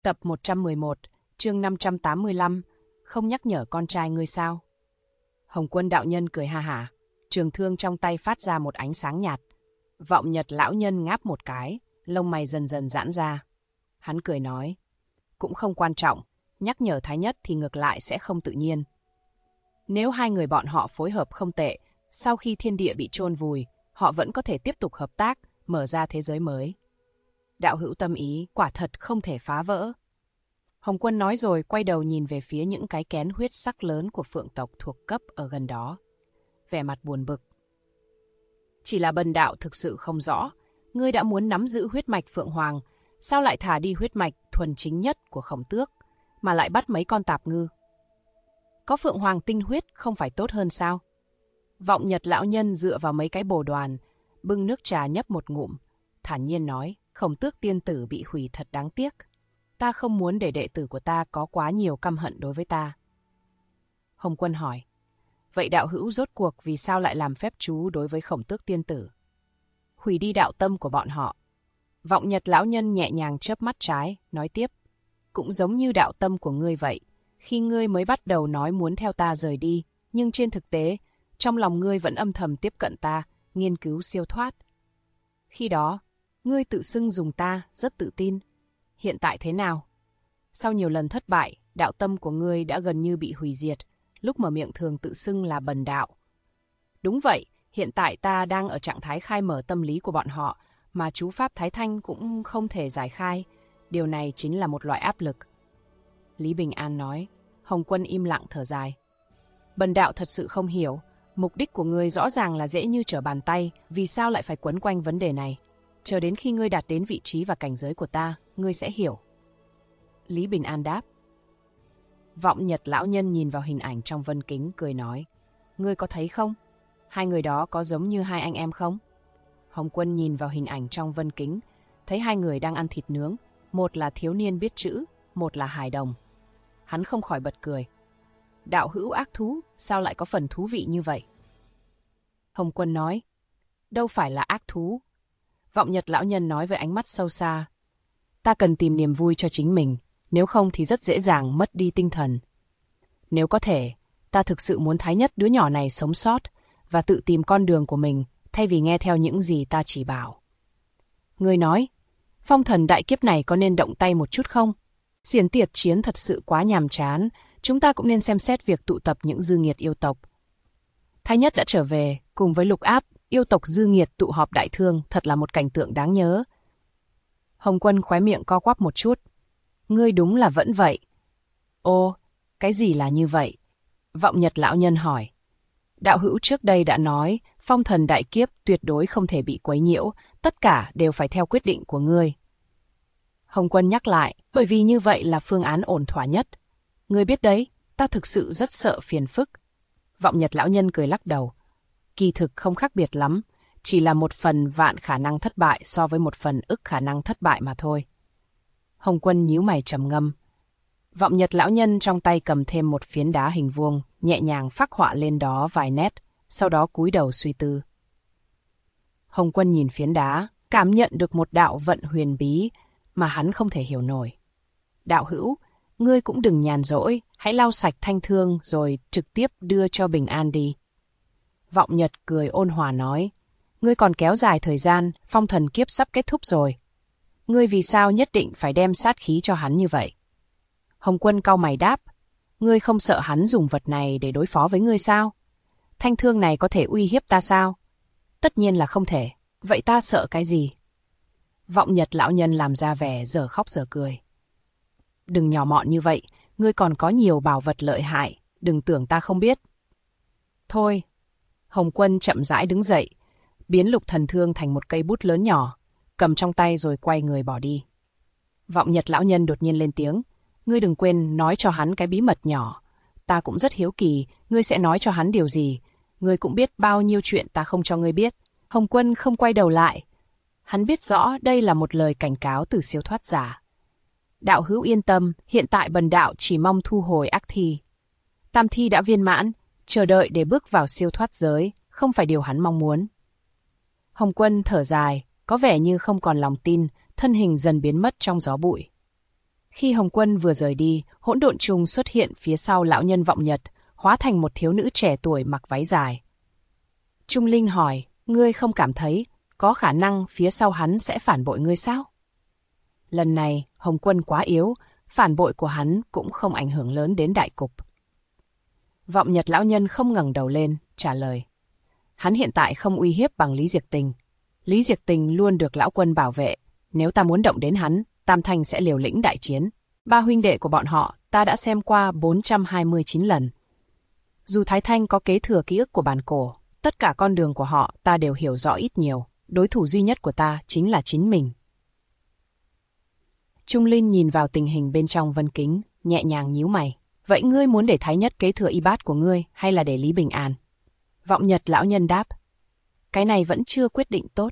Tập 111, chương 585, không nhắc nhở con trai ngươi sao? Hồng Quân đạo nhân cười ha hả, trường thương trong tay phát ra một ánh sáng nhạt. Vọng Nhật lão nhân ngáp một cái, lông mày dần dần giãn ra. Hắn cười nói, cũng không quan trọng, nhắc nhở Thái Nhất thì ngược lại sẽ không tự nhiên. Nếu hai người bọn họ phối hợp không tệ, sau khi thiên địa bị chôn vùi, họ vẫn có thể tiếp tục hợp tác, mở ra thế giới mới. Đạo hữu tâm ý quả thật không thể phá vỡ. Hồng Quân nói rồi quay đầu nhìn về phía những cái kén huyết sắc lớn của phượng tộc thuộc cấp ở gần đó. Vẻ mặt buồn bực. Chỉ là bần đạo thực sự không rõ, ngươi đã muốn nắm giữ huyết mạch Phượng Hoàng, sao lại thả đi huyết mạch thuần chính nhất của Khổng Tước, mà lại bắt mấy con tạp ngư? Có Phượng Hoàng tinh huyết không phải tốt hơn sao? Vọng Nhật lão nhân dựa vào mấy cái bồ đoàn, bưng nước trà nhấp một ngụm, thản nhiên nói, Khổng Tước tiên tử bị hủy thật đáng tiếc. Ta không muốn để đệ tử của ta có quá nhiều căm hận đối với ta. Hồng Quân hỏi, vậy đạo hữu rốt cuộc vì sao lại làm phép chú đối với Khổng Tước tiên tử? Hủy đi đạo tâm của bọn họ. Vọng Nhật lão nhân nhẹ nhàng chớp mắt trái, nói tiếp, cũng giống như đạo tâm của ngươi vậy. Khi ngươi mới bắt đầu nói muốn theo ta rời đi, nhưng trên thực tế, trong lòng ngươi vẫn âm thầm tiếp cận ta, nghiên cứu siêu thoát. Khi đó, ngươi tự xưng dùng ta, rất tự tin. Hiện tại thế nào? Sau nhiều lần thất bại, đạo tâm của ngươi đã gần như bị hủy diệt, lúc mở miệng thường tự xưng là bần đạo. Đúng vậy, hiện tại ta đang ở trạng thái khai mở tâm lý của bọn họ, mà chú Pháp Thái Thanh cũng không thể giải khai. Điều này chính là một loại áp lực. Lý Bình An nói. Hồng Quân im lặng thở dài. Bần đạo thật sự không hiểu, mục đích của ngươi rõ ràng là dễ như trở bàn tay, vì sao lại phải quấn quanh vấn đề này? Chờ đến khi ngươi đạt đến vị trí và cảnh giới của ta, ngươi sẽ hiểu. Lý Bình An đáp. Vọng Nhật lão nhân nhìn vào hình ảnh trong vân kính, cười nói, ngươi có thấy không? Hai người đó có giống như hai anh em không? Hồng Quân nhìn vào hình ảnh trong vân kính, thấy hai người đang ăn thịt nướng, một là thiếu niên biết chữ, một là hài đồng. Hắn không khỏi bật cười. Đạo hữu ác thú, sao lại có phần thú vị như vậy? Hồng Quân nói, đâu phải là ác thú. Vọng Nhật lão nhân nói với ánh mắt sâu xa, ta cần tìm niềm vui cho chính mình, nếu không thì rất dễ dàng mất đi tinh thần. Nếu có thể, ta thực sự muốn Thái Nhất đứa nhỏ này sống sót và tự tìm con đường của mình, thay vì nghe theo những gì ta chỉ bảo. Ngươi nói, phong thần đại kiếp này có nên động tay một chút không? Xiển tiệt chiến thật sự quá nhàm chán, chúng ta cũng nên xem xét việc tụ tập những dư nghiệt yêu tộc. Thái Nhất đã trở về, cùng với Lục Áp, yêu tộc dư nghiệt tụ họp đại thương, thật là một cảnh tượng đáng nhớ. Hồng Quân khóe miệng co quắp một chút. Ngươi đúng là vẫn vậy. Ô, cái gì là như vậy? Vọng Nhật lão nhân hỏi. Đạo hữu trước đây đã nói, phong thần đại kiếp tuyệt đối không thể bị quấy nhiễu, tất cả đều phải theo quyết định của ngươi. Hồng Quân nhắc lại, bởi vì như vậy là phương án ổn thỏa nhất. Ngươi biết đấy, ta thực sự rất sợ phiền phức. Vọng Nhật lão nhân cười lắc đầu. Kỳ thực không khác biệt lắm, chỉ là 1/1000 khả năng thất bại so với 1/1000 khả năng thất bại mà thôi. Hồng Quân nhíu mày trầm ngâm. Vọng Nhật lão nhân trong tay cầm thêm một phiến đá hình vuông, nhẹ nhàng phác họa lên đó vài nét, sau đó cúi đầu suy tư. Hồng Quân nhìn phiến đá, cảm nhận được một đạo vận huyền bí mà hắn không thể hiểu nổi. Đạo hữu, ngươi cũng đừng nhàn rỗi, hãy lau sạch thanh thương rồi trực tiếp đưa cho Bình An đi. Vọng Nhật cười ôn hòa nói, ngươi còn kéo dài thời gian, phong thần kiếp sắp kết thúc rồi. Ngươi vì sao nhất định phải đem sát khí cho hắn như vậy? Hồng Quân cau mày đáp, ngươi không sợ hắn dùng vật này để đối phó với ngươi sao? Thanh thương này có thể uy hiếp ta sao? Tất nhiên là không thể, vậy ta sợ cái gì? Vọng Nhật lão nhân làm ra vẻ dở khóc dở cười. Đừng nhỏ mọn như vậy, ngươi còn có nhiều bảo vật lợi hại, đừng tưởng ta không biết. Thôi. Hồng Quân chậm rãi đứng dậy, biến lục thần thương thành một cây bút lớn nhỏ, cầm trong tay rồi quay người bỏ đi. Vọng Nhật lão nhân đột nhiên lên tiếng, ngươi đừng quên nói cho hắn cái bí mật nhỏ. Ta cũng rất hiếu kỳ, ngươi sẽ nói cho hắn điều gì. Ngươi cũng biết bao nhiêu chuyện ta không cho ngươi biết. Hồng Quân không quay đầu lại. Hắn biết rõ đây là một lời cảnh cáo từ siêu thoát giả. Đạo hữu yên tâm, hiện tại bần đạo chỉ mong thu hồi ác thi. Tam thi đã viên mãn, chờ đợi để bước vào siêu thoát giới, không phải điều hắn mong muốn. Hồng Quân thở dài, có vẻ như không còn lòng tin, thân hình dần biến mất trong gió bụi. Khi Hồng Quân vừa rời đi, hỗn độn trùng xuất hiện phía sau lão nhân Vọng Nhật, hóa thành một thiếu nữ trẻ tuổi mặc váy dài. Trung Linh hỏi, ngươi không cảm thấy có khả năng phía sau hắn sẽ phản bội ngươi sao? Lần này, Hồng Quân quá yếu, phản bội của hắn cũng không ảnh hưởng lớn đến đại cục. Vọng Nhật lão nhân không ngẩng đầu lên, trả lời. Hắn hiện tại không uy hiếp bằng Lý Diệc Tình. Lý Diệc Tình luôn được lão quân bảo vệ. Nếu ta muốn động đến hắn, Tam Thanh sẽ liều lĩnh đại chiến. Ba huynh đệ của bọn họ, ta đã xem qua 429 lần. Dù Thái Thanh có kế thừa ký ức của bản cổ, tất cả con đường của họ ta đều hiểu rõ ít nhiều. Đối thủ duy nhất của ta chính là chính mình. Trung Linh nhìn vào tình hình bên trong vân kính, nhẹ nhàng nhíu mày. Vậy ngươi muốn để Thái Nhất kế thừa y bát của ngươi hay là để Lý Bình An? Vọng Nhật lão nhân đáp. Cái này vẫn chưa quyết định tốt.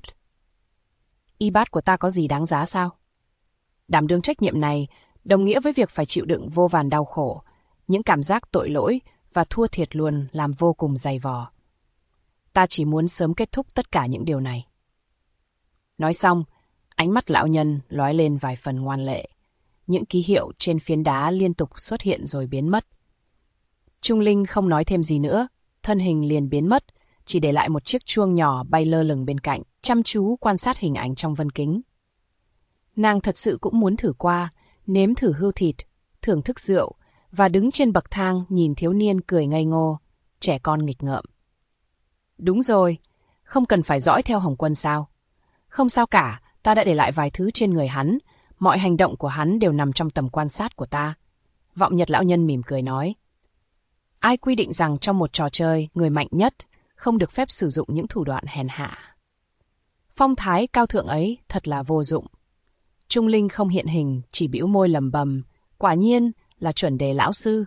Y bát của ta có gì đáng giá sao? Đảm đương trách nhiệm này đồng nghĩa với việc phải chịu đựng vô vàn đau khổ, những cảm giác tội lỗi và thua thiệt luôn làm vô cùng dày vò. Ta chỉ muốn sớm kết thúc tất cả những điều này. Nói xong, ánh mắt lão nhân lóe lên vài phần ngoan lệ. Những ký hiệu trên phiến đá liên tục xuất hiện rồi biến mất. Trung Linh không nói thêm gì nữa, thân hình liền biến mất, chỉ để lại một chiếc chuông nhỏ bay lơ lửng bên cạnh, chăm chú quan sát hình ảnh trong vân kính. Nàng thật sự cũng muốn thử qua, nếm thử hươu thịt, thưởng thức rượu, và đứng trên bậc thang nhìn thiếu niên cười ngây ngô, trẻ con nghịch ngợm. Đúng rồi, không cần phải dõi theo Hồng Quân sao? Không sao cả, ta đã để lại vài thứ trên người hắn, mọi hành động của hắn đều nằm trong tầm quan sát của ta. Vọng Nhật lão nhân mỉm cười nói. Ai quy định rằng trong một trò chơi, người mạnh nhất không được phép sử dụng những thủ đoạn hèn hạ. Phong thái cao thượng ấy thật là vô dụng. Trung Linh không hiện hình, chỉ bĩu môi lầm bầm, quả nhiên là chuẩn đề lão sư.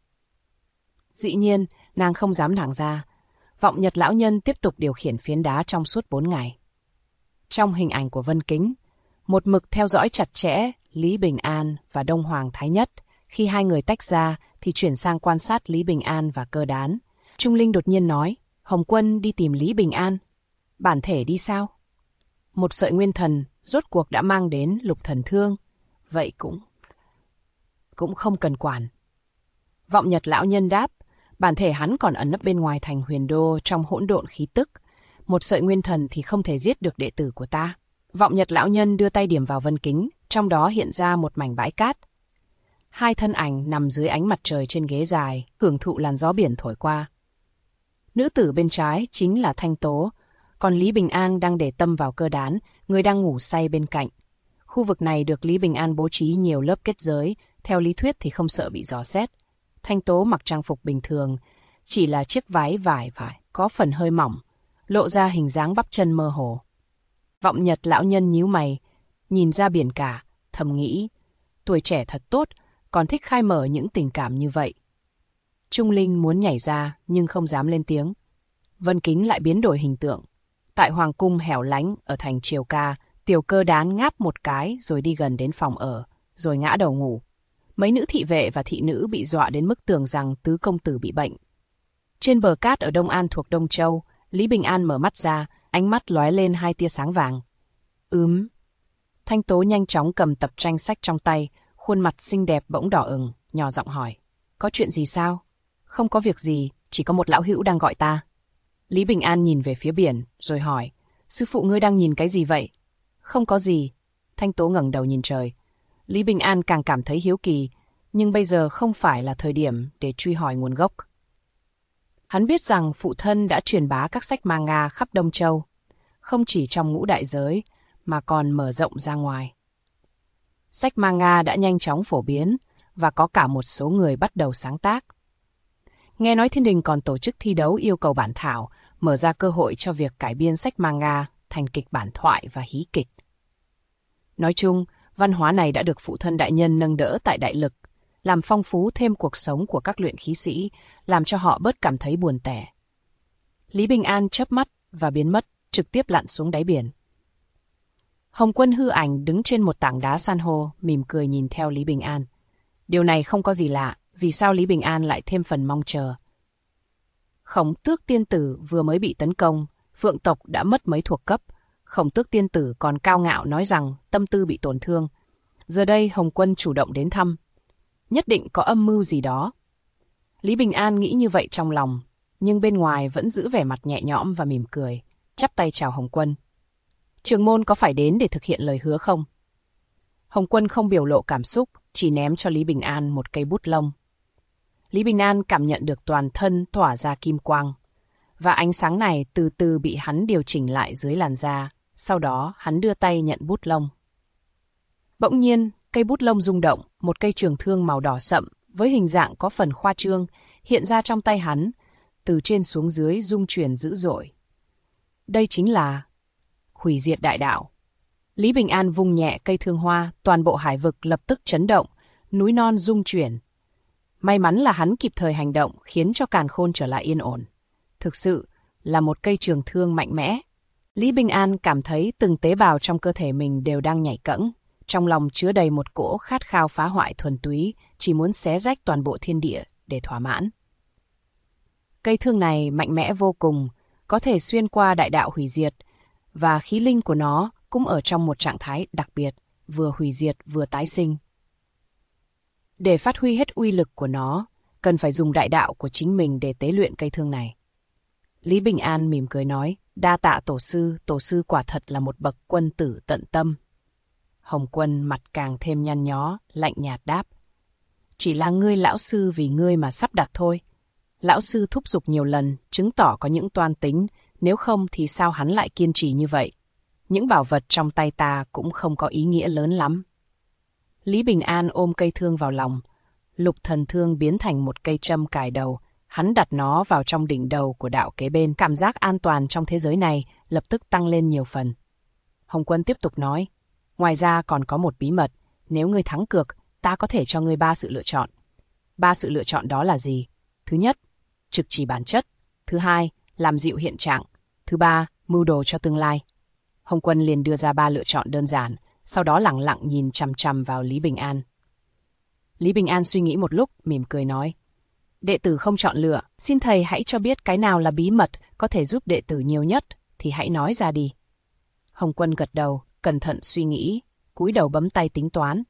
Dĩ nhiên, nàng không dám thẳng ra. Vọng Nhật lão nhân tiếp tục điều khiển phiến đá trong suốt 4 ngày. Trong hình ảnh của vân kính, một mực theo dõi chặt chẽ Lý Bình An và Đông Hoàng Thái Nhất. Khi hai người tách ra thì chuyển sang quan sát Lý Bình An và Cơ Đán. Trung Linh đột nhiên nói, Hồng Quân đi tìm Lý Bình An. Bản thể đi sao? Một sợi nguyên thần rốt cuộc đã mang đến Lục Thần Thương. Vậy cũng không cần quản. Vọng Nhật lão nhân đáp, bản thể hắn còn ẩn nấp bên ngoài thành Huyền Đô trong hỗn độn khí tức. Một sợi nguyên thần thì không thể giết được đệ tử của ta. Vọng Nhật lão nhân đưa tay điểm vào vân kính, trong đó hiện ra một mảnh bãi cát. Hai thân ảnh nằm dưới ánh mặt trời trên ghế dài, hưởng thụ làn gió biển thổi qua. Nữ tử bên trái chính là Thanh Tố, còn Lý Bình An đang để tâm vào Cơ Đán, người đang ngủ say bên cạnh. Khu vực này được Lý Bình An bố trí nhiều lớp kết giới, theo lý thuyết thì không sợ bị dò xét. Thanh Tố mặc trang phục bình thường, chỉ là chiếc váy vải có phần hơi mỏng, lộ ra hình dáng bắp chân mơ hồ. Vọng Nhật lão nhân nhíu mày, nhìn ra biển cả, thầm nghĩ, tuổi trẻ thật tốt, còn thích khai mở những tình cảm như vậy. Trung Linh muốn nhảy ra nhưng không dám lên tiếng. Vân kính lại biến đổi hình tượng. Tại hoàng cung hẻo lánh ở thành Triều Ca, Tiểu Cơ Đán ngáp một cái rồi đi gần đến phòng ở, rồi ngã đầu ngủ. Mấy nữ thị vệ và thị nữ bị dọa đến mức tưởng rằng tứ công tử bị bệnh. Trên bờ cát ở Đông An thuộc Đông Châu, Lý Bình An mở mắt ra, ánh mắt lóe lên hai tia sáng vàng. Thanh Tố nhanh chóng cầm tập tranh sách trong tay, khuôn mặt xinh đẹp bỗng đỏ ửng, nhỏ giọng hỏi. Có chuyện gì sao? Không có việc gì, chỉ có một lão hữu đang gọi ta. Lý Bình An nhìn về phía biển, rồi hỏi. Sư phụ ngươi đang nhìn cái gì vậy? Không có gì. Thanh Tố ngẩng đầu nhìn trời. Lý Bình An càng cảm thấy hiếu kỳ, nhưng bây giờ không phải là thời điểm để truy hỏi nguồn gốc. Hắn biết rằng phụ thân đã truyền bá các sách manga khắp Đông Châu, không chỉ trong ngũ đại giới, mà còn mở rộng ra ngoài. Sách manga đã nhanh chóng phổ biến, và có cả một số người bắt đầu sáng tác. Nghe nói Thiên Đình còn tổ chức thi đấu yêu cầu bản thảo, mở ra cơ hội cho việc cải biên sách manga thành kịch bản thoại và hí kịch. Nói chung, văn hóa này đã được phụ thân đại nhân nâng đỡ tại Đại Lực, làm phong phú thêm cuộc sống của các luyện khí sĩ, làm cho họ bớt cảm thấy buồn tẻ. Lý Bình An chớp mắt và biến mất, trực tiếp lặn xuống đáy biển. Hồng Quân hư ảnh đứng trên một tảng đá san hô, mỉm cười nhìn theo Lý Bình An. Điều này không có gì lạ, vì sao Lý Bình An lại thêm phần mong chờ. Khổng Tước tiên tử vừa mới bị tấn công, Phượng tộc đã mất mấy thuộc cấp. Khổng Tước tiên tử còn cao ngạo nói rằng tâm tư bị tổn thương. Giờ đây Hồng Quân chủ động đến thăm. Nhất định có âm mưu gì đó. Lý Bình An nghĩ như vậy trong lòng, nhưng bên ngoài vẫn giữ vẻ mặt nhẹ nhõm và mỉm cười, chắp tay chào Hồng Quân. Trưởng môn có phải đến để thực hiện lời hứa không? Hồng Quân không biểu lộ cảm xúc, chỉ ném cho Lý Bình An một cây bút lông. Lý Bình An cảm nhận được toàn thân tỏa ra kim quang, và ánh sáng này từ từ bị hắn điều chỉnh lại dưới làn da, sau đó hắn đưa tay nhận bút lông. Bỗng nhiên, cây bút lông rung động, một cây trường thương màu đỏ sậm, với hình dạng có phần khoa trương, hiện ra trong tay hắn, từ trên xuống dưới rung chuyển dữ dội. Đây chính là hủy diệt đại đạo. Lý Bình An vung nhẹ cây thương hoa, toàn bộ hải vực lập tức chấn động, núi non rung chuyển. May mắn là hắn kịp thời hành động, khiến cho càn khôn trở lại yên ổn. Thực sự là một cây trường thương mạnh mẽ. Lý Bình An cảm thấy từng tế bào trong cơ thể mình đều đang nhảy cẫng, trong lòng chứa đầy một cỗ khát khao phá hoại thuần túy, chỉ muốn xé rách toàn bộ thiên địa để thỏa mãn. Cây thương này mạnh mẽ vô cùng, có thể xuyên qua đại đạo hủy diệt, và khí linh của nó cũng ở trong một trạng thái đặc biệt, vừa hủy diệt vừa tái sinh. Để phát huy hết uy lực của nó, cần phải dùng đại đạo của chính mình để tế luyện cây thương này. Lý Bình An mỉm cười nói, đa tạ tổ sư quả thật là một bậc quân tử tận tâm. Hồng Quân mặt càng thêm nhăn nhó, lạnh nhạt đáp. Chỉ là ngươi lão sư vì ngươi mà sắp đặt thôi. Lão sư thúc giục nhiều lần, chứng tỏ có những toan tính, nếu không thì sao hắn lại kiên trì như vậy. Những bảo vật trong tay ta cũng không có ý nghĩa lớn lắm. Lý Bình An ôm cây thương vào lòng. Lục thần thương biến thành một cây châm cài đầu. Hắn đặt nó vào trong đỉnh đầu của đạo kế bên. Cảm giác an toàn trong thế giới này lập tức tăng lên nhiều phần. Hồng Quân tiếp tục nói. Ngoài ra còn có một bí mật. Nếu ngươi thắng cược, ta có thể cho ngươi 3 sự lựa chọn. 3 sự lựa chọn đó là gì? Thứ nhất, trực chỉ bản chất. Thứ hai, làm dịu hiện trạng. Thứ ba, mưu đồ cho tương lai. Hồng Quân liền đưa ra 3 lựa chọn đơn giản, sau đó lẳng lặng nhìn chằm chằm vào Lý Bình An. Lý Bình An suy nghĩ một lúc, mỉm cười nói. Đệ tử không chọn lựa, xin thầy hãy cho biết cái nào là bí mật có thể giúp đệ tử nhiều nhất, thì hãy nói ra đi. Hồng Quân gật đầu, cẩn thận suy nghĩ, cúi đầu bấm tay tính toán.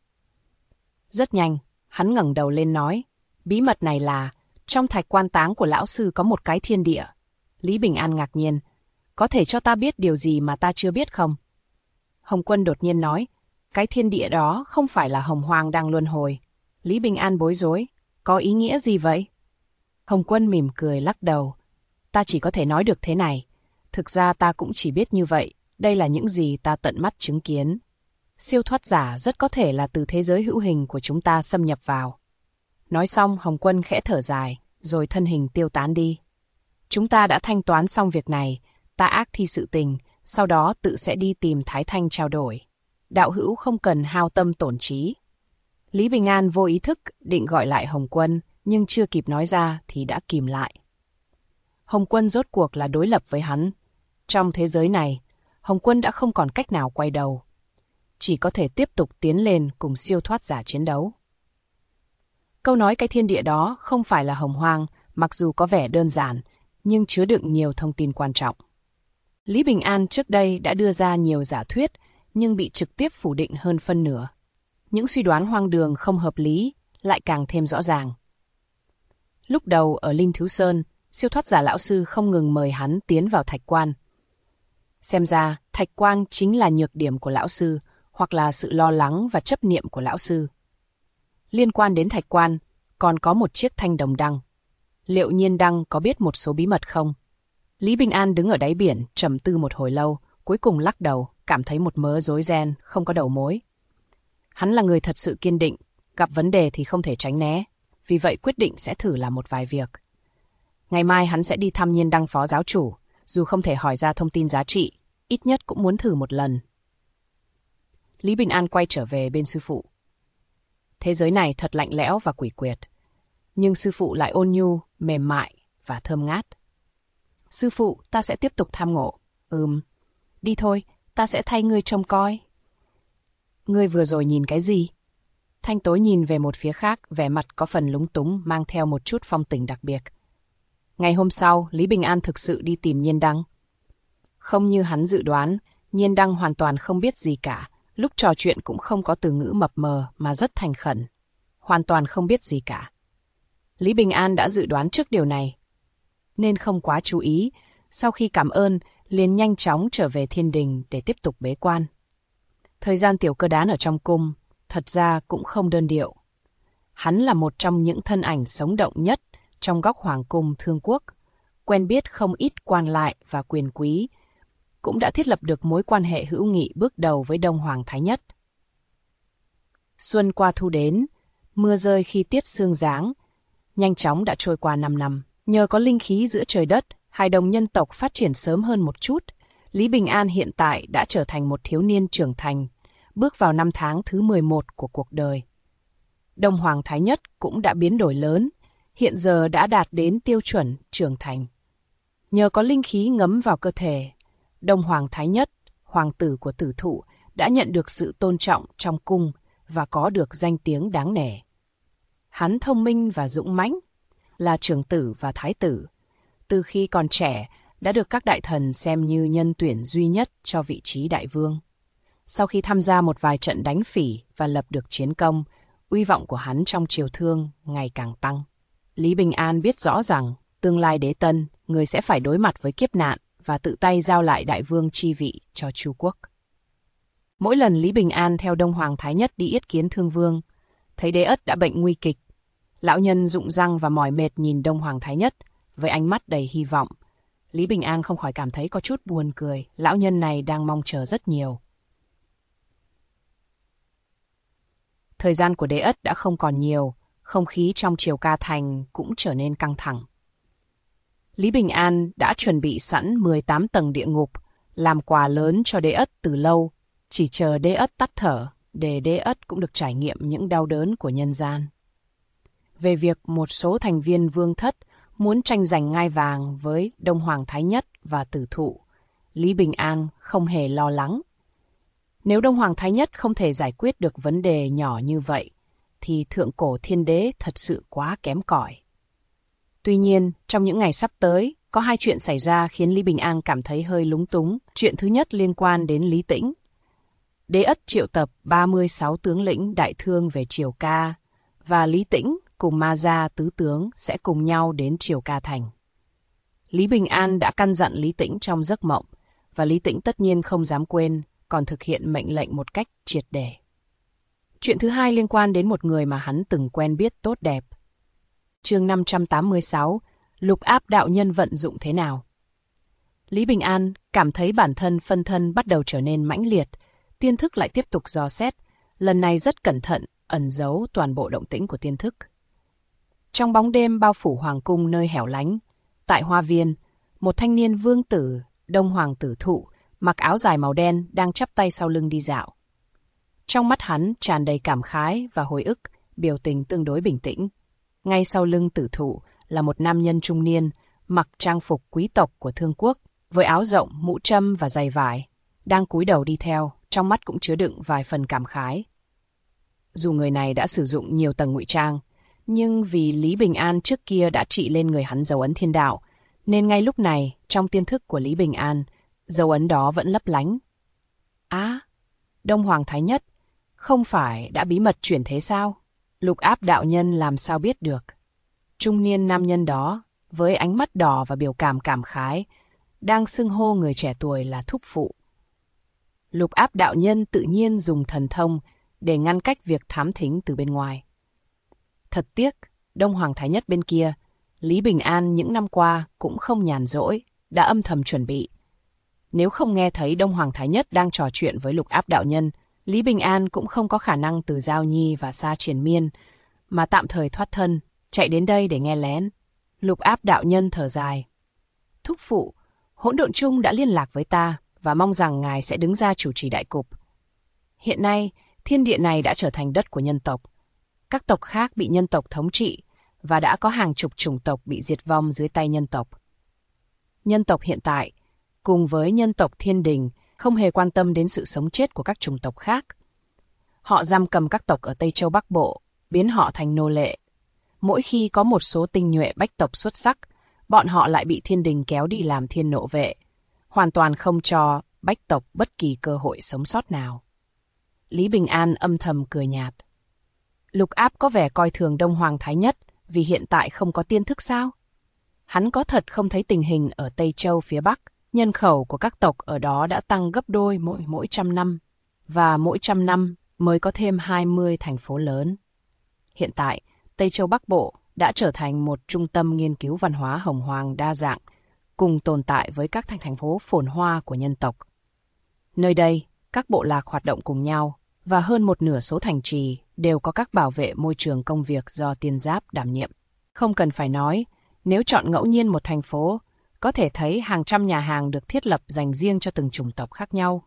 Rất nhanh, hắn ngẩng đầu lên nói, bí mật này là, trong thạch quan táng của lão sư có một cái thiên địa. Lý Bình An ngạc nhiên, có thể cho ta biết điều gì mà ta chưa biết không? Hồng Quân đột nhiên nói, cái thiên địa đó không phải là hồng hoang đang luân hồi. Lý Bình An bối rối, có ý nghĩa gì vậy? Hồng Quân mỉm cười lắc đầu, ta chỉ có thể nói được thế này. Thực ra ta cũng chỉ biết như vậy, đây là những gì ta tận mắt chứng kiến. Siêu thoát giả rất có thể là từ thế giới hữu hình của chúng ta xâm nhập vào. Nói xong Hồng Quân khẽ thở dài, rồi thân hình tiêu tán đi. Chúng ta đã thanh toán xong việc này, ta ác thi sự tình, sau đó tự sẽ đi tìm Thái Thanh trao đổi. Đạo hữu không cần hao tâm tổn trí. Lý Bình An vô ý thức định gọi lại Hồng Quân, nhưng chưa kịp nói ra thì đã kìm lại. Hồng Quân rốt cuộc là đối lập với hắn. Trong thế giới này, Hồng Quân đã không còn cách nào quay đầu. Chỉ có thể tiếp tục tiến lên cùng siêu thoát giả chiến đấu. Câu nói cái thiên địa đó không phải là hồng hoang, mặc dù có vẻ đơn giản, nhưng chứa đựng nhiều thông tin quan trọng. Lý Bình An trước đây đã đưa ra nhiều giả thuyết, nhưng bị trực tiếp phủ định hơn phân nửa. Những suy đoán hoang đường không hợp lý lại càng thêm rõ ràng. Lúc đầu ở Linh Thiếu Sơn, siêu thoát giả lão sư không ngừng mời hắn tiến vào thạch quan. Xem ra, thạch quan chính là nhược điểm của lão sư, hoặc là sự lo lắng và chấp niệm của lão sư. Liên quan đến thạch quan, còn có một chiếc thanh đồng đăng. Liệu Nhiên Đăng có biết một số bí mật không? Lý Bình An đứng ở đáy biển, trầm tư một hồi lâu, cuối cùng lắc đầu, cảm thấy một mớ rối ren, không có đầu mối. Hắn là người thật sự kiên định, gặp vấn đề thì không thể tránh né, vì vậy quyết định sẽ thử làm một vài việc. Ngày mai hắn sẽ đi thăm Nhiên Đăng phó giáo chủ, dù không thể hỏi ra thông tin giá trị, ít nhất cũng muốn thử một lần. Lý Bình An quay trở về bên sư phụ. Thế giới này thật lạnh lẽo và quỷ quyệt, nhưng sư phụ lại ôn nhu, mềm mại và thơm ngát. Sư phụ, ta sẽ tiếp tục tham ngộ. Đi thôi, ta sẽ thay ngươi trông coi. Ngươi vừa rồi nhìn cái gì? Thanh Tối nhìn về một phía khác, vẻ mặt có phần lúng túng, mang theo một chút phong tình đặc biệt. Ngày hôm sau, Lý Bình An thực sự đi tìm Nhiên Đăng. Không như hắn dự đoán, Nhiên Đăng hoàn toàn không biết gì cả. Lúc trò chuyện cũng không có từ ngữ mập mờ mà rất thành khẩn, hoàn toàn không biết gì cả. Lý Bình An đã dự đoán trước điều này, nên không quá chú ý, sau khi cảm ơn, liền nhanh chóng trở về thiên đình để tiếp tục bế quan. Thời gian Tiểu Cơ Đán ở trong cung, thật ra cũng không đơn điệu. Hắn là một trong những thân ảnh sống động nhất trong góc hoàng cung Thương Quốc, quen biết không ít quan lại và quyền quý, cũng đã thiết lập được mối quan hệ hữu nghị bước đầu với Đông Hoàng Thái Nhất. Xuân qua thu đến, mưa rơi khi tiết sương giáng, nhanh chóng đã trôi qua 5 năm. Nhờ có linh khí giữa trời đất, hài đồng nhân tộc phát triển sớm hơn một chút, Lý Bình An hiện tại đã trở thành một thiếu niên trưởng thành, bước vào năm tháng thứ 11 của cuộc đời. Đông Hoàng Thái Nhất cũng đã biến đổi lớn, hiện giờ đã đạt đến tiêu chuẩn trưởng thành. Nhờ có linh khí ngấm vào cơ thể, Đông Hoàng Thái Nhất, hoàng tử của Tử Thụ, đã nhận được sự tôn trọng trong cung và có được danh tiếng đáng nể. Hắn thông minh và dũng mãnh, là trưởng tử và thái tử. Từ khi còn trẻ, đã được các đại thần xem như nhân tuyển duy nhất cho vị trí đại vương. Sau khi tham gia một vài trận đánh phỉ và lập được chiến công, uy vọng của hắn trong triều Thương ngày càng tăng. Lý Bình An biết rõ rằng, tương lai đế tân, người sẽ phải đối mặt với kiếp nạn và tự tay giao lại đại vương chi vị cho Chu quốc. Mỗi lần Lý Bình An theo Đông Hoàng Thái Nhất đi yết kiến Thương Vương, thấy Đế Ất đã bệnh nguy kịch, lão nhân rụng răng và mỏi mệt nhìn Đông Hoàng Thái Nhất với ánh mắt đầy hy vọng. Lý Bình An không khỏi cảm thấy có chút buồn cười, lão nhân này đang mong chờ rất nhiều. Thời gian của Đế Ất đã không còn nhiều, không khí trong triều ca thành cũng trở nên căng thẳng. Lý Bình An đã chuẩn bị sẵn 18 tầng địa ngục, làm quà lớn cho Đế Ất từ lâu, chỉ chờ Đế Ất tắt thở, để Đế Ất cũng được trải nghiệm những đau đớn của nhân gian. Về việc một số thành viên vương thất muốn tranh giành ngai vàng với Đông Hoàng Thái Nhất và Tử Thụ, Lý Bình An không hề lo lắng. Nếu Đông Hoàng Thái Nhất không thể giải quyết được vấn đề nhỏ như vậy, thì Thượng Cổ Thiên Đế thật sự quá kém cỏi. Tuy nhiên, trong những ngày sắp tới, có hai chuyện xảy ra khiến Lý Bình An cảm thấy hơi lúng túng. Chuyện thứ nhất liên quan đến Lý Tĩnh. Đế Ất triệu tập 36 tướng lĩnh đại thương về triều ca, và Lý Tĩnh cùng Ma Gia tứ tướng sẽ cùng nhau đến triều ca thành. Lý Bình An đã căn dặn Lý Tĩnh trong giấc mộng, và Lý Tĩnh tất nhiên không dám quên, còn thực hiện mệnh lệnh một cách triệt để. Chuyện thứ hai liên quan đến một người mà hắn từng quen biết tốt đẹp. Chương 586, Lục Áp đạo nhân vận dụng thế nào? Lý Bình An cảm thấy bản thân phân thân bắt đầu trở nên mãnh liệt, tiên thức lại tiếp tục dò xét, lần này rất cẩn thận, ẩn giấu toàn bộ động tĩnh của tiên thức. Trong bóng đêm bao phủ hoàng cung nơi hẻo lánh, tại hoa viên, một thanh niên vương tử, Đông Hoàng Tử Thụ, mặc áo dài màu đen đang chắp tay sau lưng đi dạo. Trong mắt hắn tràn đầy cảm khái và hồi ức, biểu tình tương đối bình tĩnh. Ngay sau lưng Tử Thụ là một nam nhân trung niên, mặc trang phục quý tộc của Thương Quốc, với áo rộng, mũ trâm và giày vải, đang cúi đầu đi theo, trong mắt cũng chứa đựng vài phần cảm khái. Dù người này đã sử dụng nhiều tầng ngụy trang, nhưng vì Lý Bình An trước kia đã trị lên người hắn dấu ấn thiên đạo, nên ngay lúc này, trong tiên thức của Lý Bình An, dấu ấn đó vẫn lấp lánh. Đông Hoàng Thái Nhất, không phải đã bí mật chuyển thế sao? Lục Áp đạo nhân làm sao biết được? Trung niên nam nhân đó, với ánh mắt đỏ và biểu cảm cảm khái, đang xưng hô người trẻ tuổi là thúc phụ. Lục Áp đạo nhân tự nhiên dùng thần thông để ngăn cách việc thám thính từ bên ngoài. Thật tiếc, Đông Hoàng Thái Nhất bên kia, Lý Bình An những năm qua cũng không nhàn rỗi, đã âm thầm chuẩn bị. Nếu không nghe thấy Đông Hoàng Thái Nhất đang trò chuyện với Lục Áp đạo nhân, Lý Bình An cũng không có khả năng từ Giao Nhi và Sa Triền Miên, mà tạm thời thoát thân, chạy đến đây để nghe lén. Lục Áp đạo nhân thở dài. Thúc phụ, Hỗn Độn Trung đã liên lạc với ta và mong rằng ngài sẽ đứng ra chủ trì đại cục. Hiện nay, thiên địa này đã trở thành đất của nhân tộc. Các tộc khác bị nhân tộc thống trị và đã có hàng chục chủng tộc bị diệt vong dưới tay nhân tộc. Nhân tộc hiện tại, cùng với nhân tộc thiên đình, không hề quan tâm đến sự sống chết của các chủng tộc khác. Họ giam cầm các tộc ở Tây Châu Bắc Bộ, biến họ thành nô lệ. Mỗi khi có một số tinh nhuệ bách tộc xuất sắc, bọn họ lại bị thiên đình kéo đi làm thiên nộ vệ, hoàn toàn không cho bách tộc bất kỳ cơ hội sống sót nào. Lý Bình An âm thầm cười nhạt. Lục Áp có vẻ coi thường Đông Hoàng Thái Nhất vì hiện tại không có tiên thức sao? Hắn có thật không thấy tình hình ở Tây Châu phía Bắc, nhân khẩu của các tộc ở đó đã tăng gấp đôi mỗi 100 năm, và mỗi 100 năm mới có thêm 20 thành phố lớn. Hiện tại, Tây Châu Bắc Bộ đã trở thành một trung tâm nghiên cứu văn hóa hồng hoang đa dạng, cùng tồn tại với các thành phố phồn hoa của nhân tộc. Nơi đây, các bộ lạc hoạt động cùng nhau, và hơn một nửa số thành trì đều có các bảo vệ môi trường công việc do tiên giáp đảm nhiệm. Không cần phải nói, nếu chọn ngẫu nhiên một thành phố, có thể thấy hàng trăm nhà hàng được thiết lập dành riêng cho từng chủng tộc khác nhau.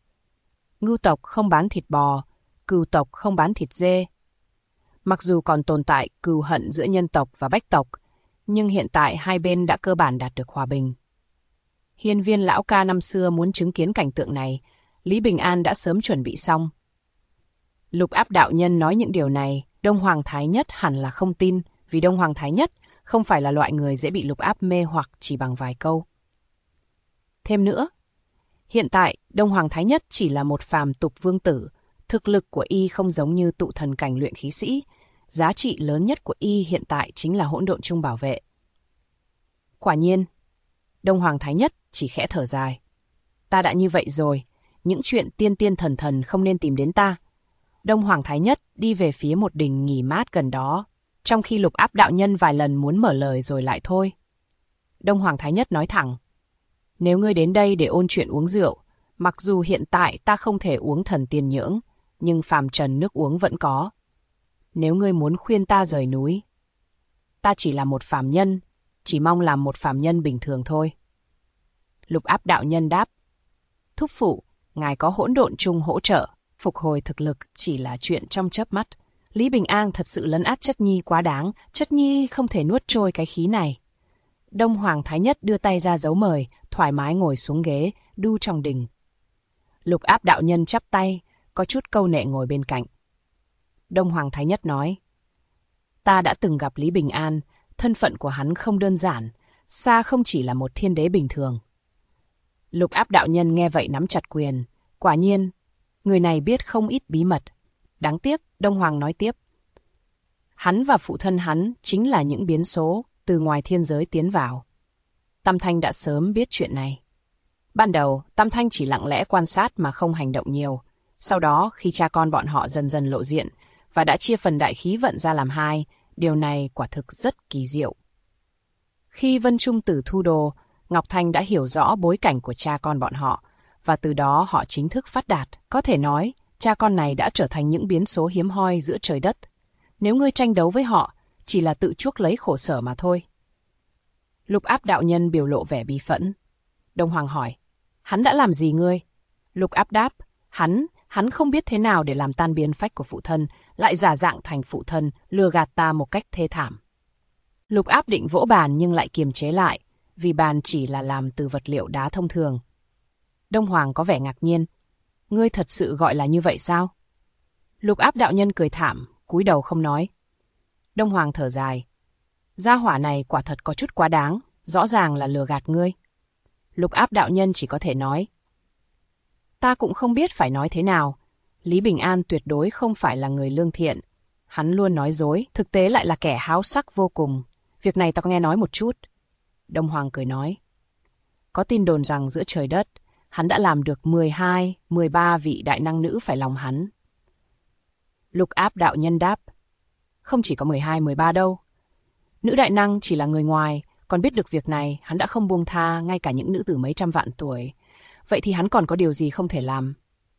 Ngưu tộc không bán thịt bò, cừu tộc không bán thịt dê. Mặc dù còn tồn tại cừu hận giữa nhân tộc và bách tộc, nhưng hiện tại hai bên đã cơ bản đạt được hòa bình. Hiên viên lão ca năm xưa muốn chứng kiến cảnh tượng này, Lý Bình An đã sớm chuẩn bị xong. Lục Áp đạo nhân nói những điều này, Đông Hoàng Thái Nhất hẳn là không tin, vì Đông Hoàng Thái Nhất không phải là loại người dễ bị Lục Áp mê hoặc chỉ bằng vài câu. Thêm nữa, hiện tại Đông Hoàng Thái Nhất chỉ là một phàm tục vương tử, thực lực của y không giống như tụ thần cảnh luyện khí sĩ, giá trị lớn nhất của y hiện tại chính là hỗn độn chung bảo vệ. Quả nhiên, Đông Hoàng Thái Nhất chỉ khẽ thở dài. Ta đã như vậy rồi, những chuyện tiên tiên thần thần không nên tìm đến ta. Đông Hoàng Thái Nhất đi về phía một đình nghỉ mát gần đó, trong khi Lục Áp đạo nhân vài lần muốn mở lời rồi lại thôi. Đông Hoàng Thái Nhất nói thẳng, nếu ngươi đến đây để ôn chuyện uống rượu, mặc dù hiện tại ta không thể uống thần tiên nhưỡng, nhưng phàm trần nước uống vẫn có. Nếu ngươi muốn khuyên ta rời núi, ta chỉ là một phàm nhân, chỉ mong làm một phàm nhân bình thường thôi. Lục Áp đạo nhân đáp, thúc phụ, ngài có hỗn độn chung hỗ trợ, phục hồi thực lực chỉ là chuyện trong chớp mắt. Lý Bình An thật sự lấn át Chất Nhi quá đáng, Chất Nhi không thể nuốt trôi cái khí này. Đông Hoàng Thái Nhất đưa tay ra dấu mời, thoải mái ngồi xuống ghế, đu trong đình. Lục Áp đạo nhân chắp tay, có chút câu nệ ngồi bên cạnh. Đông Hoàng Thái Nhất nói, ta đã từng gặp Lý Bình An, thân phận của hắn không đơn giản, xa không chỉ là một thiên đế bình thường. Lục Áp đạo nhân nghe vậy nắm chặt quyền, quả nhiên, người này biết không ít bí mật. Đáng tiếc, Đông Hoàng nói tiếp. Hắn và phụ thân hắn chính là những biến số từ ngoài thiên giới tiến vào. Tam Thanh đã sớm biết chuyện này. Ban đầu, Tam Thanh chỉ lặng lẽ quan sát mà không hành động nhiều. Sau đó, khi cha con bọn họ dần dần lộ diện và đã chia phần đại khí vận ra làm hai, điều này quả thực rất kỳ diệu. Khi Vân Trung Tử thu đồ, Ngọc Thanh đã hiểu rõ bối cảnh của cha con bọn họ, và từ đó họ chính thức phát đạt. Có thể nói, cha con này đã trở thành những biến số hiếm hoi giữa trời đất. Nếu ngươi tranh đấu với họ, chỉ là tự chuốc lấy khổ sở mà thôi. Lục Áp đạo nhân biểu lộ vẻ bi phẫn. Đông Hoàng hỏi, hắn đã làm gì ngươi? Lục Áp đáp, hắn không biết thế nào để làm tan biến phách của phụ thân, lại giả dạng thành phụ thân, lừa gạt ta một cách thê thảm. Lục Áp định vỗ bàn nhưng lại kiềm chế lại, vì bàn chỉ là làm từ vật liệu đá thông thường. Đông Hoàng có vẻ ngạc nhiên. Ngươi thật sự gọi là như vậy sao? Lục Áp đạo nhân cười thảm, cúi đầu không nói. Đông Hoàng thở dài. Gia hỏa này quả thật có chút quá đáng, rõ ràng là lừa gạt ngươi. Lục Áp đạo nhân chỉ có thể nói. Ta cũng không biết phải nói thế nào. Lý Bình An tuyệt đối không phải là người lương thiện. Hắn luôn nói dối, thực tế lại là kẻ háo sắc vô cùng. Việc này ta có nghe nói một chút. Đông Hoàng cười nói. Có tin đồn rằng giữa trời đất, hắn đã làm được 12, 13 vị đại năng nữ phải lòng hắn. Lục Áp đạo nhân đáp. Không chỉ có 12, 13 đâu. Nữ đại năng chỉ là người ngoài, còn biết được việc này, hắn đã không buông tha ngay cả những nữ tử mấy trăm vạn tuổi. Vậy thì hắn còn có điều gì không thể làm?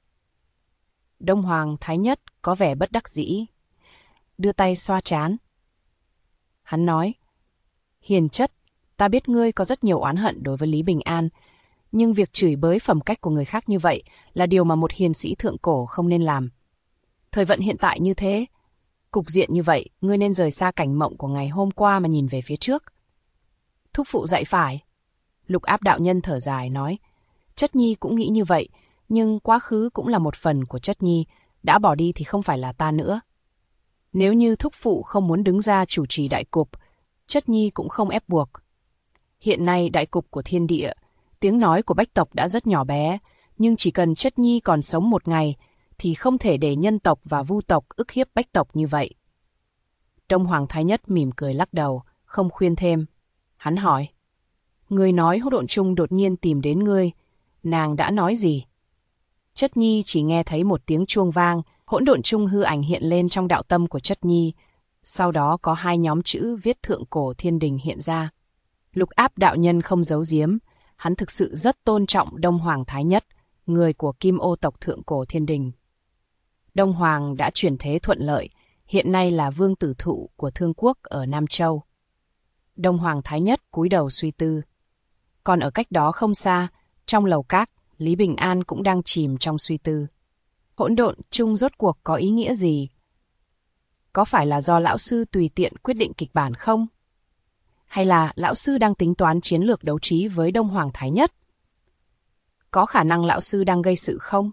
Đông Hoàng Thái Nhất có vẻ bất đắc dĩ, đưa tay xoa trán. Hắn nói, hiền chất, ta biết ngươi có rất nhiều oán hận đối với Lý Bình An, nhưng việc chửi bới phẩm cách của người khác như vậy là điều mà một hiền sĩ thượng cổ không nên làm. Thời vận hiện tại như thế, cục diện như vậy, ngươi nên rời xa cảnh mộng của ngày hôm qua mà nhìn về phía trước. Thúc phụ dạy phải. Lục Áp đạo nhân thở dài nói, Chất Nhi cũng nghĩ như vậy, nhưng quá khứ cũng là một phần của Chất Nhi, đã bỏ đi thì không phải là ta nữa. Nếu như thúc phụ không muốn đứng ra chủ trì đại cục, Chất Nhi cũng không ép buộc. Hiện nay đại cục của thiên địa, tiếng nói của bách tộc đã rất nhỏ bé, nhưng chỉ cần Chất Nhi còn sống một ngày, thì không thể để nhân tộc và vu tộc ức hiếp bách tộc như vậy. Đông Hoàng Thái Nhất mỉm cười lắc đầu, không khuyên thêm. Hắn hỏi, ngươi nói hỗn độn chung đột nhiên tìm đến ngươi, nàng đã nói gì? Chất Nhi chỉ nghe thấy một tiếng chuông vang, hỗn độn chung hư ảnh hiện lên trong đạo tâm của Chất Nhi. Sau đó có hai nhóm chữ viết thượng cổ thiên đình hiện ra. Lục Áp đạo nhân không giấu giếm, hắn thực sự rất tôn trọng Đông Hoàng Thái Nhất, người của Kim Ô tộc thượng cổ thiên đình. Đông Hoàng đã chuyển thế thuận lợi, hiện nay là vương tử thụ của Thương Quốc ở Nam Châu. Đông Hoàng Thái Nhất cúi đầu suy tư. Còn ở cách đó không xa, trong lầu các, Lý Bình An cũng đang chìm trong suy tư. Hỗn độn chung rốt cuộc có ý nghĩa gì? Có phải là do lão sư tùy tiện quyết định kịch bản không? Hay là lão sư đang tính toán chiến lược đấu trí với Đông Hoàng Thái Nhất? Có khả năng lão sư đang gây sự không?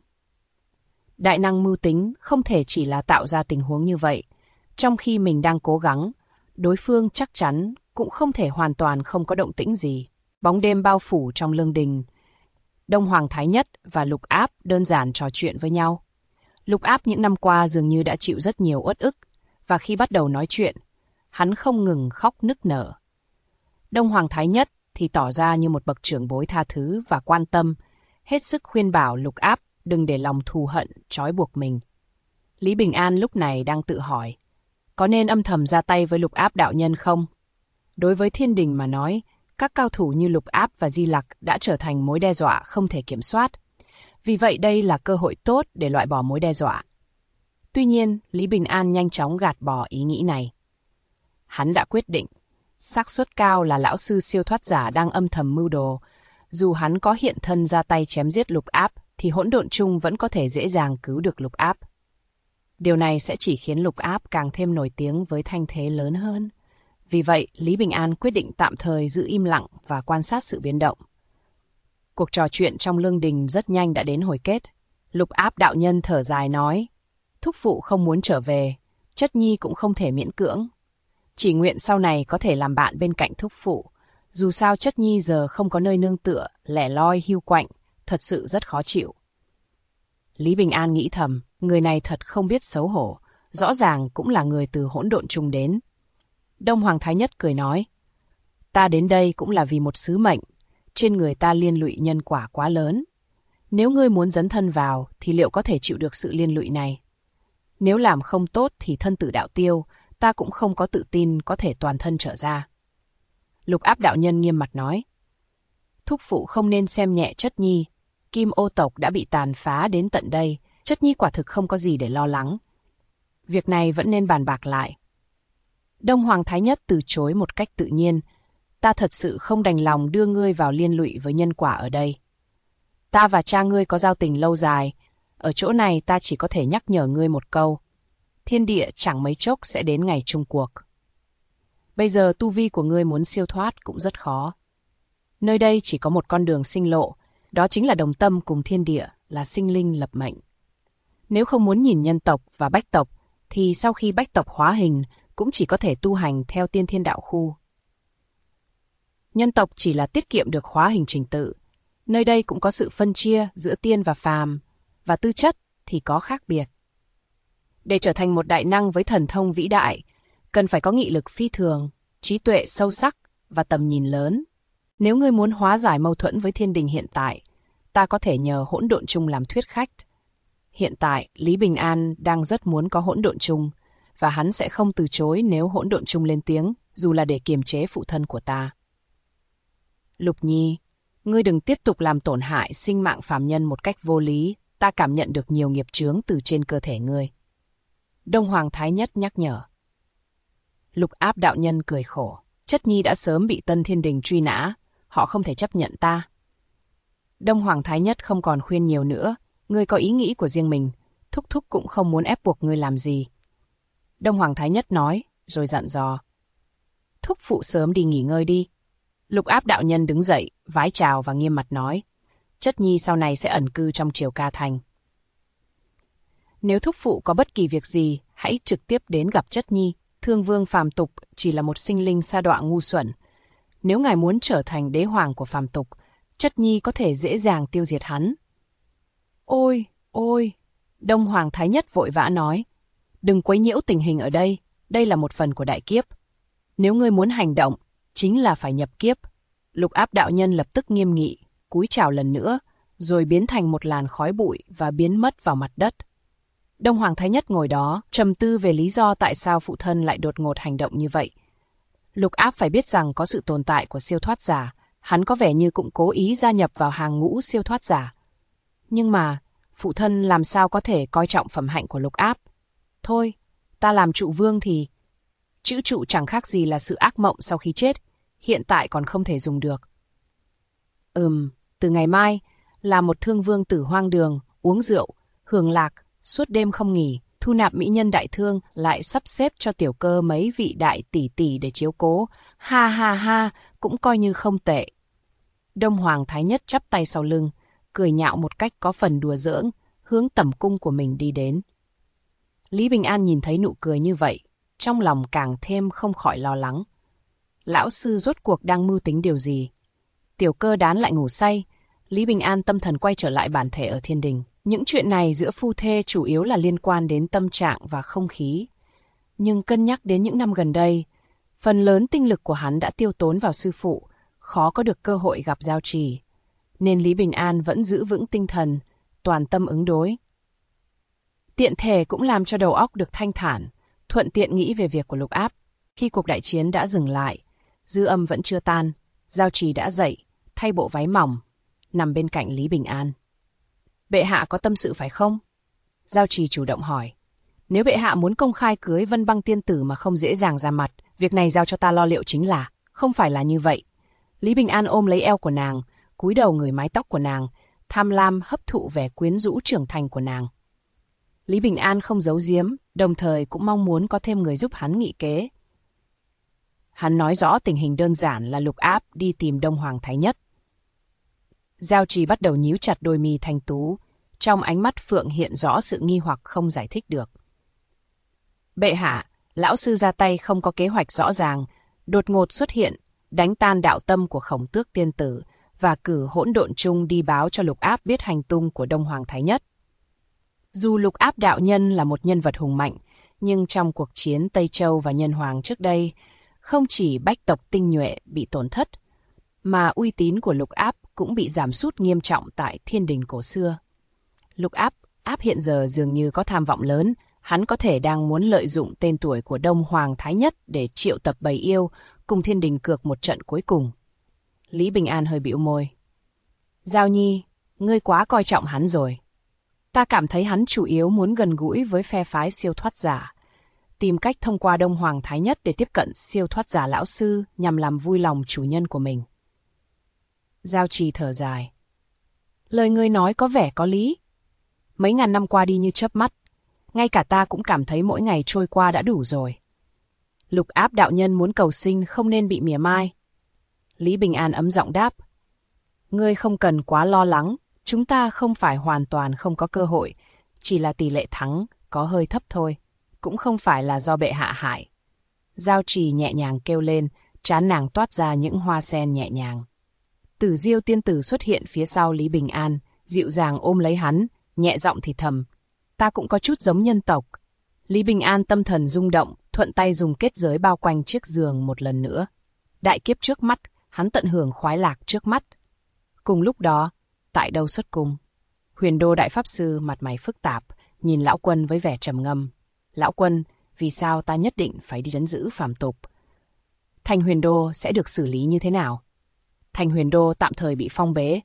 Đại năng mưu tính không thể chỉ là tạo ra tình huống như vậy. Trong khi mình đang cố gắng, đối phương chắc chắn cũng không thể hoàn toàn không có động tĩnh gì. Bóng đêm bao phủ trong lương đình. Đông Hoàng Thái Nhất và Lục Áp đơn giản trò chuyện với nhau. Lục Áp những năm qua dường như đã chịu rất nhiều uất ức, và khi bắt đầu nói chuyện, hắn không ngừng khóc nức nở. Đông Hoàng Thái Nhất thì tỏ ra như một bậc trưởng bối tha thứ và quan tâm, hết sức khuyên bảo Lục Áp đừng để lòng thù hận trói buộc mình. Lý Bình An lúc này đang tự hỏi, có nên âm thầm ra tay với Lục Áp đạo nhân không? Đối với thiên đình mà nói, các cao thủ như Lục Áp và Di Lặc đã trở thành mối đe dọa không thể kiểm soát. Vì vậy đây là cơ hội tốt để loại bỏ mối đe dọa. Tuy nhiên, Lý Bình An nhanh chóng gạt bỏ ý nghĩ này. Hắn đã quyết định, xác suất cao là lão sư siêu thoát giả đang âm thầm mưu đồ. Dù hắn có hiện thân ra tay chém giết Lục Áp, thì hỗn độn chung vẫn có thể dễ dàng cứu được Lục Áp. Điều này sẽ chỉ khiến Lục Áp càng thêm nổi tiếng với thanh thế lớn hơn. Vì vậy, Lý Bình An quyết định tạm thời giữ im lặng và quan sát sự biến động. Cuộc trò chuyện trong lương đình rất nhanh đã đến hồi kết. Lục Áp đạo nhân thở dài nói, thúc phụ không muốn trở về, Chất Nhi cũng không thể miễn cưỡng. Chỉ nguyện sau này có thể làm bạn bên cạnh thúc phụ. Dù sao Chất Nhi giờ không có nơi nương tựa, lẻ loi hiu quạnh, thật sự rất khó chịu. Lý Bình An nghĩ thầm, người này thật không biết xấu hổ, rõ ràng cũng là người từ hỗn độn chung đến. Đông Hoàng Thái Nhất cười nói, ta đến đây cũng là vì một sứ mệnh, trên người ta liên lụy nhân quả quá lớn. Nếu ngươi muốn dấn thân vào, thì liệu có thể chịu được sự liên lụy này? Nếu làm không tốt thì thân tử đạo tiêu, ta cũng không có tự tin có thể toàn thân trở ra. Lục Áp đạo nhân nghiêm mặt nói, thúc phụ không nên xem nhẹ Chất Nhi. Kim Ô tộc đã bị tàn phá đến tận đây, Chất Nhi quả thực không có gì để lo lắng. Việc này vẫn nên bàn bạc lại. Đông Hoàng Thái Nhất từ chối một cách tự nhiên, ta thật sự không đành lòng đưa ngươi vào liên lụy với nhân quả ở đây. Ta và cha ngươi có giao tình lâu dài, ở chỗ này ta chỉ có thể nhắc nhở ngươi một câu. Thiên địa chẳng mấy chốc sẽ đến ngày chung cuộc. Bây giờ tu vi của ngươi muốn siêu thoát cũng rất khó. Nơi đây chỉ có một con đường sinh lộ, đó chính là đồng tâm cùng thiên địa, là sinh linh lập mệnh. Nếu không muốn nhìn nhân tộc và bách tộc, thì sau khi bách tộc hóa hình, cũng chỉ có thể tu hành theo tiên thiên đạo khu. Nhân tộc chỉ là tiết kiệm được hóa hình trình tự. Nơi đây cũng có sự phân chia giữa tiên và phàm, và tư chất thì có khác biệt. Để trở thành một đại năng với thần thông vĩ đại, cần phải có nghị lực phi thường, trí tuệ sâu sắc và tầm nhìn lớn. Nếu ngươi muốn hóa giải mâu thuẫn với thiên đình hiện tại, ta có thể nhờ hỗn độn chung làm thuyết khách. Hiện tại, Lý Bình An đang rất muốn có hỗn độn chung, và hắn sẽ không từ chối nếu hỗn độn chung lên tiếng, dù là để kiềm chế phụ thân của ta. Lục Nhi, ngươi đừng tiếp tục làm tổn hại sinh mạng phàm nhân một cách vô lý, ta cảm nhận được nhiều nghiệp chướng từ trên cơ thể ngươi. Đông Hoàng Thái Nhất nhắc nhở. Lục Áp đạo nhân cười khổ, Chất Nhi đã sớm bị Tân Thiên Đình truy nã, họ không thể chấp nhận ta. Đông Hoàng Thái Nhất không còn khuyên nhiều nữa, ngươi có ý nghĩ của riêng mình, thúc thúc cũng không muốn ép buộc ngươi làm gì. Đông Hoàng Thái Nhất nói, rồi dặn dò. Thúc phụ sớm đi nghỉ ngơi đi. Lục Áp đạo nhân đứng dậy, vái chào và nghiêm mặt nói, Chất Nhi sau này sẽ ẩn cư trong Triều Ca Thành. Nếu thúc phụ có bất kỳ việc gì, hãy trực tiếp đến gặp Chất Nhi. Thương vương phàm tục chỉ là một sinh linh sa đọa ngu xuẩn. Nếu ngài muốn trở thành đế hoàng của phàm tục, Chất Nhi có thể dễ dàng tiêu diệt hắn. Ôi, ôi! Đông Hoàng Thái Nhất vội vã nói, đừng quấy nhiễu tình hình ở đây, đây là một phần của đại kiếp. Nếu ngươi muốn hành động, chính là phải nhập kiếp. Lục Áp đạo nhân lập tức nghiêm nghị, cúi chào lần nữa, rồi biến thành một làn khói bụi và biến mất vào mặt đất. Đông Hoàng Thái Nhất ngồi đó, trầm tư về lý do tại sao phụ thân lại đột ngột hành động như vậy. Lục Áp phải biết rằng có sự tồn tại của siêu thoát giả, hắn có vẻ như cũng cố ý gia nhập vào hàng ngũ siêu thoát giả. Nhưng mà, phụ thân làm sao có thể coi trọng phẩm hạnh của Lục Áp? Thôi, ta làm trụ vương thì... Chữ trụ chẳng khác gì là sự ác mộng sau khi chết, hiện tại còn không thể dùng được. Từ ngày mai, là một thương vương tử hoang đường, uống rượu, hưởng lạc, suốt đêm không nghỉ, thu nạp mỹ nhân đại thương, lại sắp xếp cho tiểu cơ mấy vị đại tỷ tỷ để chiếu cố. Ha ha ha, cũng coi như không tệ. Đông Hoàng Thái Nhất chắp tay sau lưng, cười nhạo một cách có phần đùa giỡn, hướng tẩm cung của mình đi đến. Lý Bình An nhìn thấy nụ cười như vậy, trong lòng càng thêm không khỏi lo lắng. Lão sư rốt cuộc đang mưu tính điều gì? Tiểu cơ đán lại ngủ say, Lý Bình An tâm thần quay trở lại bản thể ở thiên đình. Những chuyện này giữa phu thê chủ yếu là liên quan đến tâm trạng và không khí. Nhưng cân nhắc đến những năm gần đây, phần lớn tinh lực của hắn đã tiêu tốn vào sư phụ, khó có được cơ hội gặp Giao Trì. Nên Lý Bình An vẫn giữ vững tinh thần, toàn tâm ứng đối. Tiện thể cũng làm cho đầu óc được thanh thản, thuận tiện nghĩ về việc của Lục Áp. Khi cuộc đại chiến đã dừng lại, dư âm vẫn chưa tan, Giao Trì đã dậy, thay bộ váy mỏng, nằm bên cạnh Lý Bình An. Bệ hạ có tâm sự phải không? Giao Trì chủ động hỏi. Nếu bệ hạ muốn công khai cưới Vân Băng tiên tử mà không dễ dàng ra mặt, việc này giao cho ta lo liệu chính là, không phải là như vậy. Lý Bình An ôm lấy eo của nàng, cúi đầu ngửi mái tóc của nàng, tham lam hấp thụ vẻ quyến rũ trưởng thành của nàng. Lý Bình An không giấu giếm, đồng thời cũng mong muốn có thêm người giúp hắn nghị kế. Hắn nói rõ tình hình đơn giản là Lục Áp đi tìm Đông Hoàng Thái Nhất. Giao Trì bắt đầu nhíu chặt đôi mi thanh tú, trong ánh mắt phượng hiện rõ sự nghi hoặc không giải thích được. Bệ hạ, lão sư ra tay không có kế hoạch rõ ràng, đột ngột xuất hiện, đánh tan đạo tâm của Khổng Tước tiên tử và cử Hỗn Độn Trung đi báo cho Lục Áp biết hành tung của Đông Hoàng Thái Nhất. Dù Lục Áp đạo nhân là một nhân vật hùng mạnh, nhưng trong cuộc chiến Tây Châu và Nhân Hoàng trước đây, không chỉ bách tộc tinh nhuệ bị tổn thất, mà uy tín của Lục Áp cũng bị giảm sút nghiêm trọng tại thiên đình cổ xưa. Lục Áp hiện giờ dường như có tham vọng lớn, hắn có thể đang muốn lợi dụng tên tuổi của Đông Hoàng Thái Nhất để triệu tập bầy yêu, cùng thiên đình cược một trận cuối cùng. Lý Bình An hơi bĩu môi. Giao Nhi, ngươi quá coi trọng hắn rồi. Ta cảm thấy hắn chủ yếu muốn gần gũi với phe phái siêu thoát giả, tìm cách thông qua Đông Hoàng Thái Nhất để tiếp cận siêu thoát giả lão sư nhằm làm vui lòng chủ nhân của mình. Giao Trì thở dài. Lời ngươi nói có vẻ có lý. Mấy ngàn năm qua đi như chớp mắt, ngay cả ta cũng cảm thấy mỗi ngày trôi qua đã đủ rồi. Lục Áp đạo nhân muốn cầu sinh không nên bị mỉa mai. Lý Bình An ấm giọng đáp. Ngươi không cần quá lo lắng, chúng ta không phải hoàn toàn không có cơ hội, chỉ là tỷ lệ thắng có hơi thấp thôi, cũng không phải là do bệ hạ hại. Giao Trì nhẹ nhàng kêu lên, trán nàng toát ra những hoa sen nhẹ nhàng. Tử Diêu tiên tử xuất hiện phía sau Lý Bình An, dịu dàng ôm lấy hắn, nhẹ giọng thì thầm. Ta cũng có chút giống nhân tộc. Lý Bình An tâm thần rung động, thuận tay dùng kết giới bao quanh chiếc giường một lần nữa. Đại kiếp trước mắt, hắn tận hưởng khoái lạc trước mắt. Cùng lúc đó, tại đâu xuất cung, Huyền Đô đại pháp sư mặt mày phức tạp, nhìn Lão Quân với vẻ trầm ngâm. Lão Quân, vì sao ta nhất định phải đi trấn giữ phàm tục? Thành Huyền Đô sẽ được xử lý như thế nào? Thành Huyền Đô tạm thời bị phong bế.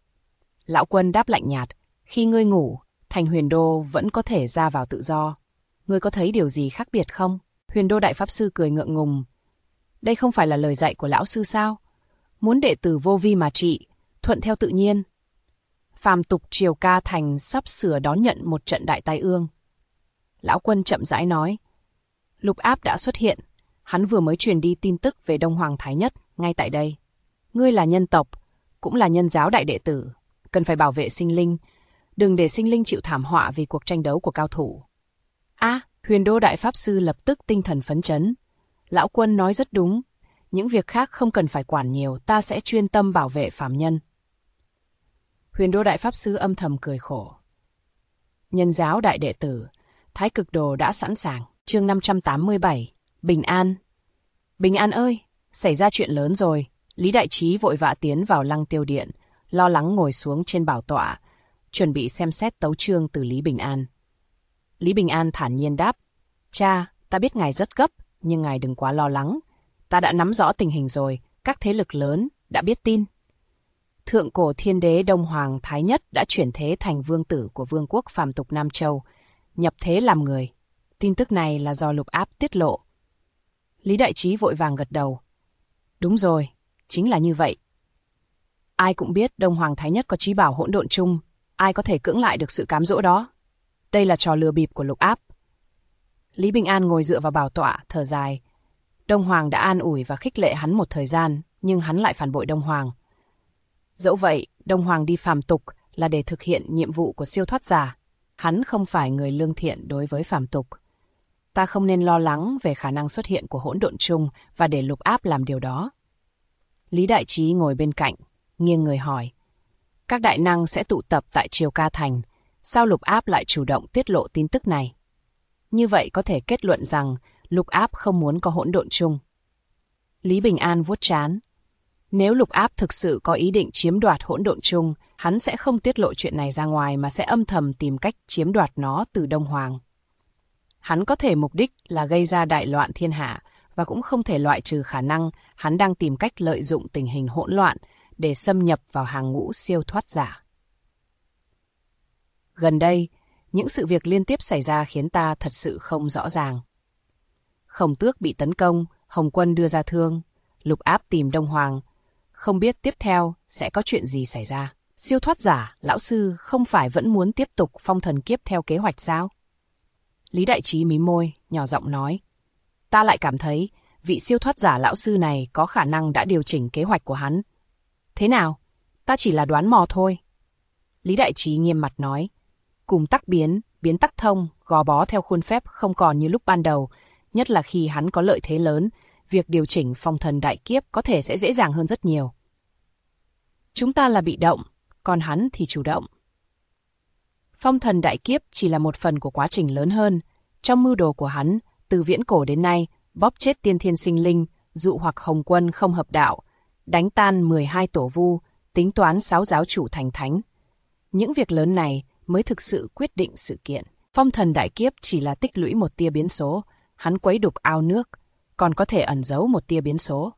Lão Quân đáp lạnh nhạt, khi ngươi ngủ, Thành Huyền Đô vẫn có thể ra vào tự do. Ngươi có thấy điều gì khác biệt không? Huyền Đô đại pháp sư cười ngượng ngùng. Đây không phải là lời dạy của lão sư sao? Muốn đệ tử vô vi mà trị, thuận theo tự nhiên. Phàm tục Triều Ca Thành sắp sửa đón nhận một trận đại tai ương. Lão Quân chậm rãi nói. Lục Áp đã xuất hiện, hắn vừa mới truyền đi tin tức về Đông Hoàng Thái Nhất ngay tại đây. Ngươi là nhân tộc, cũng là nhân giáo đại đệ tử, cần phải bảo vệ sinh linh, đừng để sinh linh chịu thảm họa vì cuộc tranh đấu của cao thủ. Huyền Đô đại pháp sư lập tức tinh thần phấn chấn. Lão Quân nói rất đúng, những việc khác không cần phải quản nhiều, ta sẽ chuyên tâm bảo vệ phàm nhân. Huyền Đô đại pháp sư âm thầm cười khổ. Nhân giáo đại đệ tử, Thái Cực Đồ đã sẵn sàng. Chương 587, Bình An. Bình An ơi, xảy ra chuyện lớn rồi. Lý Đại Trí vội vã tiến vào Lăng Tiêu Điện, lo lắng ngồi xuống trên bảo tọa, chuẩn bị xem xét tấu chương từ Lý Bình An. Lý Bình An thản nhiên đáp, cha, ta biết ngài rất gấp, nhưng ngài đừng quá lo lắng. Ta đã nắm rõ tình hình rồi, các thế lực lớn đã biết tin. Thượng cổ thiên đế Đông Hoàng Thái Nhất đã chuyển thế thành vương tử của vương quốc phàm tục Nam Châu, nhập thế làm người. Tin tức này là do Lục Áp tiết lộ. Lý Đại Trí vội vàng gật đầu. Đúng rồi, chính là như vậy. Ai cũng biết Đông Hoàng Thái Nhất có chí bảo hỗn độn chung, ai có thể cưỡng lại được sự cám dỗ đó. Đây là trò lừa bịp của Lục Áp. Lý Bình An ngồi dựa vào bảo tọa, thở dài. Đông Hoàng đã an ủi và khích lệ hắn một thời gian, nhưng hắn lại phản bội Đông Hoàng. Dẫu vậy, Đông Hoàng đi phàm tục là để thực hiện nhiệm vụ của siêu thoát giả. Hắn không phải người lương thiện đối với phàm tục. Ta không nên lo lắng về khả năng xuất hiện của hỗn độn chung và để Lục Áp làm điều đó. Lý Đại Trí ngồi bên cạnh, nghiêng người hỏi. Các đại năng sẽ tụ tập tại Triều Ca Thành. Sao Lục Áp lại chủ động tiết lộ tin tức này? Như vậy có thể kết luận rằng Lục Áp không muốn có hỗn độn chung. Lý Bình An vuốt trán. Nếu Lục Áp thực sự có ý định chiếm đoạt hỗn độn chung, hắn sẽ không tiết lộ chuyện này ra ngoài mà sẽ âm thầm tìm cách chiếm đoạt nó từ Đông Hoàng. Hắn có thể mục đích là gây ra đại loạn thiên hạ và cũng không thể loại trừ khả năng hắn đang tìm cách lợi dụng tình hình hỗn loạn để xâm nhập vào hàng ngũ siêu thoát giả. Gần đây, những sự việc liên tiếp xảy ra khiến ta thật sự không rõ ràng. Khổng Tước bị tấn công, Hồng Quân đưa ra thương, Lục Áp tìm Đông Hoàng. Không biết tiếp theo sẽ có chuyện gì xảy ra. Siêu thoát giả, lão sư không phải vẫn muốn tiếp tục phong thần kiếp theo kế hoạch sao? Lý Đại Trí mím môi, nhỏ giọng nói. Ta lại cảm thấy vị siêu thoát giả lão sư này có khả năng đã điều chỉnh kế hoạch của hắn. Thế nào? Ta chỉ là đoán mò thôi. Lý Đại Trí nghiêm mặt nói. Cùng tắc biến, biến tắc thông, gò bó theo khuôn phép không còn như lúc ban đầu, nhất là khi hắn có lợi thế lớn, việc điều chỉnh phong thần đại kiếp có thể sẽ dễ dàng hơn rất nhiều. Chúng ta là bị động, còn hắn thì chủ động. Phong thần đại kiếp chỉ là một phần của quá trình lớn hơn. Trong mưu đồ của hắn, từ viễn cổ đến nay, bóp chết tiên thiên sinh linh, dụ hoặc Hồng Quân không hợp đạo, đánh tan 12 tổ vu, tính toán 6 giáo chủ thành thánh. Những việc lớn này mới thực sự quyết định sự kiện. Phong thần đại kiếp chỉ là tích lũy một tia biến số, hắn quấy đục ao nước, còn có thể ẩn giấu một tia biến số.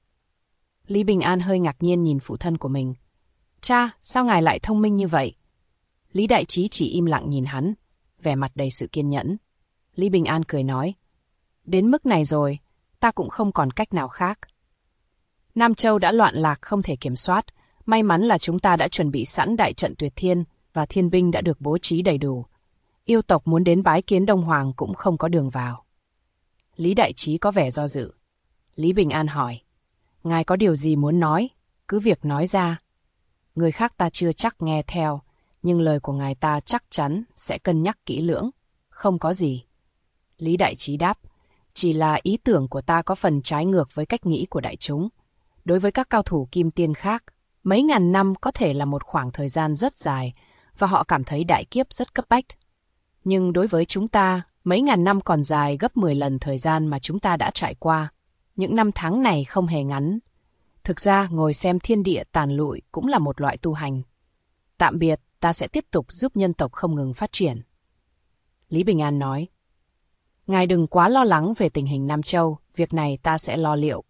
Lý Bình An hơi ngạc nhiên nhìn phụ thân của mình. Cha, sao ngài lại thông minh như vậy? Lý Đại Trí chỉ im lặng nhìn hắn, vẻ mặt đầy sự kiên nhẫn. Lý Bình An cười nói, đến mức này rồi, ta cũng không còn cách nào khác. Nam Châu đã loạn lạc không thể kiểm soát, may mắn là chúng ta đã chuẩn bị sẵn đại trận tuyệt thiên và thiên binh đã được bố trí đầy đủ. Yêu tộc muốn đến bái kiến Đông Hoàng cũng không có đường vào. Lý Đại Trí có vẻ do dự. Lý Bình An hỏi, ngài có điều gì muốn nói, cứ việc nói ra. Người khác ta chưa chắc nghe theo, nhưng lời của ngài ta chắc chắn sẽ cân nhắc kỹ lưỡng. Không có gì. Lý Đại Trí đáp, chỉ là ý tưởng của ta có phần trái ngược với cách nghĩ của đại chúng. Đối với các cao thủ kim tiên khác, mấy ngàn năm có thể là một khoảng thời gian rất dài và họ cảm thấy đại kiếp rất cấp bách. Nhưng đối với chúng ta, mấy ngàn năm còn dài gấp 10 lần thời gian mà chúng ta đã trải qua. Những năm tháng này không hề ngắn. Thực ra, ngồi xem thiên địa tàn lụi cũng là một loại tu hành. Tạm biệt, ta sẽ tiếp tục giúp nhân tộc không ngừng phát triển. Lý Bình An nói, ngài đừng quá lo lắng về tình hình Nam Châu, việc này ta sẽ lo liệu.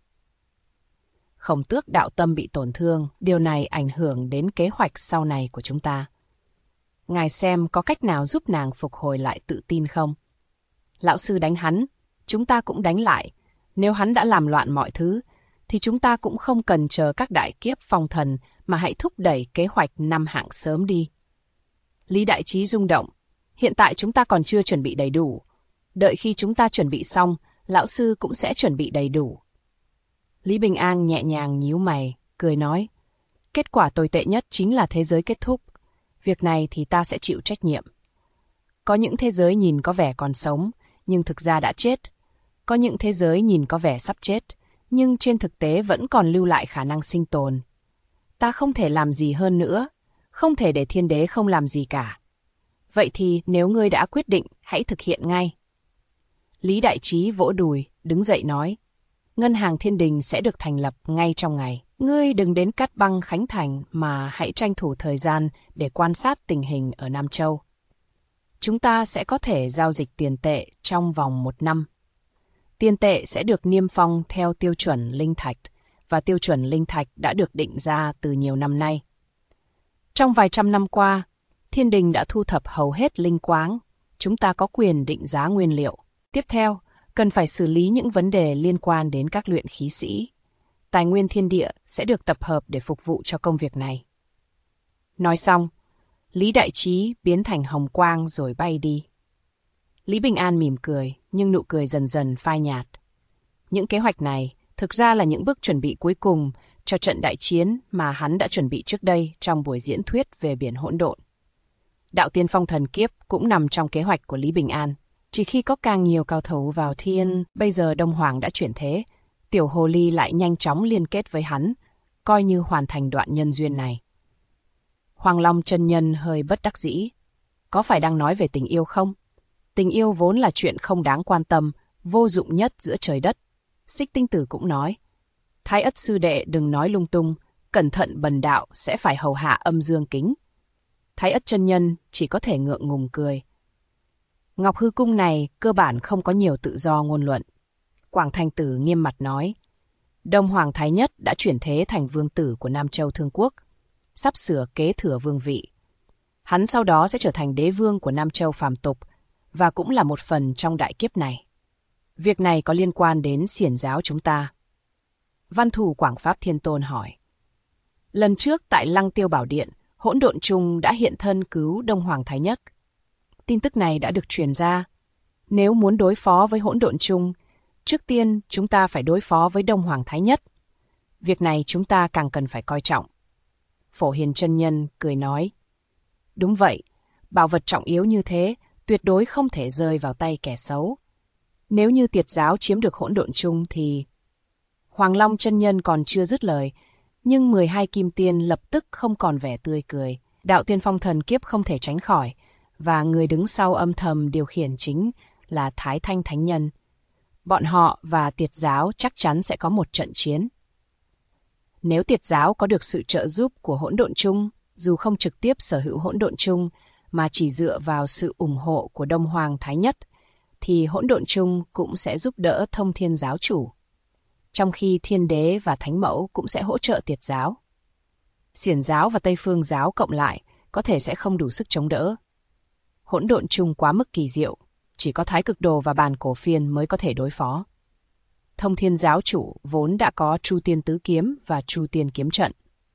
Khổng Tước đạo tâm bị tổn thương, điều này ảnh hưởng đến kế hoạch sau này của chúng ta. Ngài xem có cách nào giúp nàng phục hồi lại tự tin không? Lão sư đánh hắn, chúng ta cũng đánh lại. Nếu hắn đã làm loạn mọi thứ, thì chúng ta cũng không cần chờ các đại kiếp phong thần mà hãy thúc đẩy kế hoạch 5 hạng sớm đi. Lý Đại Trí rung động. Hiện tại chúng ta còn chưa chuẩn bị đầy đủ. Đợi khi chúng ta chuẩn bị xong, lão sư cũng sẽ chuẩn bị đầy đủ. Lý Bình An nhẹ nhàng nhíu mày, cười nói. Kết quả tồi tệ nhất chính là thế giới kết thúc. Việc này thì ta sẽ chịu trách nhiệm. Có những thế giới nhìn có vẻ còn sống, nhưng thực ra đã chết. Có những thế giới nhìn có vẻ sắp chết, nhưng trên thực tế vẫn còn lưu lại khả năng sinh tồn. Ta không thể làm gì hơn nữa, không thể để thiên đế không làm gì cả. Vậy thì nếu ngươi đã quyết định, hãy thực hiện ngay. Lý Đại Trí vỗ đùi, đứng dậy nói. Ngân hàng Thiên Đình sẽ được thành lập ngay trong ngày. Ngươi đừng đến Cát Băng khánh thành mà hãy tranh thủ thời gian để quan sát tình hình ở Nam Châu. Chúng ta sẽ có thể giao dịch tiền tệ trong vòng 1 năm. Tiền tệ sẽ được niêm phong theo tiêu chuẩn linh thạch, và tiêu chuẩn linh thạch đã được định ra từ nhiều năm nay. Trong vài trăm năm qua, Thiên Đình đã thu thập hầu hết linh quáng. Chúng ta có quyền định giá nguyên liệu. Tiếp theo, cần phải xử lý những vấn đề liên quan đến các luyện khí sĩ. Tài nguyên thiên địa sẽ được tập hợp để phục vụ cho công việc này. Nói xong, Lý Đại Trí biến thành hồng quang rồi bay đi. Lý Bình An mỉm cười, nhưng nụ cười dần dần phai nhạt. Những kế hoạch này thực ra là những bước chuẩn bị cuối cùng cho trận đại chiến mà hắn đã chuẩn bị trước đây trong buổi diễn thuyết về biển hỗn độn. Đạo Tiên Phong Thần Kiếp cũng nằm trong kế hoạch của Lý Bình An. Chỉ khi có càng nhiều cao thủ vào thiên, bây giờ Đông Hoàng đã chuyển thế, Tiểu Hồ Ly lại nhanh chóng liên kết với hắn, coi như hoàn thành đoạn nhân duyên này. Hoàng Long chân nhân hơi bất đắc dĩ. Có phải đang nói về tình yêu không? Tình yêu vốn là chuyện không đáng quan tâm, vô dụng nhất giữa trời đất. Xích Tinh Tử cũng nói. Thái Ất sư đệ đừng nói lung tung, cẩn thận bần đạo sẽ phải hầu hạ âm dương kính. Thái Ất chân nhân chỉ có thể ngượng ngùng cười. Ngọc Hư Cung này cơ bản không có nhiều tự do ngôn luận. Quảng Thành Tử nghiêm mặt nói. Đông Hoàng Thái Nhất đã chuyển thế thành vương tử của Nam Châu Thương Quốc, sắp sửa kế thừa vương vị. Hắn sau đó sẽ trở thành đế vương của Nam Châu phàm tục, và cũng là một phần trong đại kiếp này. Việc này có liên quan đến xiển giáo chúng ta. Văn thù Quảng Pháp Thiên Tôn hỏi. Lần trước tại Lăng Tiêu Bảo Điện, Hỗn Độn Trung đã hiện thân cứu Đông Hoàng Thái Nhất. Tin tức này đã được truyền ra. Nếu muốn đối phó với Hỗn Độn Trung, trước tiên chúng ta phải đối phó với Đông Hoàng Thái Nhất. Việc này chúng ta càng cần phải coi trọng. Phổ Hiền chân nhân cười nói. Đúng vậy, bảo vật trọng yếu như thế tuyệt đối không thể rơi vào tay kẻ xấu. Nếu như Tiệt giáo chiếm được Hỗn Độn Trung thì... Hoàng Long chân nhân còn chưa dứt lời, nhưng 12 kim tiên lập tức không còn vẻ tươi cười. Đạo Tiên Phong Thần Kiếp không thể tránh khỏi, và người đứng sau âm thầm điều khiển chính là Thái Thanh Thánh Nhân. Bọn họ và Tiệt giáo chắc chắn sẽ có một trận chiến. Nếu Tiệt giáo có được sự trợ giúp của Hỗn Độn Trung, dù không trực tiếp sở hữu Hỗn Độn Trung, mà chỉ dựa vào sự ủng hộ của Đông Hoàng Thái Nhất, thì Hỗn Độn Trung cũng sẽ giúp đỡ Thông Thiên giáo chủ. Trong khi Thiên Đế và Thánh Mẫu cũng sẽ hỗ trợ Tiệt giáo. Xiển giáo và Tây Phương giáo cộng lại có thể sẽ không đủ sức chống đỡ. Hỗn Độn Trung quá mức kỳ diệu, chỉ có Thái Cực Đồ và Bàn Cổ Phiên mới có thể đối phó. Thông Thiên giáo chủ vốn đã có Chu Tiên Tứ Kiếm và Chu Tiên Kiếm Trận.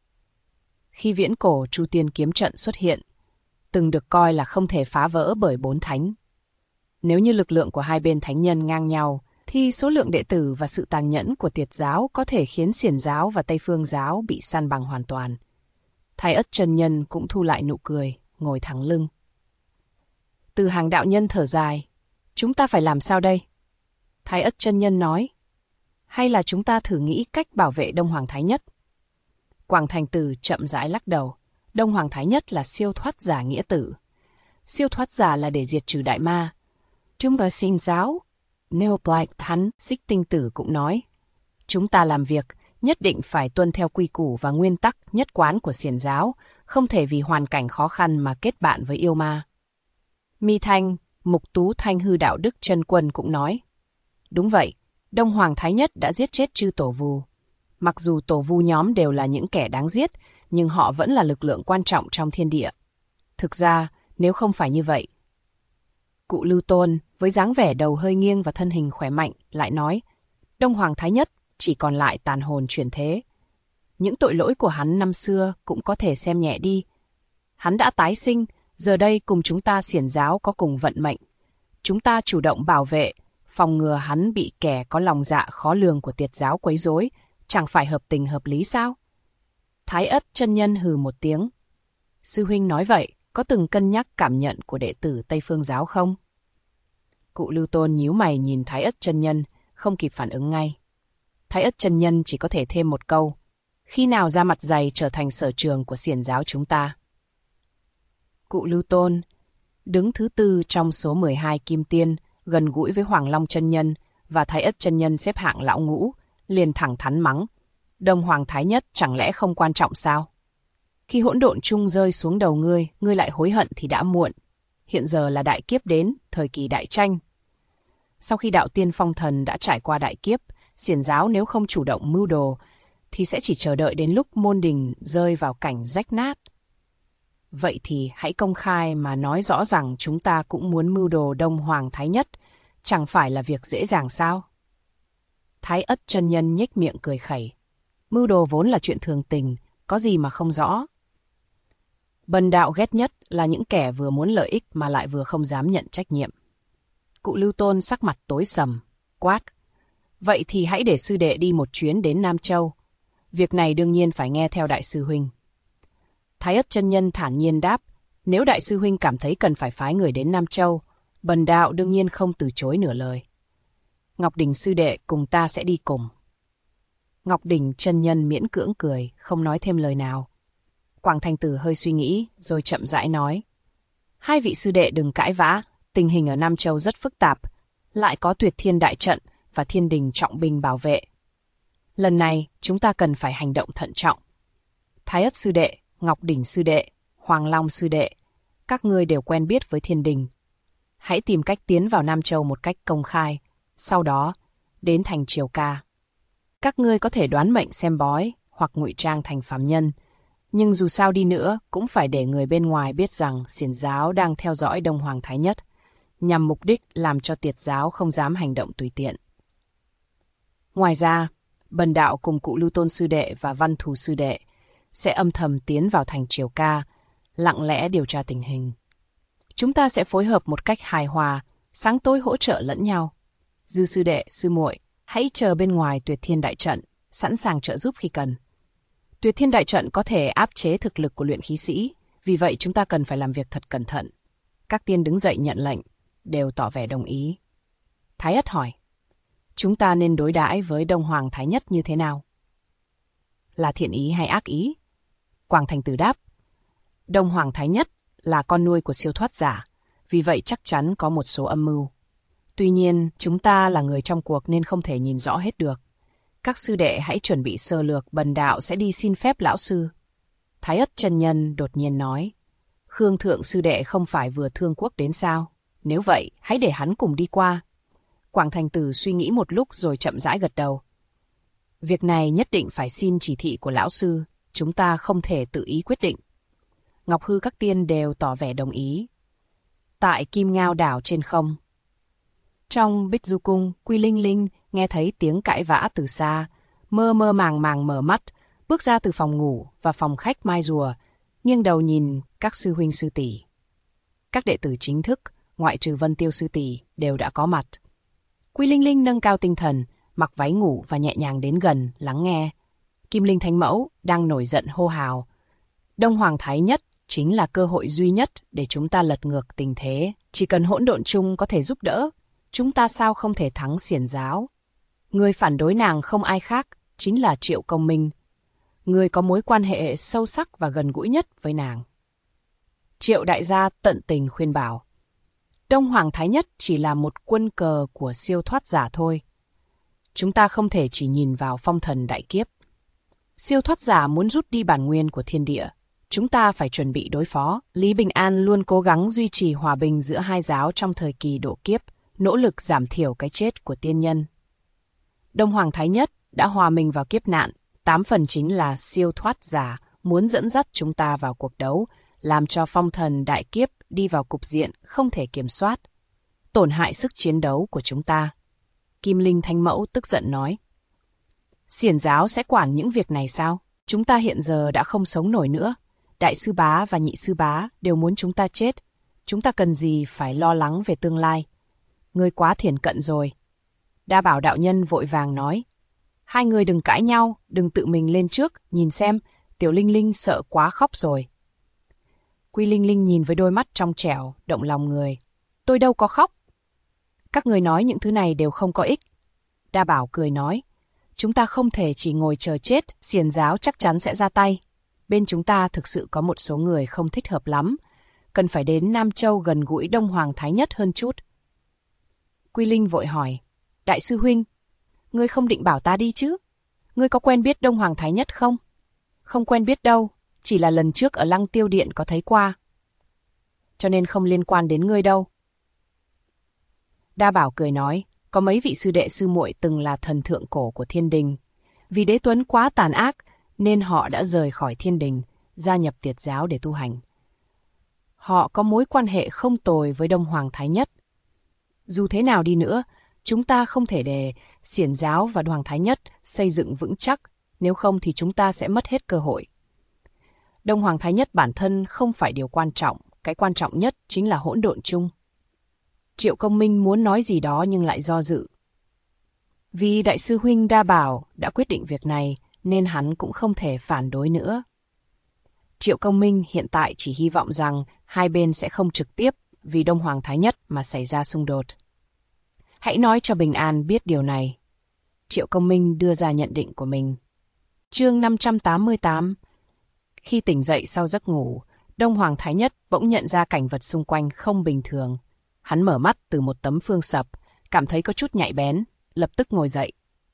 Khi viễn cổ Chu Tiên Kiếm Trận xuất hiện, từng được coi là không thể phá vỡ bởi 4 thánh. Nếu như lực lượng của hai bên thánh nhân ngang nhau, thì số lượng đệ tử và sự tàn nhẫn của Tiệt giáo có thể khiến Xiển giáo và Tây Phương giáo bị san bằng hoàn toàn. Thái Ất chân nhân cũng thu lại nụ cười, ngồi thẳng lưng. Từ Hàng đạo nhân thở dài, chúng ta phải làm sao đây? Thái Ất chân nhân nói, hay là chúng ta thử nghĩ cách bảo vệ Đông Hoàng Thái Nhất? Quảng Thành Tử chậm rãi lắc đầu. Đông Hoàng Thái Nhất là siêu thoát giả nghĩa tử. Siêu thoát giả là để diệt trừ đại ma. Chúng ta Xiển giáo. Nêu Black hắn, Xích Tinh Tử cũng nói. Chúng ta làm việc nhất định phải tuân theo quy củ và nguyên tắc nhất quán của Xiển giáo, không thể vì hoàn cảnh khó khăn mà kết bạn với yêu ma. Mi Thanh, Mục Tú Thanh Hư Đạo Đức Chân Quân cũng nói. Đúng vậy, Đông Hoàng Thái Nhất đã giết chết chư tổ vu. Mặc dù tổ vu nhóm đều là những kẻ đáng giết, nhưng họ vẫn là lực lượng quan trọng trong thiên địa. Thực ra, nếu không phải như vậy... Cụ Lưu Tôn, với dáng vẻ đầu hơi nghiêng và thân hình khỏe mạnh, lại nói, Đông Hoàng Thái Nhất chỉ còn lại tàn hồn chuyển thế. Những tội lỗi của hắn năm xưa cũng có thể xem nhẹ đi. Hắn đã tái sinh, giờ đây cùng chúng ta Xiển giáo có cùng vận mệnh. Chúng ta chủ động bảo vệ, phòng ngừa hắn bị kẻ có lòng dạ khó lường của Tiệt giáo quấy rối, chẳng phải hợp tình hợp lý sao? Thái Ất chân nhân hừ một tiếng. Sư huynh nói vậy, có từng cân nhắc cảm nhận của đệ tử Tây Phương giáo không? Cụ Lưu Tôn nhíu mày nhìn Thái Ất chân nhân, không kịp phản ứng ngay. Thái Ất chân nhân chỉ có thể thêm một câu. Khi nào ra mặt dày trở thành sở trường của Xiển giáo chúng ta? Cụ Lưu Tôn, đứng thứ tư trong số 12 kim tiên, gần gũi với Hoàng Long chân nhân và Thái Ất chân nhân xếp hạng lão ngũ, liền thẳng thắn mắng: Đông Hoàng Thái Nhất chẳng lẽ không quan trọng sao? Khi hỗn độn chung rơi xuống đầu ngươi lại hối hận thì đã muộn. Hiện giờ là đại kiếp đến, thời kỳ đại tranh. Sau khi đạo tiên phong thần đã trải qua đại kiếp, xiển giáo nếu không chủ động mưu đồ, thì sẽ chỉ chờ đợi đến lúc môn đình rơi vào cảnh rách nát. Vậy thì hãy công khai mà nói rõ rằng chúng ta cũng muốn mưu đồ Đông Hoàng Thái Nhất, chẳng phải là việc dễ dàng sao? Thái Ất chân nhân nhếch miệng cười khẩy. Mưu đồ vốn là chuyện thường tình, có gì mà không rõ. Bần đạo ghét nhất là những kẻ vừa muốn lợi ích mà lại vừa không dám nhận trách nhiệm. Cụ Lưu Tôn sắc mặt tối sầm, quát: Vậy thì hãy để sư đệ đi một chuyến đến Nam Châu. Việc này đương nhiên phải nghe theo đại sư huynh. Thái Ất chân nhân thản nhiên đáp: Nếu đại sư huynh cảm thấy cần phải phái người đến Nam Châu, bần đạo đương nhiên không từ chối nửa lời. Ngọc Đình sư đệ cùng ta sẽ đi cùng. Ngọc Đình chân nhân miễn cưỡng cười, không nói thêm lời nào. Quảng Thành Tử hơi suy nghĩ, rồi chậm rãi nói: Hai vị sư đệ đừng cãi vã, tình hình ở Nam Châu rất phức tạp, lại có Tuyệt Thiên đại trận và Thiên Đình trọng binh bảo vệ. Lần này, chúng ta cần phải hành động thận trọng. Thái Ất sư đệ, Ngọc Đỉnh sư đệ, Hoàng Long sư đệ, các ngươi đều quen biết với Thiên Đình. Hãy tìm cách tiến vào Nam Châu một cách công khai, sau đó đến thành Triều Ca. Các ngươi có thể đoán mệnh xem bói hoặc ngụy trang thành phàm nhân, nhưng dù sao đi nữa cũng phải để người bên ngoài biết rằng xiển giáo đang theo dõi Đông Hoàng Thái Nhất, nhằm mục đích làm cho tiệt giáo không dám hành động tùy tiện. Ngoài ra, bần đạo cùng cụ Lưu Tôn sư đệ và Văn Thù sư đệ sẽ âm thầm tiến vào thành Triều Ca, lặng lẽ điều tra tình hình. Chúng ta sẽ phối hợp một cách hài hòa, sáng tối hỗ trợ lẫn nhau. Dư sư đệ, sư muội, hãy chờ bên ngoài Tuyệt Thiên đại trận, sẵn sàng trợ giúp khi cần. Tuyệt Thiên đại trận có thể áp chế thực lực của luyện khí sĩ, vì vậy chúng ta cần phải làm việc thật cẩn thận. Các tiên đứng dậy nhận lệnh, đều tỏ vẻ đồng ý. Thái Ất hỏi: Chúng ta nên đối đãi với Đông Hoàng Thái Nhất như thế nào? Là thiện ý hay ác ý? Quảng Thành Tử đáp: Đông Hoàng Thái Nhất là con nuôi của siêu thoát giả, vì vậy chắc chắn có một số âm mưu. Tuy nhiên, chúng ta là người trong cuộc nên không thể nhìn rõ hết được. Các sư đệ hãy chuẩn bị sơ lược, bần đạo sẽ đi xin phép lão sư. Thái Ất chân nhân đột nhiên nói: Khương thượng sư đệ không phải vừa thương quốc đến sao? Nếu vậy, hãy để hắn cùng đi qua. Quảng Thành Tử suy nghĩ một lúc rồi chậm rãi gật đầu. Việc này nhất định phải xin chỉ thị của lão sư, chúng ta không thể tự ý quyết định. Ngọc Hư các tiên đều tỏ vẻ đồng ý. Tại Kim Ngao đảo trên không. Trong Bích Du Cung, Quy Linh Linh nghe thấy tiếng cãi vã từ xa, mơ mơ màng màng mở mắt, bước ra từ phòng ngủ và phòng khách mai rùa, nghiêng đầu nhìn các sư huynh sư tỷ. Các đệ tử chính thức, ngoại trừ Vân Tiêu sư tỷ, đều đã có mặt. Quy Linh Linh nâng cao tinh thần, mặc váy ngủ và nhẹ nhàng đến gần, lắng nghe. Kim Linh Thánh Mẫu đang nổi giận hô hào: Đông Hoàng Thái Nhất chính là cơ hội duy nhất để chúng ta lật ngược tình thế. Chỉ cần hỗn độn chung có thể giúp đỡ, chúng ta sao không thể thắng xiển giáo? Người phản đối nàng không ai khác, chính là Triệu Công Minh. Người có mối quan hệ sâu sắc và gần gũi nhất với nàng. Triệu đại gia tận tình khuyên bảo: Đông Hoàng Thái Nhất chỉ là một quân cờ của siêu thoát giả thôi. Chúng ta không thể chỉ nhìn vào phong thần đại kiếp. Siêu thoát giả muốn rút đi bản nguyên của thiên địa. Chúng ta phải chuẩn bị đối phó. Lý Bình An luôn cố gắng duy trì hòa bình giữa hai giáo trong thời kỳ độ kiếp, nỗ lực giảm thiểu cái chết của tiên nhân. Đông Hoàng Thái Nhất đã hòa mình vào kiếp nạn, 8 phần chính là siêu thoát giả muốn dẫn dắt chúng ta vào cuộc đấu, làm cho phong thần đại kiếp đi vào cục diện không thể kiểm soát, tổn hại sức chiến đấu của chúng ta. Kim Linh Thánh Mẫu tức giận nói: Xiển giáo sẽ quản những việc này sao? Chúng ta hiện giờ đã không sống nổi nữa. Đại sư bá và nhị sư bá đều muốn chúng ta chết. Chúng ta cần gì phải lo lắng về tương lai? Ngươi quá thiển cận rồi. Đa Bảo đạo nhân vội vàng nói: Hai người đừng cãi nhau, đừng tự mình lên trước, nhìn xem, Tiểu Linh Linh sợ quá khóc rồi. Quy Linh Linh nhìn với đôi mắt trong trẻo, động lòng người: Tôi đâu có khóc. Các người nói những thứ này đều không có ích. Đa Bảo cười nói: Chúng ta không thể chỉ ngồi chờ chết, xiển giáo chắc chắn sẽ ra tay. Bên chúng ta thực sự có một số người không thích hợp lắm, cần phải đến Nam Châu gần gũi Đông Hoàng Thái Nhất hơn chút. Quy Linh vội hỏi, đại sư huynh, ngươi không định bảo ta đi chứ? Ngươi có quen biết Đông Hoàng Thái Nhất không? Không quen biết đâu, chỉ là lần trước ở Lăng Tiêu Điện có thấy qua. Cho nên không liên quan đến ngươi đâu. Đa Bảo cười nói, có mấy vị sư đệ sư muội từng là thần thượng cổ của Thiên Đình. Vì Đế Tuấn quá tàn ác, nên họ đã rời khỏi Thiên Đình, gia nhập Tiệt giáo để tu hành. Họ có mối quan hệ không tồi với Đông Hoàng Thái Nhất. Dù thế nào đi nữa, chúng ta không thể để Xiển giáo và Hoàng Thái Nhất xây dựng vững chắc, nếu không thì chúng ta sẽ mất hết cơ hội. Đông Hoàng Thái Nhất bản thân không phải điều quan trọng, cái quan trọng nhất chính là hỗn độn chung. Triệu Công Minh muốn nói gì đó nhưng lại do dự. Vì đại sư huynh Đa Bảo đã quyết định việc này, nên hắn cũng không thể phản đối nữa. Triệu Công Minh hiện tại chỉ hy vọng rằng hai bên sẽ không trực tiếp vì Đông Hoàng Thái Nhất mà xảy ra xung đột. Hãy nói cho Bình An biết điều này. Triệu Công Minh đưa ra nhận định của mình. Chương 588. Khi tỉnh dậy sau giấc ngủ, Đông Hoàng Thái Nhất bỗng nhận ra cảnh vật xung quanh không bình thường. Hắn mở mắt từ một tấm phương sập, cảm thấy có chút nhạy bén, lập tức ngồi dậy.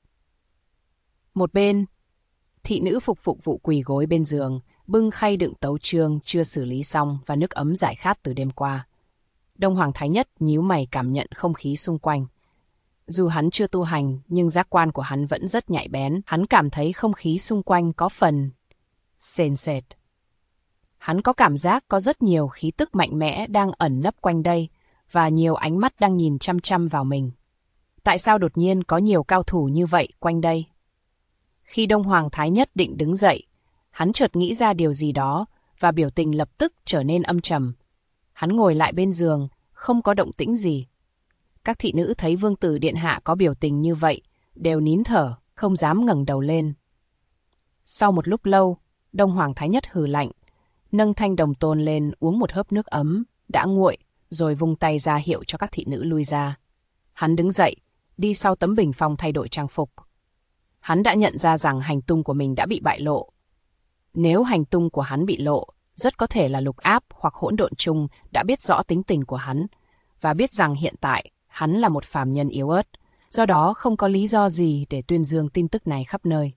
Một bên, thị nữ phục vụ quỳ gối bên giường, bưng khay đựng tấu chương chưa xử lý xong và nước ấm giải khát từ đêm qua. Đông Hoàng Thái Nhất nhíu mày cảm nhận không khí xung quanh. Dù hắn chưa tu hành, nhưng giác quan của hắn vẫn rất nhạy bén. Hắn cảm thấy không khí xung quanh có phần sền sệt. Hắn có cảm giác có rất nhiều khí tức mạnh mẽ đang ẩn nấp quanh đây, và nhiều ánh mắt đang nhìn chăm chăm vào mình. Tại sao đột nhiên có nhiều cao thủ như vậy quanh đây? Khi Đông Hoàng Thái Nhất định đứng dậy, hắn chợt nghĩ ra điều gì đó, và biểu tình lập tức trở nên âm trầm. Hắn ngồi lại bên giường, không có động tĩnh gì. Các thị nữ thấy vương tử điện hạ có biểu tình như vậy, đều nín thở, không dám ngẩng đầu lên. Sau một lúc lâu, Đông Hoàng Thái Nhất hừ lạnh, nâng thanh đồng tôn lên uống một hớp nước ấm, đã nguội, rồi vung tay ra hiệu cho các thị nữ lui ra. Hắn đứng dậy, đi sau tấm bình phong thay đổi trang phục. Hắn đã nhận ra rằng hành tung của mình đã bị bại lộ. Nếu hành tung của hắn bị lộ, rất có thể là Lục Áp hoặc Hỗn Độn Chung đã biết rõ tính tình của hắn, và biết rằng hiện tại hắn là một phàm nhân yếu ớt, do đó không có lý do gì để tuyên dương tin tức này khắp nơi.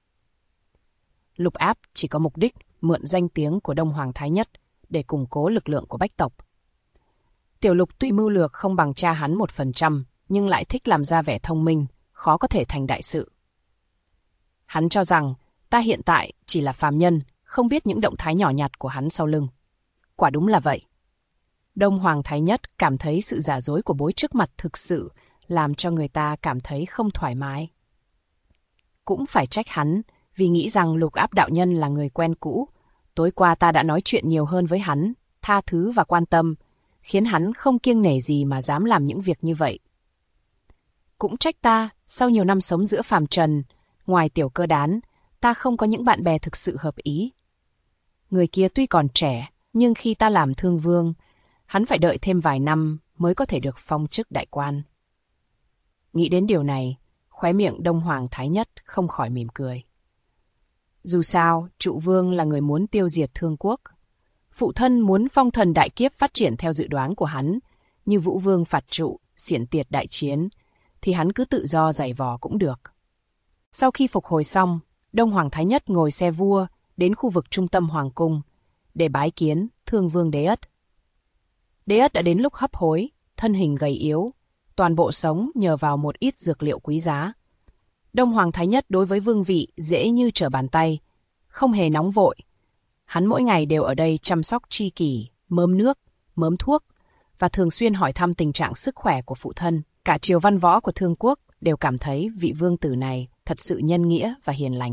Lục Áp chỉ có mục đích mượn danh tiếng của Đông Hoàng Thái Nhất để củng cố lực lượng của bách tộc. Tiểu Lục tuy mưu lược không bằng cha hắn 1%, nhưng lại thích làm ra vẻ thông minh, khó có thể thành đại sự. Hắn cho rằng ta hiện tại chỉ là phàm nhân, không biết những động thái nhỏ nhặt của hắn sau lưng. Quả đúng là vậy. Đông Hoàng Thái Nhất cảm thấy sự giả dối của bối trước mặt thực sự làm cho người ta cảm thấy không thoải mái. Cũng phải trách hắn, vì nghĩ rằng Lục Áp đạo nhân là người quen cũ. Tối qua ta đã nói chuyện nhiều hơn với hắn, tha thứ và quan tâm, khiến hắn không kiêng nể gì mà dám làm những việc như vậy. Cũng trách ta, sau nhiều năm sống giữa phàm trần, ngoài Tiểu Cơ Đán, ta không có những bạn bè thực sự hợp ý. Người kia tuy còn trẻ, nhưng khi ta làm thương vương, hắn phải đợi thêm vài năm mới có thể được phong chức đại quan. Nghĩ đến điều này, khóe miệng Đông Hoàng Thái Nhất không khỏi mỉm cười. Dù sao, Trụ Vương là người muốn tiêu diệt Thương Quốc. Phụ thân muốn phong thần đại kiếp phát triển theo dự đoán của hắn, như Vũ Vương phạt Trụ, xiển tiệt đại chiến, thì hắn cứ tự do giày vò cũng được. Sau khi phục hồi xong, Đông Hoàng Thái Nhất ngồi xe vua đến khu vực trung tâm Hoàng cung để bái kiến Thương Vương Đế Ất. Đế Ất đã đến lúc hấp hối, thân hình gầy yếu, toàn bộ sống nhờ vào một ít dược liệu quý giá. Đông Hoàng Thái Nhất đối với vương vị dễ như trở bàn tay, không hề nóng vội. Hắn mỗi ngày đều ở đây chăm sóc tri kỷ, mớm nước, mớm thuốc và thường xuyên hỏi thăm tình trạng sức khỏe của phụ thân. Cả triều văn võ của Thương Quốc đều cảm thấy vị vương tử này thật sự nhân nghĩa và hiền lành.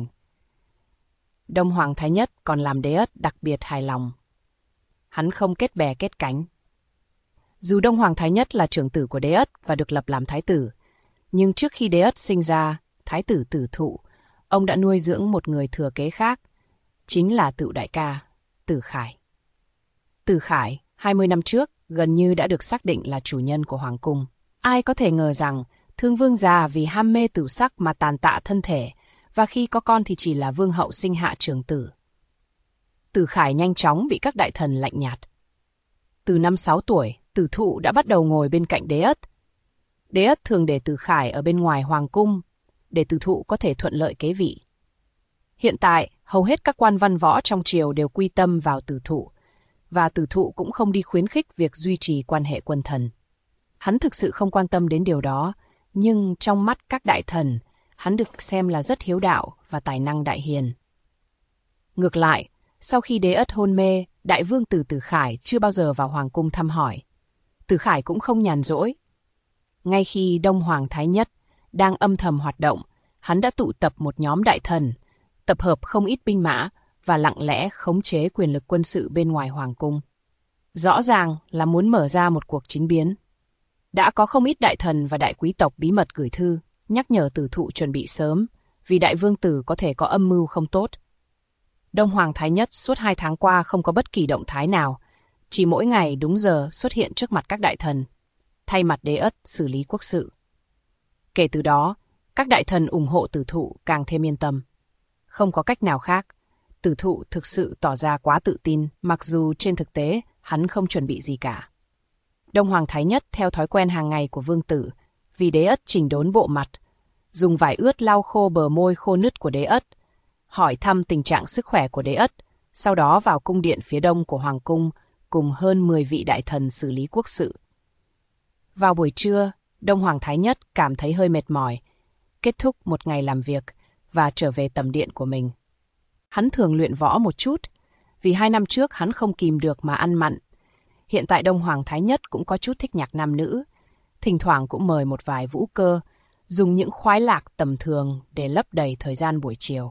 Đông Hoàng Thái Nhất còn làm Đế Ất đặc biệt hài lòng. Hắn không kết bè kết cánh. Dù Đông Hoàng Thái Nhất là trưởng tử của Đế Ất và được lập làm thái tử, nhưng trước khi Đế Ất sinh ra, thái tử Tử Thụ, ông đã nuôi dưỡng một người thừa kế khác, chính là Tựu đại ca, Tử Khải. Tử Khải, 20 năm trước, gần như đã được xác định là chủ nhân của Hoàng cung. Ai có thể ngờ rằng Thương Vương già vì ham mê tửu sắc mà tàn tạ thân thể, và khi có con thì chỉ là vương hậu sinh hạ trưởng tử. Tử Khải nhanh chóng bị các đại thần lạnh nhạt. Từ năm 6 tuổi, Tử Thụ đã bắt đầu ngồi bên cạnh Đế Ất. Đế Ất thường để Tử Khải ở bên ngoài hoàng cung, để Tử Thụ có thể thuận lợi kế vị. Hiện tại, hầu hết các quan văn võ trong triều đều quy tâm vào Tử Thụ, và Tử Thụ cũng không đi khuyến khích việc duy trì quan hệ quân thần. Hắn thực sự không quan tâm đến điều đó, nhưng trong mắt các đại thần, hắn được xem là rất hiếu đạo và tài năng đại hiền. Ngược lại, sau khi Đế Ất hôn mê, đại vương tử Tử Khải chưa bao giờ vào hoàng cung thăm hỏi. Tử Khải cũng không nhàn rỗi. Ngay khi Đông Hoàng Thái Nhất đang âm thầm hoạt động, hắn đã tụ tập một nhóm đại thần, tập hợp không ít binh mã và lặng lẽ khống chế quyền lực quân sự bên ngoài hoàng cung. Rõ ràng là muốn mở ra một cuộc chính biến. Đã có không ít đại thần và đại quý tộc bí mật gửi thư, nhắc nhở Tử Thụ chuẩn bị sớm, vì đại vương tử có thể có âm mưu không tốt. Đông Hoàng Thái Nhất suốt 2 tháng qua không có bất kỳ động thái nào, chỉ mỗi ngày đúng giờ xuất hiện trước mặt các đại thần, thay mặt Đế Ất xử lý quốc sự. Kể từ đó, các đại thần ủng hộ Tử Thụ càng thêm yên tâm. Không có cách nào khác, Tử Thụ thực sự tỏ ra quá tự tin, mặc dù trên thực tế hắn không chuẩn bị gì cả. Đông Hoàng Thái Nhất theo thói quen hàng ngày của vương tử, vì Đế Ất chỉnh đốn bộ mặt, dùng vải ướt lau khô bờ môi khô nứt của Đế Ất, hỏi thăm tình trạng sức khỏe của Đế Ất, sau đó vào cung điện phía đông của hoàng cung cùng hơn 10 vị đại thần xử lý quốc sự. Vào buổi trưa, Đông Hoàng Thái Nhất cảm thấy hơi mệt mỏi, kết thúc một ngày làm việc và trở về tầm điện của mình. Hắn thường luyện võ một chút, vì 2 năm trước hắn không kìm được mà ăn mặn. Hiện tại Đông Hoàng Thái Nhất cũng có chút thích nhạc nam nữ, thỉnh thoảng cũng mời một vài vũ cơ, dùng những khoái lạc tầm thường để lấp đầy thời gian buổi chiều.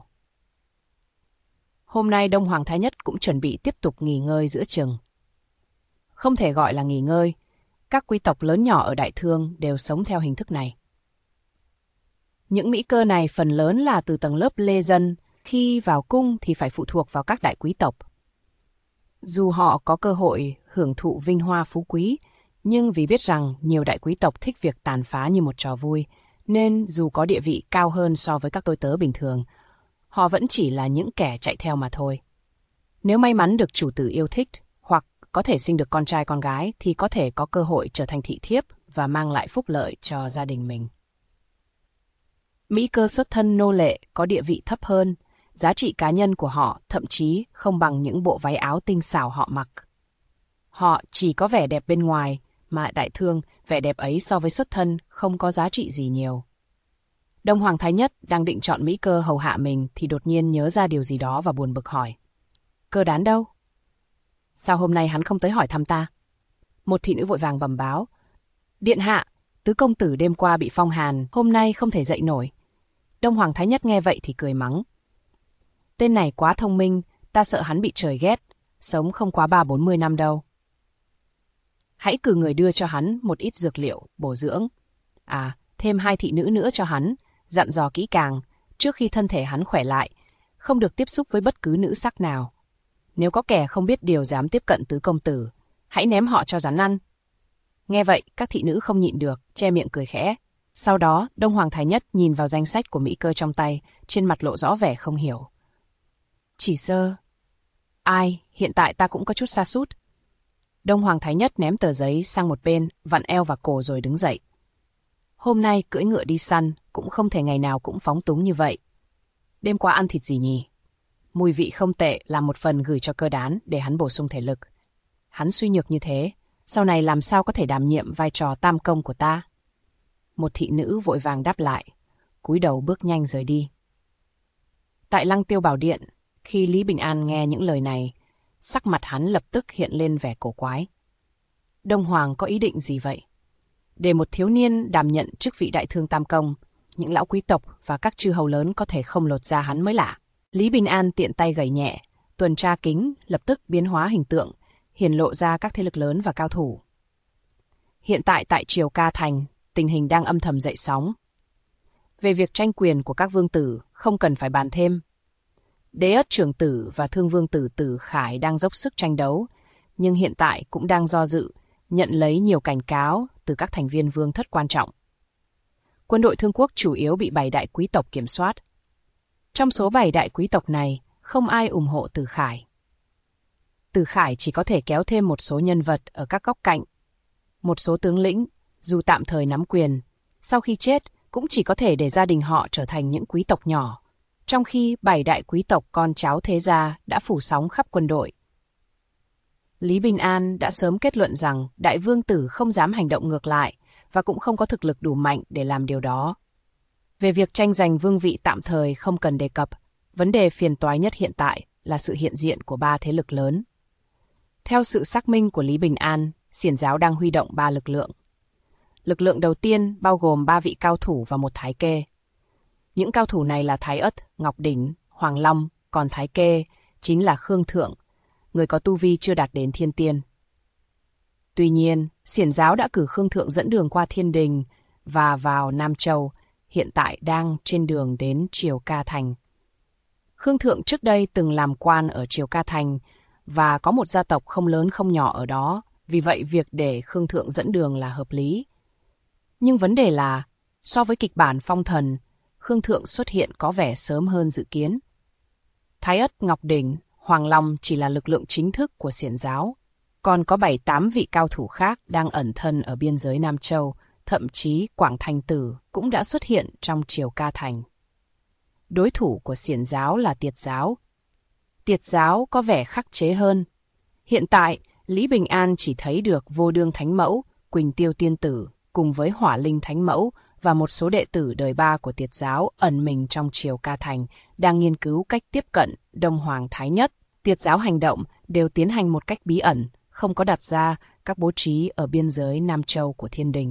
Hôm nay Đông Hoàng Thái Nhất cũng chuẩn bị tiếp tục nghỉ ngơi giữa chừng. Không thể gọi là nghỉ ngơi, các quý tộc lớn nhỏ ở Đại Thương đều sống theo hình thức này. Những mỹ cơ này phần lớn là từ tầng lớp lê dân, khi vào cung thì phải phụ thuộc vào các đại quý tộc. Dù họ có cơ hội hưởng thụ vinh hoa phú quý, nhưng vì biết rằng nhiều đại quý tộc thích việc tàn phá như một trò vui, nên dù có địa vị cao hơn so với các tôi tớ bình thường, họ vẫn chỉ là những kẻ chạy theo mà thôi. Nếu may mắn được chủ tử yêu thích, hoặc có thể sinh được con trai con gái, thì có thể có cơ hội trở thành thị thiếp và mang lại phúc lợi cho gia đình mình. Mỹ cơ xuất thân nô lệ có địa vị thấp hơn, giá trị cá nhân của họ thậm chí không bằng những bộ váy áo tinh xảo họ mặc. Họ chỉ có vẻ đẹp bên ngoài, mà Đại Thương vẻ đẹp ấy so với xuất thân không có giá trị gì nhiều. Đông Hoàng Thái Nhất đang định chọn mỹ cơ hầu hạ mình thì đột nhiên nhớ ra điều gì đó và buồn bực hỏi. Cơ đán đâu? Sao hôm nay hắn không tới hỏi thăm ta? Một thị nữ vội vàng bẩm báo. Điện hạ, tứ công tử đêm qua bị phong hàn, hôm nay không thể dậy nổi. Đông Hoàng Thái Nhất nghe vậy thì cười mắng. Tên này quá thông minh, ta sợ hắn bị trời ghét, sống không quá 30-40 năm đâu. Hãy cử người đưa cho hắn một ít dược liệu, bổ dưỡng. Thêm 2 thị nữ nữa cho hắn, dặn dò kỹ càng, trước khi thân thể hắn khỏe lại, không được tiếp xúc với bất cứ nữ sắc nào. Nếu có kẻ không biết điều dám tiếp cận tứ công tử, hãy ném họ cho rắn ăn. Nghe vậy, các thị nữ không nhịn được, che miệng cười khẽ. Sau đó, Đông Hoàng Thái Nhất nhìn vào danh sách của mỹ cơ trong tay, trên mặt lộ rõ vẻ không hiểu. Chỉ sơ. Ai, hiện tại ta cũng có chút sa sút. Đông Hoàng Thái Nhất ném tờ giấy sang một bên, vặn eo và cổ rồi đứng dậy. Hôm nay cưỡi ngựa đi săn, cũng không thể ngày nào cũng phóng túng như vậy. Đêm qua ăn thịt gì nhỉ? Mùi vị không tệ, làm một phần gửi cho Cơ đán để hắn bổ sung thể lực. Hắn suy nhược như thế, sau này làm sao có thể đảm nhiệm vai trò tam công của ta? Một thị nữ vội vàng đáp lại, cúi đầu bước nhanh rời đi. Tại Lăng Tiêu Bảo Điện, khi Lý Bình An nghe những lời này, sắc mặt hắn lập tức hiện lên vẻ cổ quái. Đông Hoàng có ý định gì vậy? Để một thiếu niên đảm nhận chức vị đại thương tam công, những lão quý tộc và các chư hầu lớn có thể không lột da hắn mới lạ. Lý Bình An tiện tay gảy nhẹ, tuần tra kính lập tức biến hóa hình tượng, hiển lộ ra các thế lực lớn và cao thủ. Hiện tại tại Triều Ca Thành, tình hình đang âm thầm dậy sóng. Về việc tranh quyền của các vương tử, không cần phải bàn thêm. Đế Ất trưởng tử và Thương vương tử Tử Khải đang dốc sức tranh đấu, nhưng hiện tại cũng đang do dự, nhận lấy nhiều cảnh cáo từ các thành viên vương thất quan trọng. Quân đội Thương quốc chủ yếu bị 7 đại quý tộc kiểm soát. Trong số 7 đại quý tộc này, không ai ủng hộ Tử Khải. Từ Khải chỉ có thể kéo thêm một số nhân vật ở các góc cạnh. Một số tướng lĩnh, dù tạm thời nắm quyền, sau khi chết cũng chỉ có thể để gia đình họ trở thành những quý tộc nhỏ, trong khi 7 đại quý tộc con cháu thế gia đã phủ sóng khắp quân đội. Lý Bình An đã sớm kết luận rằng đại vương tử không dám hành động ngược lại và cũng không có thực lực đủ mạnh để làm điều đó. Về việc tranh giành vương vị tạm thời không cần đề cập, vấn đề phiền toái nhất hiện tại là sự hiện diện của 3 thế lực lớn. Theo sự xác minh của Lý Bình An, Xiển giáo đang huy động 3 lực lượng. Lực lượng đầu tiên bao gồm 3 vị cao thủ và một thái kê. Những cao thủ này là Thái Ất, Ngọc Đỉnh, Hoàng Long, còn thái kê chính là Khương Thượng, người có tu vi chưa đạt đến thiên tiên. Tuy nhiên, Xiển giáo đã cử Khương Thượng dẫn đường qua Thiên Đình và vào Nam Châu, hiện tại đang trên đường đến Triều Ca Thành. Khương Thượng trước đây từng làm quan ở Triều Ca Thành và có một gia tộc không lớn không nhỏ ở đó, vì vậy việc để Khương Thượng dẫn đường là hợp lý. Nhưng vấn đề là, so với kịch bản Phong Thần, Khương Thượng xuất hiện có vẻ sớm hơn dự kiến. Thái Ất, Ngọc Đỉnh, Hoàng Long chỉ là lực lượng chính thức của Xiển giáo, còn có 7-8 vị cao thủ khác đang ẩn thân ở biên giới Nam Châu, thậm chí Quảng Thành Tử cũng đã xuất hiện trong Triều Ca Thành. Đối thủ của Xiển giáo là Tiệt giáo. Tiệt giáo có vẻ khắc chế hơn. Hiện tại, Lý Bình An chỉ thấy được Vô Đương Thánh Mẫu, Quỳnh Tiêu Tiên Tử cùng với Hỏa Linh Thánh Mẫu và một số đệ tử đời 3 của Tiệt giáo ẩn mình trong Triều Ca Thành đang nghiên cứu cách tiếp cận Đông Hoàng Thái Nhất. Tiệt giáo hành động đều tiến hành một cách bí ẩn, không có đặt ra các bố trí ở biên giới Nam Châu của Thiên Đình.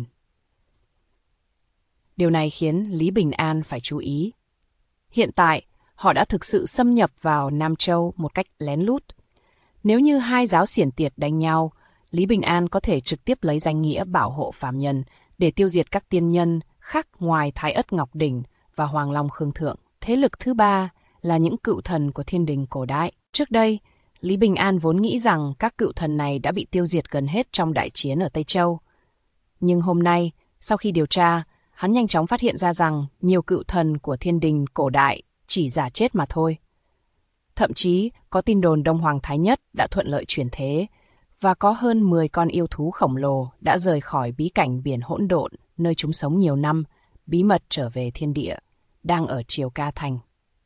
Điều này khiến Lý Bình An phải chú ý. Hiện tại, họ đã thực sự xâm nhập vào Nam Châu một cách lén lút. Nếu như hai giáo xiển Tiệt đánh nhau, Lý Bình An có thể trực tiếp lấy danh nghĩa bảo hộ phàm nhân để tiêu diệt các tiên nhân khác ngoài Thái Ất Ngọc Đỉnh và Hoàng Long Khương Thượng. Thế lực thứ ba là những cựu thần của Thiên Đình cổ đại. Trước đây, Lý Bình An vốn nghĩ rằng các cựu thần này đã bị tiêu diệt gần hết trong đại chiến ở Tây Châu. Nhưng hôm nay, sau khi điều tra, hắn nhanh chóng phát hiện ra rằng nhiều cựu thần của Thiên Đình cổ đại chỉ giả chết mà thôi. Thậm chí có tin đồn Đông Hoàng Thái Nhất đã thuận lợi chuyển thế, và có hơn 10 con yêu thú khổng lồ đã rời khỏi bí cảnh biển hỗn độn, nơi chúng sống nhiều năm, bí mật trở về thiên địa, đang ở Triều Ca Thành.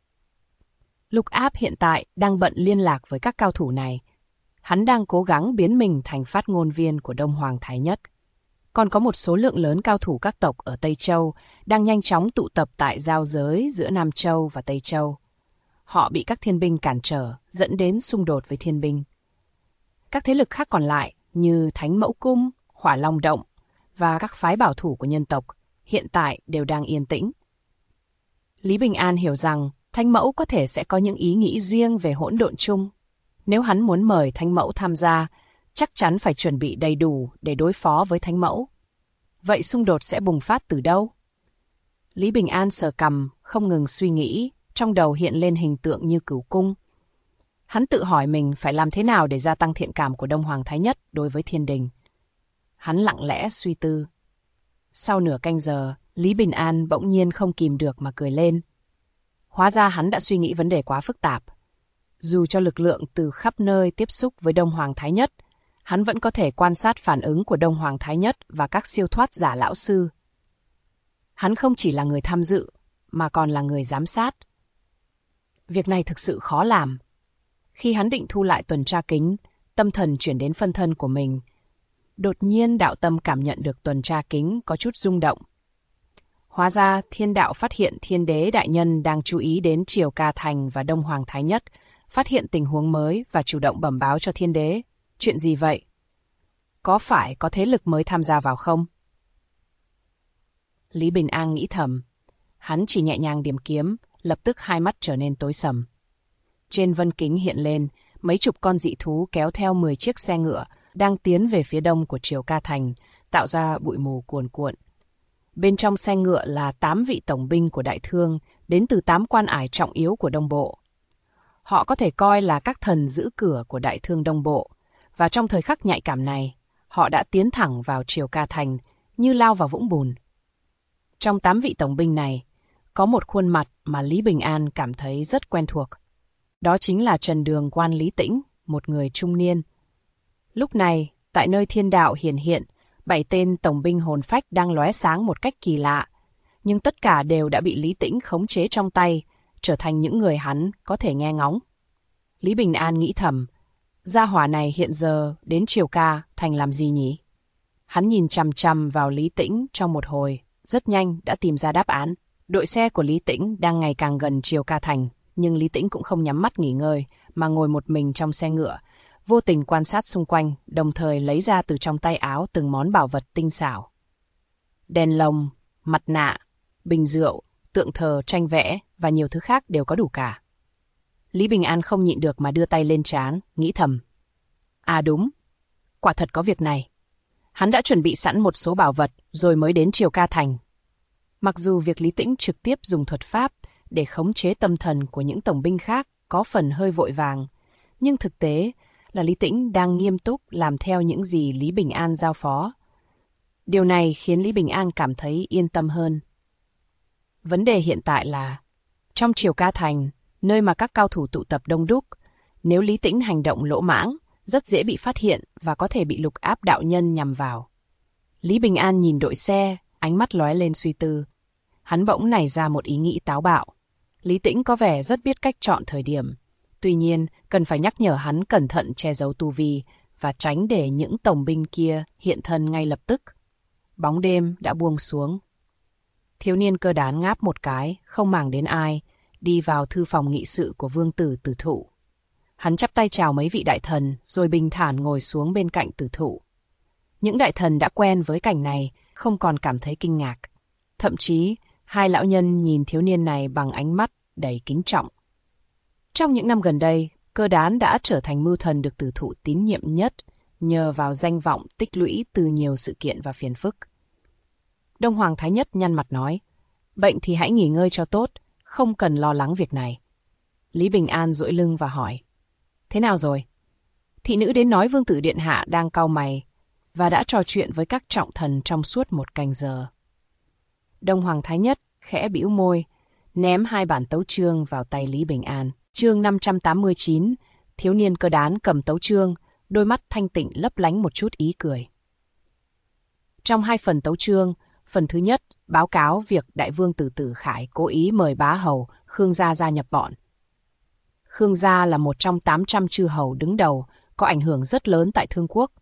Lục Áp hiện tại đang bận liên lạc với các cao thủ này. Hắn đang cố gắng biến mình thành phát ngôn viên của Đông Hoàng Thái Nhất. Còn có một số lượng lớn cao thủ các tộc ở Tây Châu đang nhanh chóng tụ tập tại giao giới giữa Nam Châu và Tây Châu. Họ bị các thiên binh cản trở, dẫn đến xung đột với thiên binh. Các thế lực khác còn lại như Thánh Mẫu Cung, Hỏa Long Động và các phái bảo thủ của nhân tộc hiện tại đều đang yên tĩnh. Lý Bình An hiểu rằng Thánh Mẫu có thể sẽ có những ý nghĩ riêng về hỗn độn chung. Nếu hắn muốn mời Thánh Mẫu tham gia, chắc chắn phải chuẩn bị đầy đủ để đối phó với Thánh Mẫu. Vậy xung đột sẽ bùng phát từ đâu? Lý Bình An sờ cằm, không ngừng suy nghĩ, trong đầu hiện lên hình tượng như Cửu Cung. Hắn tự hỏi mình phải làm thế nào để gia tăng thiện cảm của Đông Hoàng Thái Nhất đối với Thiên Đình. Hắn lặng lẽ suy tư. Sau nửa canh giờ, Lý Bình An bỗng nhiên không kìm được mà cười lên. Hóa ra hắn đã suy nghĩ vấn đề quá phức tạp. Dù cho lực lượng từ khắp nơi tiếp xúc với Đông Hoàng Thái Nhất, hắn vẫn có thể quan sát phản ứng của Đông Hoàng Thái Nhất và các siêu thoát giả lão sư. Hắn không chỉ là người tham dự, mà còn là người giám sát. Việc này thực sự khó làm. Khi hắn định thu lại tuần tra kính, tâm thần chuyển đến phân thân của mình. Đột nhiên đạo tâm cảm nhận được tuần tra kính có chút rung động. Hóa ra thiên đạo phát hiện thiên đế đại nhân đang chú ý đến Triều Ca Thành và Đông Hoàng Thái Nhất, phát hiện tình huống mới và chủ động bẩm báo cho thiên đế. Chuyện gì vậy? Có phải có thế lực mới tham gia vào không? Lý Bình An nghĩ thầm. Hắn chỉ nhẹ nhàng điểm kiếm, lập tức hai mắt trở nên tối sầm. Trên vân kính hiện lên, mấy chục con dị thú kéo theo 10 chiếc xe ngựa, đang tiến về phía đông của Triều Ca Thành, tạo ra bụi mù cuồn cuộn. Bên trong xe ngựa là 8 vị tổng binh của Đại Thương, đến từ 8 quan ải trọng yếu của Đông Bộ. Họ có thể coi là các thần giữ cửa của Đại Thương Đông Bộ, và trong thời khắc nhạy cảm này, họ đã tiến thẳng vào Triều Ca Thành, như lao vào vũng bùn. Trong 8 vị tổng binh này, có một khuôn mặt mà Lý Bình An cảm thấy rất quen thuộc. Đó chính là Trần Đường Quan Lý Tĩnh, một người trung niên. Lúc này, tại nơi thiên đạo hiển hiện, 7 tên tổng binh hồn phách đang lóe sáng một cách kỳ lạ, nhưng tất cả đều đã bị Lý Tĩnh khống chế trong tay, trở thành những người hắn có thể nghe ngóng. Lý Bình An nghĩ thầm, gia hỏa này hiện giờ đến Triều Ca Thành làm gì nhỉ? Hắn nhìn chằm chằm vào Lý Tĩnh trong một hồi, rất nhanh đã tìm ra đáp án. Đội xe của Lý Tĩnh đang ngày càng gần Triều Ca Thành, nhưng Lý Tĩnh cũng không nhắm mắt nghỉ ngơi, mà ngồi một mình trong xe ngựa, vô tình quan sát xung quanh, đồng thời lấy ra từ trong tay áo từng món bảo vật tinh xảo. Đèn lồng, mặt nạ, bình rượu, tượng thờ, tranh vẽ và nhiều thứ khác đều có đủ cả. Lý Bình An không nhịn được mà đưa tay lên trán, nghĩ thầm. À đúng, quả thật có việc này. Hắn đã chuẩn bị sẵn một số bảo vật rồi mới đến Triều Ca Thành. Mặc dù việc Lý Tĩnh trực tiếp dùng thuật pháp để khống chế tâm thần của những tổng binh khác có phần hơi vội vàng, nhưng thực tế là Lý Tĩnh đang nghiêm túc làm theo những gì Lý Bình An giao phó. Điều này khiến Lý Bình An cảm thấy yên tâm hơn. Vấn đề hiện tại là, trong Triều Ca Thành, nơi mà các cao thủ tụ tập đông đúc, nếu Lý Tĩnh hành động lỗ mãng, rất dễ bị phát hiện và có thể bị Lục Áp đạo nhân nhằm vào. Lý Bình An nhìn đội xe, ánh mắt lóe lên suy tư. Hắn bỗng nảy ra một ý nghĩ táo bạo. Lý Tĩnh có vẻ rất biết cách chọn thời điểm. Tuy nhiên, cần phải nhắc nhở hắn cẩn thận che giấu tu vi và tránh để những tổng binh kia hiện thân ngay lập tức. Bóng đêm đã buông xuống. Thiếu niên Cơ Đán ngáp một cái, không màng đến ai, đi vào thư phòng nghị sự của Vương tử Tử Thụ. Hắn chắp tay chào mấy vị đại thần, rồi bình thản ngồi xuống bên cạnh Tử Thụ. Những đại thần đã quen với cảnh này, không còn cảm thấy kinh ngạc. Thậm chí, hai lão nhân nhìn thiếu niên này bằng ánh mắt đầy kính trọng. Trong những năm gần đây, Cơ Đán đã trở thành mưu thần được Tử Thụ tín nhiệm nhất, nhờ vào danh vọng tích lũy từ nhiều sự kiện và phiền phức. Đông Hoàng Thái Nhất nhăn mặt nói, bệnh thì hãy nghỉ ngơi cho tốt, không cần lo lắng việc này. Lý Bình An duỗi lưng và hỏi, thế nào rồi? Thị nữ đến nói Vương tử điện hạ đang cau mày và đã trò chuyện với các trọng thần trong suốt một canh giờ. Đông Hoàng Thái Nhất khẽ bĩu môi, ném 2 bản tấu chương vào tay Lý Bình An. Chương 589, thiếu niên Cơ Đán cầm tấu chương, đôi mắt thanh tịnh lấp lánh một chút ý cười. Trong 2 phần tấu chương, phần thứ nhất báo cáo việc Đại Vương Tử Tử Khải cố ý mời bá hầu Khương gia gia nhập bọn. Khương gia là một trong 800 chư hầu đứng đầu, có ảnh hưởng rất lớn tại Thương Quốc.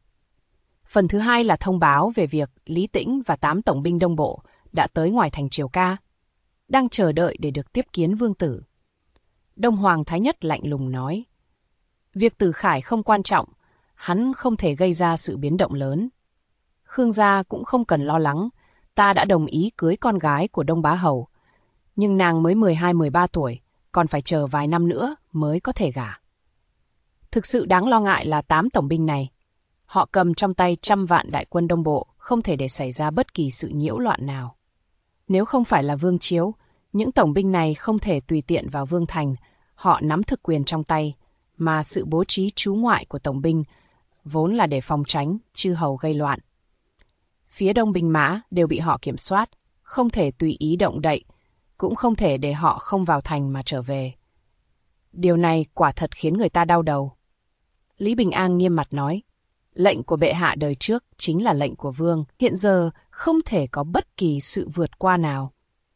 Phần thứ hai là thông báo về việc Lý Tĩnh và 8 tổng binh Đông Bộ đã tới ngoài thành Triều Ca, đang chờ đợi để được tiếp kiến vương tử. Đông Hoàng Thái Nhất lạnh lùng nói, việc Tử Khải không quan trọng, hắn không thể gây ra sự biến động lớn. Khương gia cũng không cần lo lắng, ta đã đồng ý cưới con gái của Đông Bá Hầu, nhưng nàng mới 12-13 tuổi, còn phải chờ vài năm nữa mới có thể gả. Thực sự đáng lo ngại là 8 tổng binh này. Họ cầm trong tay 100 vạn đại quân Đông Bộ, không thể để xảy ra bất kỳ sự nhiễu loạn nào. Nếu không phải là vương chiếu, những tổng binh này không thể tùy tiện vào vương thành, họ nắm thực quyền trong tay, mà sự bố trí trú ngoại của tổng binh vốn là để phòng tránh chư hầu gây loạn. Phía đông binh mã đều bị họ kiểm soát, không thể tùy ý động đậy, cũng không thể để họ không vào thành mà trở về. Điều này quả thật khiến người ta đau đầu. Lý Bình An nghiêm mặt nói, lệnh của bệ hạ đời trước chính là lệnh của vương, hiện giờ không thể có bất kỳ sự vượt qua nào.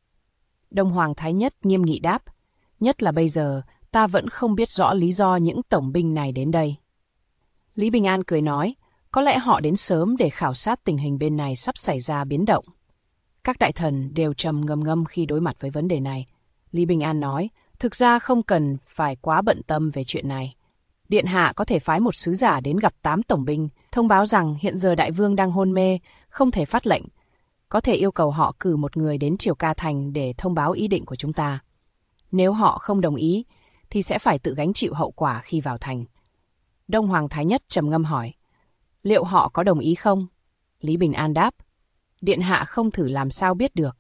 Đông Hoàng Thái Nhất nghiêm nghị đáp, nhất là bây giờ ta vẫn không biết rõ lý do những tổng binh này đến đây. Lý Bình An cười nói, có lẽ họ đến sớm để khảo sát tình hình bên này sắp xảy ra biến động. Các đại thần đều trầm ngâm ngâm khi đối mặt với vấn đề này. Lý Bình An nói, thực ra không cần phải quá bận tâm về chuyện này. Điện hạ có thể phái một sứ giả đến gặp 8 tổng binh, thông báo rằng hiện giờ đại vương đang hôn mê, không thể phát lệnh. Có thể yêu cầu họ cử một người đến Triều Ca Thành để thông báo ý định của chúng ta. Nếu họ không đồng ý, thì sẽ phải tự gánh chịu hậu quả khi vào thành. Đông Hoàng Thái Nhất trầm ngâm hỏi, liệu họ có đồng ý không? Lý Bình An đáp, điện hạ không thử làm sao biết được.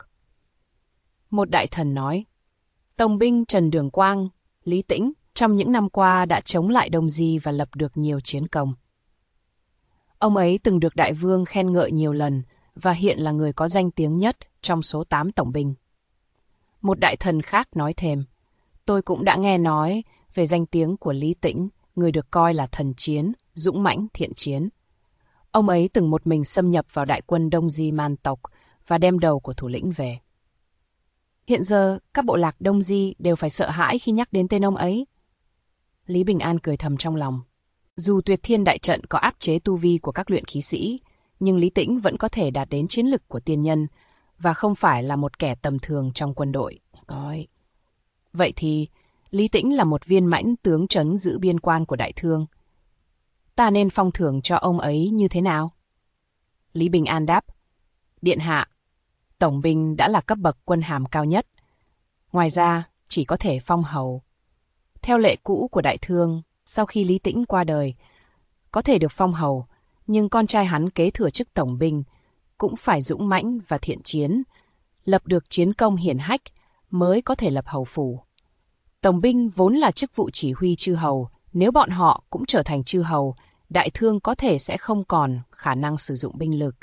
Một đại thần nói, tổng binh Trần Đường Quang, Lý Tĩnh, trong những năm qua đã chống lại Đông Di và lập được nhiều chiến công. Ông ấy từng được đại vương khen ngợi nhiều lần và hiện là người có danh tiếng nhất trong số 8 tổng binh. Một đại thần khác nói thêm, tôi cũng đã nghe nói về danh tiếng của Lý Tĩnh người được coi là thần chiến, dũng mãnh, thiện chiến. Ông ấy từng một mình xâm nhập vào đại quân Đông Di Man tộc và đem đầu của thủ lĩnh về. Hiện giờ, các bộ lạc Đông Di đều phải sợ hãi khi nhắc đến tên ông ấy. Lý Bình An cười thầm trong lòng. Dù Tuyệt Thiên Đại Trận có áp chế tu vi của các luyện khí sĩ, nhưng Lý Tĩnh vẫn có thể đạt đến chiến lực của tiên nhân và không phải là một kẻ tầm thường trong quân đội. Vậy thì, Lý Tĩnh là một viên mãnh tướng trấn giữ biên quan của Đại Thương. Ta nên phong thưởng cho ông ấy như thế nào? Lý Bình An đáp, Điện hạ, tổng binh đã là cấp bậc quân hàm cao nhất. Ngoài ra, chỉ có thể phong hầu. Theo lệ cũ của Đại Thương, sau khi Lý Tĩnh qua đời, có thể được phong hầu, nhưng con trai hắn kế thừa chức tổng binh, cũng phải dũng mãnh và thiện chiến, lập được chiến công hiển hách mới có thể lập hầu phủ. Tổng binh vốn là chức vụ chỉ huy chư hầu, nếu bọn họ cũng trở thành chư hầu, Đại Thương có thể sẽ không còn khả năng sử dụng binh lực.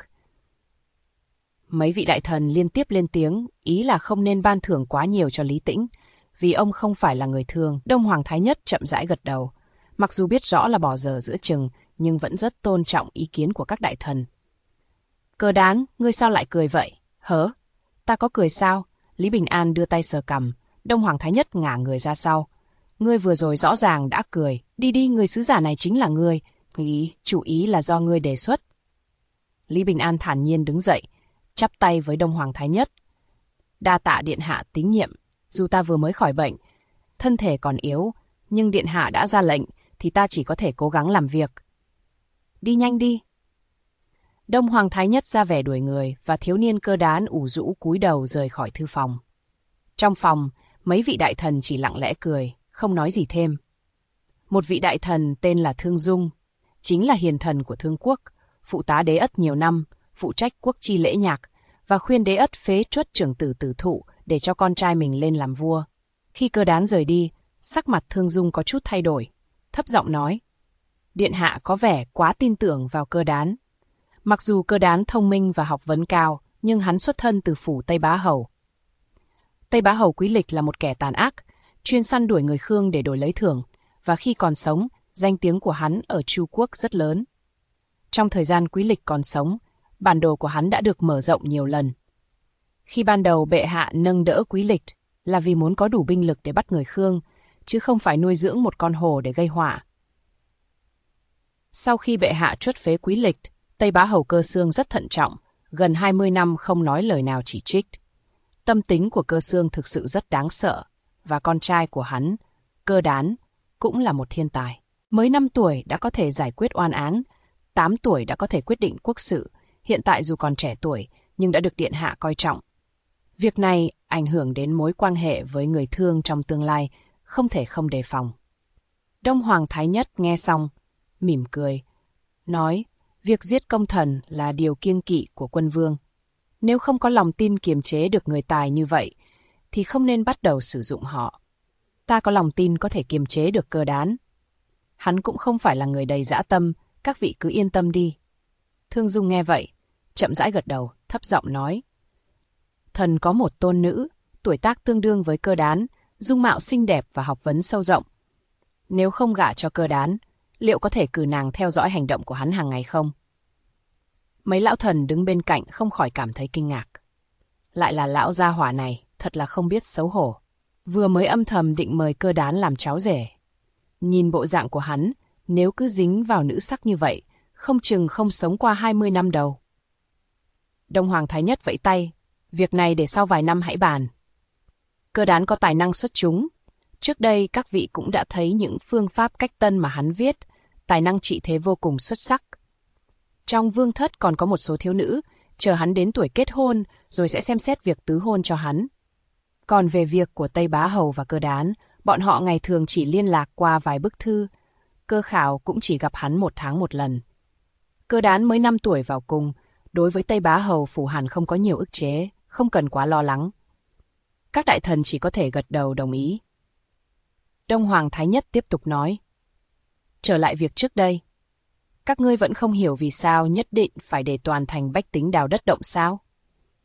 Mấy vị đại thần liên tiếp lên tiếng, ý là không nên ban thưởng quá nhiều cho Lý Tĩnh, vì ông không phải là người thường. Đông Hoàng Thái Nhất chậm rãi gật đầu, mặc dù biết rõ là bỏ dở giữa chừng, nhưng vẫn rất tôn trọng ý kiến của các đại thần. Cơ Đán, ngươi sao lại cười vậy? Hớ? Ta có cười sao? Lý Bình An đưa tay sờ cằm, Đông Hoàng Thái Nhất ngả người ra sau. Ngươi vừa rồi rõ ràng đã cười, đi đi, người sứ giả này chính là ngươi. Chủ ý là do ngươi đề xuất. Lý Bình An thản nhiên đứng dậy, chắp tay với Đông Hoàng Thái Nhất. Đa tạ điện hạ tín nhiệm, dù ta vừa mới khỏi bệnh, thân thể còn yếu, nhưng điện hạ đã ra lệnh, thì ta chỉ có thể cố gắng làm việc. Đi nhanh đi. Đông Hoàng Thái Nhất ra vẻ đuổi người và thiếu niên Cơ Đán ủ rũ cúi đầu rời khỏi thư phòng. Trong phòng, mấy vị đại thần chỉ lặng lẽ cười, không nói gì thêm. Một vị đại thần tên là Thương Dung, chính là hiền thần của Thương Quốc, phụ tá Đế Ất nhiều năm, phụ trách quốc chi lễ nhạc và khuyên Đế Ất phế truất trưởng tử Tử Thụ để cho con trai mình lên làm vua. Khi Cơ Đán rời đi, sắc mặt Thương Dung có chút thay đổi, thấp giọng nói: Điện hạ có vẻ quá tin tưởng vào Cơ Đán. Mặc dù Cơ Đán thông minh và học vấn cao, nhưng hắn xuất thân từ phủ Tây Bá Hầu. Tây Bá Hầu Quý Lịch là một kẻ tàn ác, chuyên săn đuổi người Khương để đổi lấy thưởng, và khi còn sống, danh tiếng của hắn ở Chu Quốc rất lớn. Trong thời gian Quý Lịch còn sống, bản đồ của hắn đã được mở rộng nhiều lần. Khi ban đầu bệ hạ nâng đỡ Quý Lịch là vì muốn có đủ binh lực để bắt người Khương, chứ không phải nuôi dưỡng một con hổ để gây họa. Sau khi bệ hạ truất phế Quý Lịch, Tây Bá Hầu Cơ Xương rất thận trọng, gần 20 năm không nói lời nào chỉ trích. Tâm tính của Cơ Xương thực sự rất đáng sợ, và con trai của hắn, Cơ Đán, cũng là một thiên tài. Mới 5 tuổi đã có thể giải quyết oan án, 8 tuổi đã có thể quyết định quốc sự, hiện tại dù còn trẻ tuổi, nhưng đã được điện hạ coi trọng. Việc này ảnh hưởng đến mối quan hệ với người Thương trong tương lai, không thể không đề phòng. Đông Hoàng Thái Nhất nghe xong, mỉm cười, nói: Việc giết công thần là điều kiêng kỵ của quân vương. Nếu không có lòng tin kiềm chế được người tài như vậy, thì không nên bắt đầu sử dụng họ. Ta có lòng tin có thể kiềm chế được Cơ Đán. Hắn cũng không phải là người đầy dã tâm, các vị cứ yên tâm đi. Thương Dung nghe vậy, chậm rãi gật đầu, thấp giọng nói: Thần có một tôn nữ, tuổi tác tương đương với Cơ Đán, dung mạo xinh đẹp và học vấn sâu rộng. Nếu không gả cho Cơ Đán, liệu có thể cử nàng theo dõi hành động của hắn hàng ngày không? Mấy lão thần đứng bên cạnh không khỏi cảm thấy kinh ngạc. Lại là lão gia hỏa này, thật là không biết xấu hổ. Vừa mới âm thầm định mời Cơ Đán làm cháu rể. Nhìn bộ dạng của hắn, nếu cứ dính vào nữ sắc như vậy, không chừng không sống qua 20 năm đâu. Đông Hoàng Thái Nhất vẫy tay, việc này để sau vài năm hãy bàn. Cơ Đán có tài năng xuất chúng. Trước đây các vị cũng đã thấy những phương pháp cách tân mà hắn viết, tài năng trị thế vô cùng xuất sắc. Trong vương thất còn có một số thiếu nữ, chờ hắn đến tuổi kết hôn rồi sẽ xem xét việc tứ hôn cho hắn. Còn về việc của Tây Bá Hầu và Cơ Đán, bọn họ ngày thường chỉ liên lạc qua vài bức thư, Cơ Khảo cũng chỉ gặp hắn 1 tháng 1 lần. Cơ Đán mới 5 tuổi vào cung, đối với Tây Bá Hầu phủ hẳn không có nhiều ức chế, không cần quá lo lắng. Các đại thần chỉ có thể gật đầu đồng ý. Đông Hoàng Thái Nhất tiếp tục nói: Trở lại việc trước đây, các ngươi vẫn không hiểu vì sao nhất định phải để toàn thành bách tính đào đất động sao?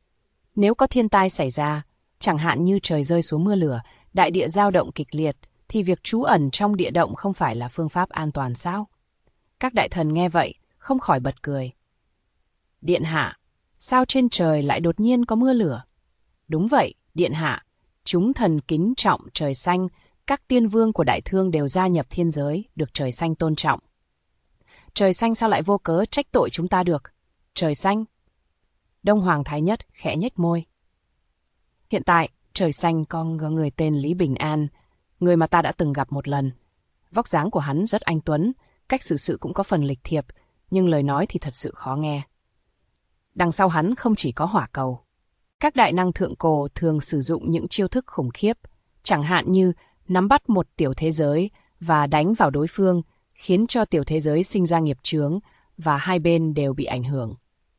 Nếu có thiên tai xảy ra, chẳng hạn như trời rơi xuống mưa lửa, đại địa dao động kịch liệt, thì việc trú ẩn trong địa động không phải là phương pháp an toàn sao? Các đại thần nghe vậy, không khỏi bật cười. Điện hạ, sao trên trời lại đột nhiên có mưa lửa? Đúng vậy, điện hạ, chúng thần kính trọng trời xanh, các tiên vương của đại thương đều gia nhập thiên giới, được trời xanh tôn trọng. Trời xanh sao lại vô cớ trách tội chúng ta được? Trời xanh. Đông Hoàng Thái Nhất khẽ nhếch môi. Hiện tại, trời xanh có người tên Lý Bình An, người mà ta đã từng gặp một lần. Vóc dáng của hắn rất anh tuấn, cách xử sự cũng có phần lịch thiệp, nhưng lời nói thì thật sự khó nghe. Đằng sau hắn không chỉ có hỏa cầu. Các đại năng thượng cổ thường sử dụng những chiêu thức khủng khiếp, chẳng hạn như nắm bắt một tiểu thế giới và đánh vào đối phương, khiến cho tiểu thế giới sinh ra nghiệp chướng và hai bên đều bị ảnh hưởng.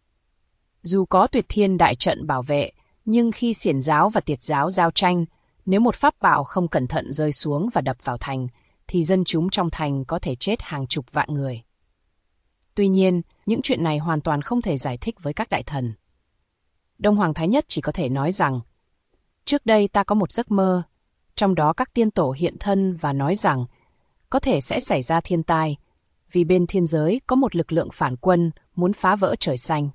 Dù có tuyệt thiên đại trận bảo vệ, nhưng khi xiển giáo và tiệt giáo giao tranh, nếu một pháp bảo không cẩn thận rơi xuống và đập vào thành, thì dân chúng trong thành có thể chết hàng chục vạn người. Tuy nhiên, những chuyện này hoàn toàn không thể giải thích với các đại thần. Đông Hoàng Thái Nhất chỉ có thể nói rằng, trước đây ta có một giấc mơ, trong đó các tiên tổ hiện thân và nói rằng có thể sẽ xảy ra thiên tai, vì bên thiên giới có một lực lượng phản quân muốn phá vỡ trời xanh.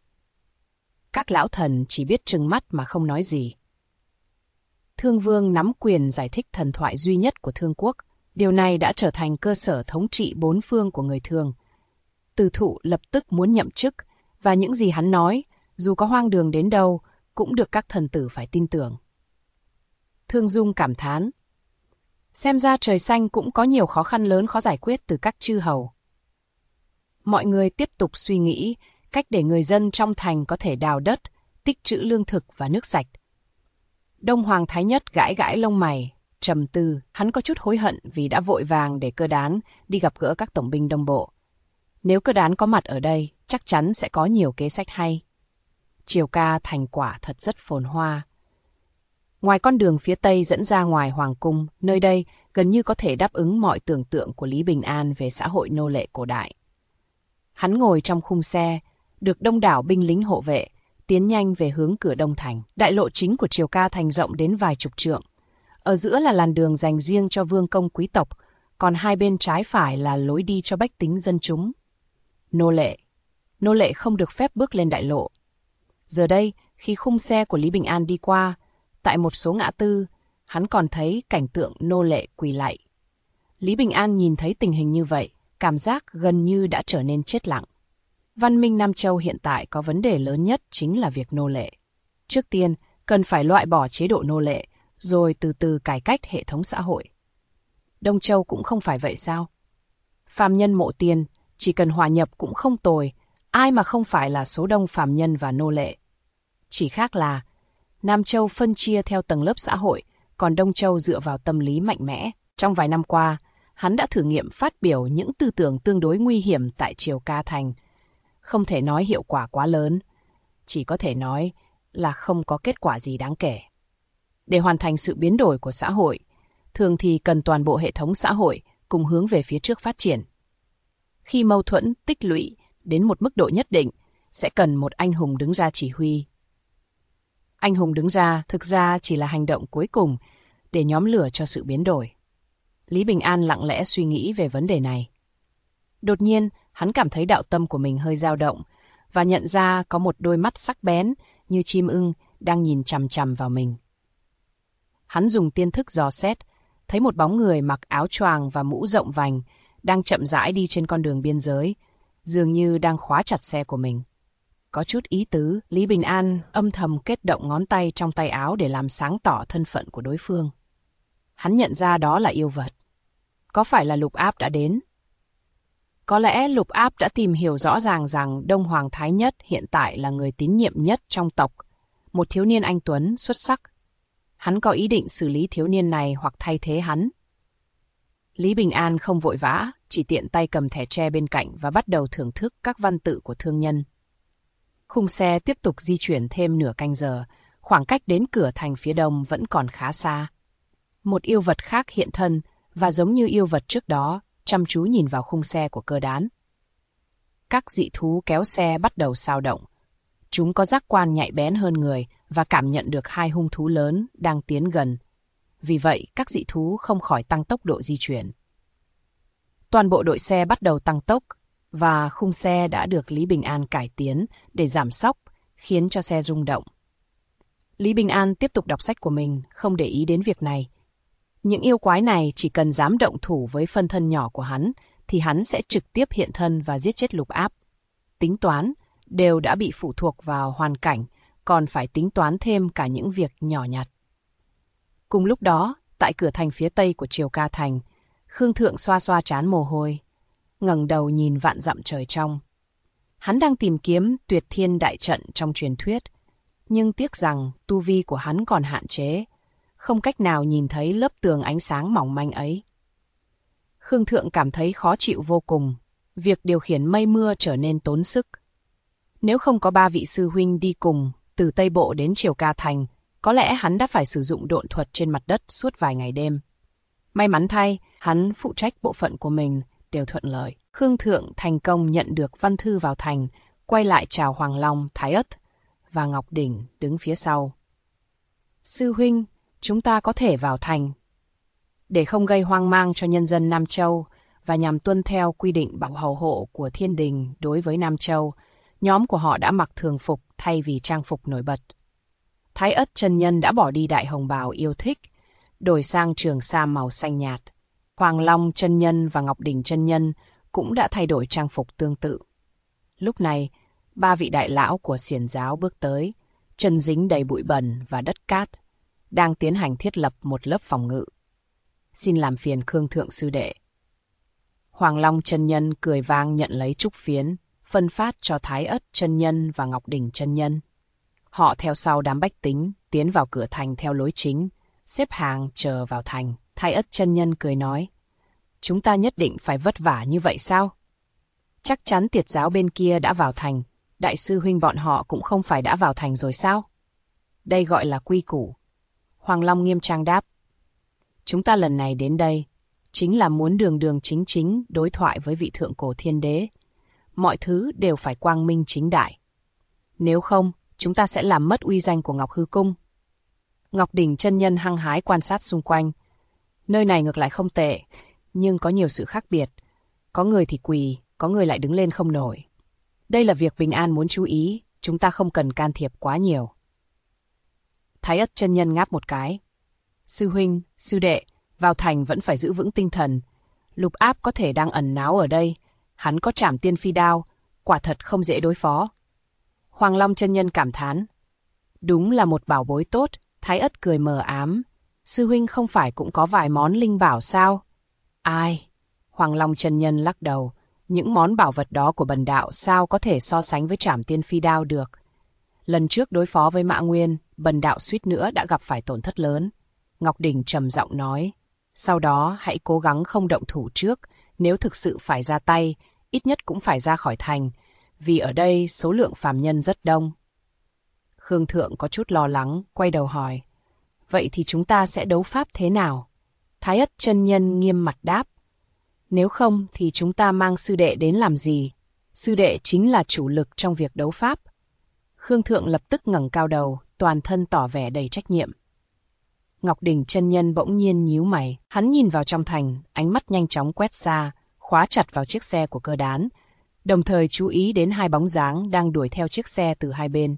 Các lão thần chỉ biết trừng mắt mà không nói gì. Thương Vương nắm quyền giải thích thần thoại duy nhất của Thương quốc. Điều này đã trở thành cơ sở thống trị bốn phương của người Thương. Từ Thụ lập tức muốn nhậm chức, và những gì hắn nói, dù có hoang đường đến đâu, cũng được các thần tử phải tin tưởng. Thương Dung cảm thán. Xem ra trời xanh cũng có nhiều khó khăn lớn khó giải quyết từ các chư hầu. Mọi người tiếp tục suy nghĩ cách để người dân trong thành có thể đào đất, tích trữ lương thực và nước sạch. Đông Hoàng Thái Nhất gãi gãi lông mày, trầm tư, hắn có chút hối hận vì đã vội vàng để Cơ Đán đi gặp gỡ các tổng binh Đông Bộ. Nếu Cơ Đán có mặt ở đây, chắc chắn sẽ có nhiều kế sách hay. Triều ca thành quả thật rất phồn hoa. Ngoài con đường phía Tây dẫn ra ngoài Hoàng cung, nơi đây gần như có thể đáp ứng mọi tưởng tượng của Lý Bình An về xã hội nô lệ cổ đại. Hắn ngồi trong khung xe, được đông đảo binh lính hộ vệ, tiến nhanh về hướng cửa Đông Thành. Đại lộ chính của Triều ca thành rộng đến vài chục trượng. Ở giữa là làn đường dành riêng cho vương công quý tộc, còn hai bên trái phải là lối đi cho bách tính dân chúng. Nô lệ không được phép bước lên đại lộ. Giờ đây, khi khung xe của Lý Bình An đi qua, tại một số ngã tư, hắn còn thấy cảnh tượng nô lệ quỳ lạy. Lý Bình An nhìn thấy tình hình như vậy, cảm giác gần như đã trở nên chết lặng. Văn minh Nam Châu hiện tại có vấn đề lớn nhất chính là việc nô lệ. Trước tiên, cần phải loại bỏ chế độ nô lệ, rồi từ từ cải cách hệ thống xã hội. Đông Châu cũng không phải vậy sao? Phàm nhân mộ tiền, chỉ cần hòa nhập cũng không tồi, ai mà không phải là số đông phàm nhân và nô lệ. Chỉ khác là, Nam Châu phân chia theo tầng lớp xã hội, còn Đông Châu dựa vào tâm lý mạnh mẽ. Trong vài năm qua, hắn đã thử nghiệm phát biểu những tư tưởng tương đối nguy hiểm tại Triều ca thành. Không thể nói hiệu quả quá lớn, chỉ có thể nói là không có kết quả gì đáng kể. Để hoàn thành sự biến đổi của xã hội, thường thì cần toàn bộ hệ thống xã hội cùng hướng về phía trước phát triển. Khi mâu thuẫn tích lũy đến một mức độ nhất định, sẽ cần một anh hùng đứng ra chỉ huy. Anh hùng đứng ra thực ra chỉ là hành động cuối cùng để nhóm lửa cho sự biến đổi. Lý Bình An lặng lẽ suy nghĩ về vấn đề này. Đột nhiên, hắn cảm thấy đạo tâm của mình hơi dao động và nhận ra có một đôi mắt sắc bén như chim ưng đang nhìn chằm chằm vào mình. Hắn dùng tiên thức dò xét, thấy một bóng người mặc áo choàng và mũ rộng vành đang chậm rãi đi trên con đường biên giới, dường như đang khóa chặt xe của mình. Có chút ý tứ, Lý Bình An âm thầm kết động ngón tay trong tay áo để làm sáng tỏ thân phận của đối phương. Hắn nhận ra đó là yêu vật. Có phải là Lục Áp đã đến? Có lẽ Lục Áp đã tìm hiểu rõ ràng rằng Đông Hoàng Thái Nhất hiện tại là người tín nhiệm nhất trong tộc, một thiếu niên anh tuấn, xuất sắc. Hắn có ý định xử lý thiếu niên này hoặc thay thế hắn. Lý Bình An không vội vã, chỉ tiện tay cầm thẻ tre bên cạnh và bắt đầu thưởng thức các văn tự của thương nhân. Khung xe tiếp tục di chuyển thêm nửa canh giờ, khoảng cách đến cửa thành phía đông vẫn còn khá xa. Một yêu vật khác hiện thân, và giống như yêu vật trước đó, chăm chú nhìn vào khung xe của Cơ Đán. Các dị thú kéo xe bắt đầu xao động. Chúng có giác quan nhạy bén hơn người và cảm nhận được hai hung thú lớn đang tiến gần. vì vậy các dị thú không khỏi tăng tốc độ di chuyển. Toàn bộ đội xe bắt đầu tăng tốc, và khung xe đã được Lý Bình An cải tiến để giảm xóc, khiến cho xe rung động. Lý Bình An tiếp tục đọc sách của mình, không để ý đến việc này. Những yêu quái này chỉ cần dám động thủ với phân thân nhỏ của hắn, thì hắn sẽ trực tiếp hiện thân và giết chết Lục Áp. Tính toán đều đã bị phụ thuộc vào hoàn cảnh, còn phải tính toán thêm cả những việc nhỏ nhặt. Cùng lúc đó, tại cửa thành phía tây của Triều Ca Thành, Khương Thượng xoa xoa trán mồ hôi, ngẩng đầu nhìn vạn dặm trời trong. Hắn đang tìm kiếm Tuyệt Thiên đại trận trong truyền thuyết, nhưng tiếc rằng tu vi của hắn còn hạn chế, không cách nào nhìn thấy lớp tường ánh sáng mỏng manh ấy. Khương Thượng cảm thấy khó chịu vô cùng, việc điều khiển mây mưa trở nên tốn sức. Nếu không có 3 vị sư huynh đi cùng từ Tây Bộ đến Triều Ca Thành, có lẽ hắn đã phải sử dụng độn thuật trên mặt đất suốt vài ngày đêm. May mắn thay, hắn phụ trách bộ phận của mình đều thuận lợi. Khương Thượng thành công nhận được văn thư vào thành, quay lại chào Hoàng Long, Thái Ất và Ngọc Đỉnh đứng phía sau. Sư huynh, chúng ta có thể vào thành. Để không gây hoang mang cho nhân dân Nam Châu và nhằm tuân theo quy định bảo hầu hộ của Thiên Đình đối với Nam Châu, nhóm của họ đã mặc thường phục thay vì trang phục nổi bật. Thái Ất chân nhân đã bỏ đi đại hồng bào yêu thích, đổi sang trường sa màu xanh nhạt. Hoàng Long chân nhân và Ngọc Đỉnh chân nhân cũng đã thay đổi trang phục tương tự. Lúc này, 3 vị đại lão của xiển giáo bước tới, chân dính đầy bụi bẩn và đất cát, đang tiến hành thiết lập một lớp phòng ngự. Xin làm phiền Khương Thượng sư đệ. Hoàng Long chân nhân cười vang nhận lấy trúc phiến, phân phát cho Thái Ất chân nhân và Ngọc Đỉnh chân nhân. Họ theo sau đám bách tính, tiến vào cửa thành theo lối chính, xếp hàng chờ vào thành. Thái Ất chân nhân cười nói, chúng ta nhất định phải vất vả như vậy sao? Chắc chắn Tiệt giáo bên kia đã vào thành, đại sư huynh bọn họ cũng không phải đã vào thành rồi sao? Đây gọi là quy củ. Hoàng Long nghiêm trang đáp, chúng ta lần này đến đây, chính là muốn đường đường chính chính đối thoại với vị thượng cổ thiên đế. Mọi thứ đều phải quang minh chính đại. Nếu không, chúng ta sẽ làm mất uy danh của Ngọc Hư Cung. Ngọc Đỉnh chân nhân hăng hái quan sát xung quanh. Nơi này ngược lại không tệ, nhưng có nhiều sự khác biệt. Có người thì quỳ, có người lại đứng lên không nổi. Đây là việc Bình An muốn chú ý, chúng ta không cần can thiệp quá nhiều. Thái Ất chân nhân ngáp một cái. Sư huynh, sư đệ, vào thành vẫn phải giữ vững tinh thần. Lục Áp có thể đang ẩn náu ở đây, hắn có trảm tiên phi đao, quả thật không dễ đối phó. Hoàng Long chân nhân cảm thán. Đúng là một bảo bối tốt. Thái Ất cười mờ ám. Sư huynh không phải cũng có vài món linh bảo sao? Ai? Hoàng Long chân nhân lắc đầu. Những món bảo vật đó của bần đạo sao có thể so sánh với trảm tiên phi đao được. Lần trước đối phó với Mã Nguyên, bần đạo suýt nữa đã gặp phải tổn thất lớn. Ngọc Đỉnh trầm giọng nói. Sau đó hãy cố gắng không động thủ trước. Nếu thực sự phải ra tay, ít nhất cũng phải ra khỏi thành. Vì ở đây số lượng phàm nhân rất đông. Khương Thượng có chút lo lắng, quay đầu hỏi. Vậy thì chúng ta sẽ đấu pháp thế nào? Thái Ất chân nhân nghiêm mặt đáp. Nếu không thì chúng ta mang sư đệ đến làm gì? Sư đệ chính là chủ lực trong việc đấu pháp. Khương Thượng lập tức ngẩng cao đầu, toàn thân tỏ vẻ đầy trách nhiệm. Ngọc Đỉnh chân nhân bỗng nhiên nhíu mày. Hắn nhìn vào trong thành, ánh mắt nhanh chóng quét xa, khóa chặt vào chiếc xe của Cơ Đán, đồng thời chú ý đến 2 bóng dáng đang đuổi theo chiếc xe từ hai bên.